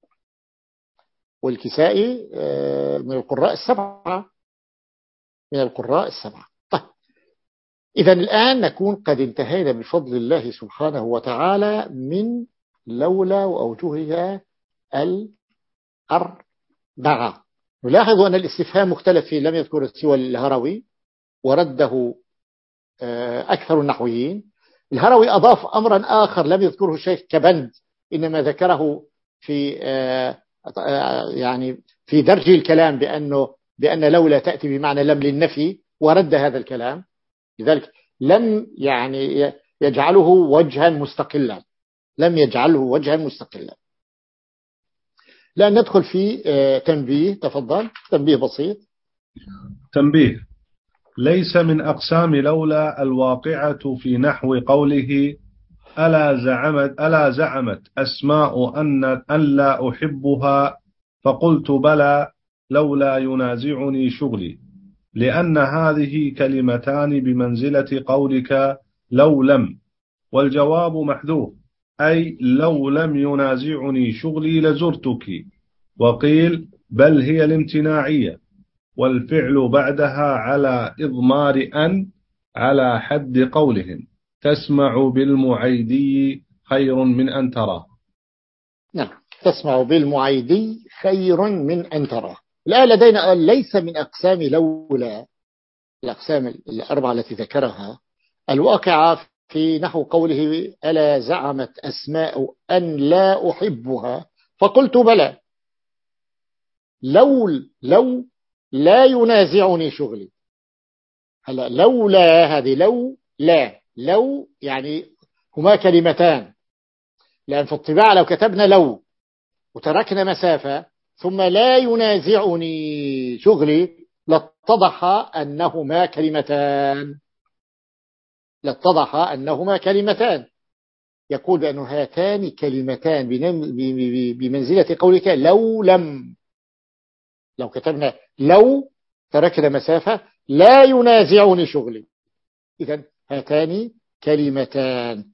والكسائي من القراء السبعة، من القراء السبعة. طيب، إذن الآن نكون قد انتهينا بفضل الله سبحانه وتعالى من لولا وأوجهها الأربعة. نلاحظ أن الاستفهام مختلف فيه، لم يذكر سوى الهروي ورده أكثر النحويين. الهروي أضاف أمرا آخر لم يذكره الشيخ كبند، إنما ذكره في يعني في درج الكلام بأنه بأن لولا تأتي بمعنى لم للنفي، ورد هذا الكلام، لذلك لم يعني يجعله وجها مستقلا، لم يجعله وجها مستقلا. لأن ندخل في تنبيه. تفضل. تنبيه بسيط. تنبيه: ليس من أقسام لولا الواقعة في نحو قوله ألا زعمت ألا زعمت أسماء أن أن لا أحبها فقلت بلى لولا ينازعني شغلي، لأن هذه كلمتان بمنزلة قولك لو لم، والجواب محذوف، أي لو لم ينازعني شغلي لزرتك. وقيل بل هي الامتناعية، والفعل بعدها على إضمار أن، على حد قولهم تسمع بالمعيدي خير من أن ترى. نعم. تسمع بالمعيدي خير من أن تراه. الآن لدينا ليس من أقسام لولا الأقسام الأربعة التي ذكرها الواقعة في نحو قوله ألا زعمت أسماء أن لا أحبها فقلت بلى. لو لو لا ينازعني شغلي. هلا لولا هذه لو لا لو يعني هما كلمتان، لأن في الطباعة لو كتبنا لو وتركنا مسافة ثم لا ينازعني شغلي لاتضح أنهما كلمتان لاتضح أنهما كلمتان يقول بأن هاتان كلمتان بمنزلة قولك لو لم. لو كتبنا لو تركنا مسافة لا ينازعني شغلي، إذن هاتان كلمتان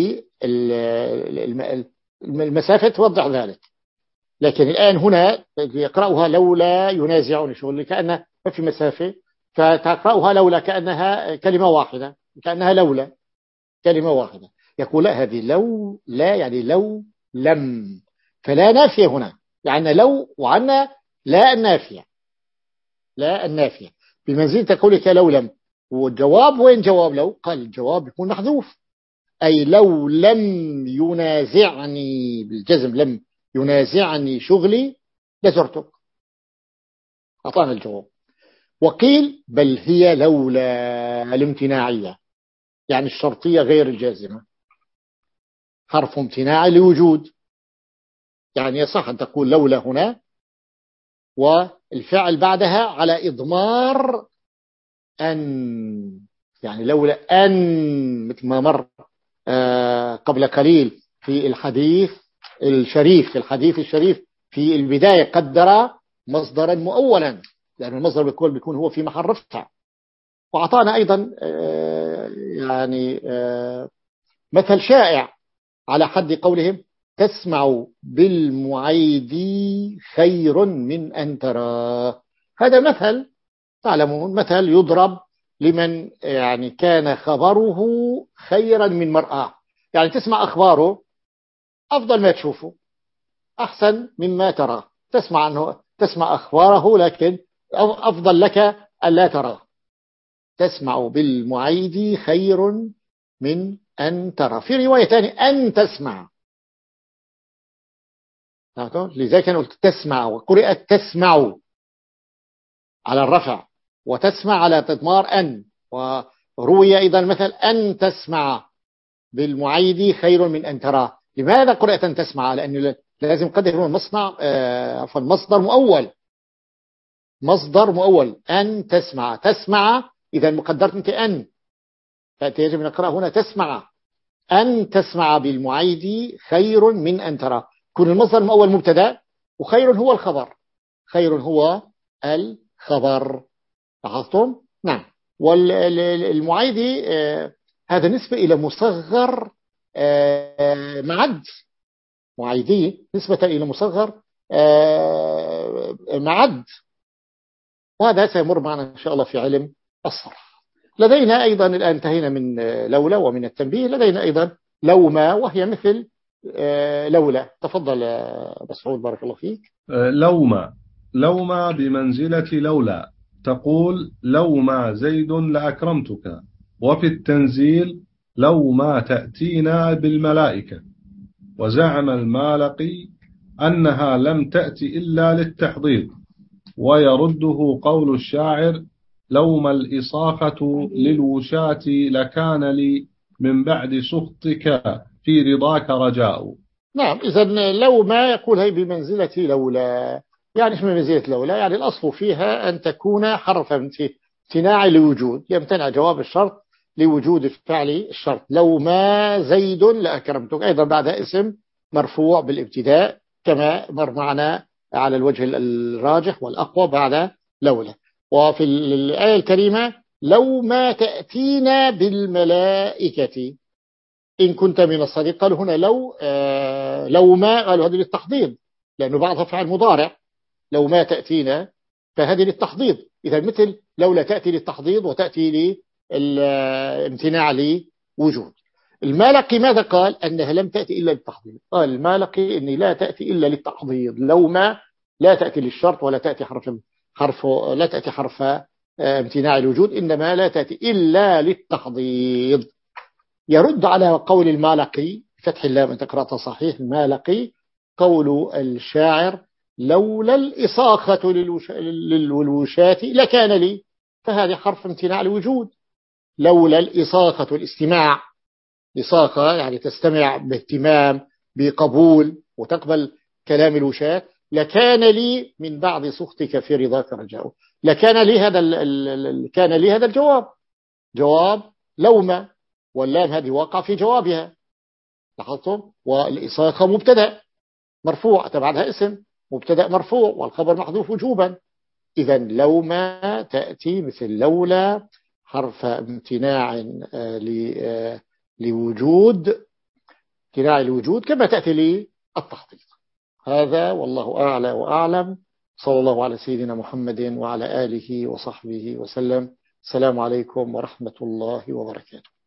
المسافة توضح ذلك. لكن الآن هنا يقرأها لولا ينازعني شغلي كأن ما في مسافة، فتقرأها لولا كأنها كلمة واحدة، كأنها لولا كلمة واحدة. يقول لا، هذه لو لا يعني لو لم، فلا نافية هنا، يعني لو وعنا لا النافية لا النافية بمنزلة قولك لو لم. والجواب وين جواب لو؟ قال الجواب يكون محذوف، أي لو لم ينازعني بالجزم لم ينازعني شغلي لزرتك، أعطانا الجواب. وقيل بل هي لولا الامتناعية، يعني الشرطية غير الجازمة، حرف امتناع لوجود، يعني يصح أن تقول لولا هنا والفعل بعدها على إضمار أن، يعني لولا أن مثل ما مر قبل قليل في الحديث الشريف في الحديث الشريف في البداية قدر مصدرا مؤولا، لأن المصدر بيكون بيكون هو في محل رفع. وأعطانا أيضا يعني مثل شائع على حد قولهم تسمع بالمعيدي خير من أن ترى. هذا مثل تعلمون مثل يضرب لمن يعني كان خبره خيرا من مرآه، يعني تسمع أخباره أفضل ما تشوفه، أحسن مما ترى. تسمع عنه تسمع أخباره لكن أفضل لك ألا ترى. تسمع بالمعيد خير من أن ترى. في رواية ثانية أن تسمع، لذلك أنا قلت تسمع، وقرئت تسمع على الرفع وتسمع على تضمار أن. وروي أيضا مثل أن تسمع بالمعيد خير من أن ترى. لماذا قرأت أن تسمع؟ لأنه لازم قدر المصنع فالمصدر مؤول، مصدر مؤول أن تسمع تسمع، إذا مقدرت أنت أن، فيجب أن نقرأ هنا تسمع أن تسمع بالمعيد خير من أن ترى. كون المصدر مؤول مبتدا وخير هو الخبر، خير هو الخبر. لاحظتم؟ نعم. والمعيد هذا نسبة إلى مصغر معد، معيدي نسبة إلى مصغر معد، وهذا سيمر معنا إن شاء الله في علم الصرف. لدينا أيضا الآن انتهينا من لولا ومن التنبيه، لدينا أيضا لوما وهي مثل لولا. تفضل مسعود بارك الله فيك. لوما لوما بمنزلة لولا، تقول لو ما زيد لأكرمتك. وفي التنزيل لو ما تأتينا بالملائكة. وزعم المالقي أنها لم تأتي إلا للتحضير، ويرده قول الشاعر لو ما الإصاخة للوشاة لكان لي من بعد سخطك في رضاك رجاء. نعم، إذن لو ما يقول هي بمنزلة لولا، يعني اسم منزلة لولا يعني الأصل فيها أن تكون حرفا امتناع لوجود، يمتنع جواب الشرط لوجود الفعل الشرط. لو ما زيد لأكرمتك، أيضا بعدها اسم مرفوع بالابتداء كما مر معنا على الوجه الراجح والأقوى بعد لولا. وفي الآية الكريمة لو ما تأتينا بالملائكة إن كنت من الصادقين. قالوا هنا لو آه لو ما قالوا هذه للتحضيض، لأنه بعضها فعل مضارع. لو ما تأتينا فهذه للتحضيض، إذا مثل لولا تأتي للتحضيض وتأتي للامتناع لوجود. المالقي ماذا قال؟ أنها لم تأتي إلا للتحضيض. قال المالقي أني لا تأتي إلا للتحضيض، لو ما لا تأتي للشرط ولا تأتي حرف حرف لا تأتي حرف امتناع الوجود، إنما لا تأتي إلا للتحضيض. يرد على قول المالقي فتح اللام أنت قرأت صحيح. المالقي قول الشاعر لولا الإصاخة للوشاة لكان لي، فهذه حرف امتناع الوجود. لولا الإصاخة، الاستماع، إصاخة يعني تستمع باهتمام بقبول وتقبل كلام الوشاة، لكان لي من بعد سخطك في رضاك رجاء. لكان لي هذا ال ال كان لي هذا الجواب، جواب لوما، واللام هذه واقع في جوابها، لاحظتم؟ والإصاخة مبتدأ مرفوع تبعها اسم، مبتدأ مرفوع والخبر محذوف وجوبا. إذا لوما تأتي مثل لولا حرف امتناع لوجود، امتناع الوجود، كما تأتي للتحضيض. هذا والله أعلى وأعلم. صلى الله على سيدنا محمد وعلى آله وصحبه وسلم. السلام عليكم ورحمة الله وبركاته.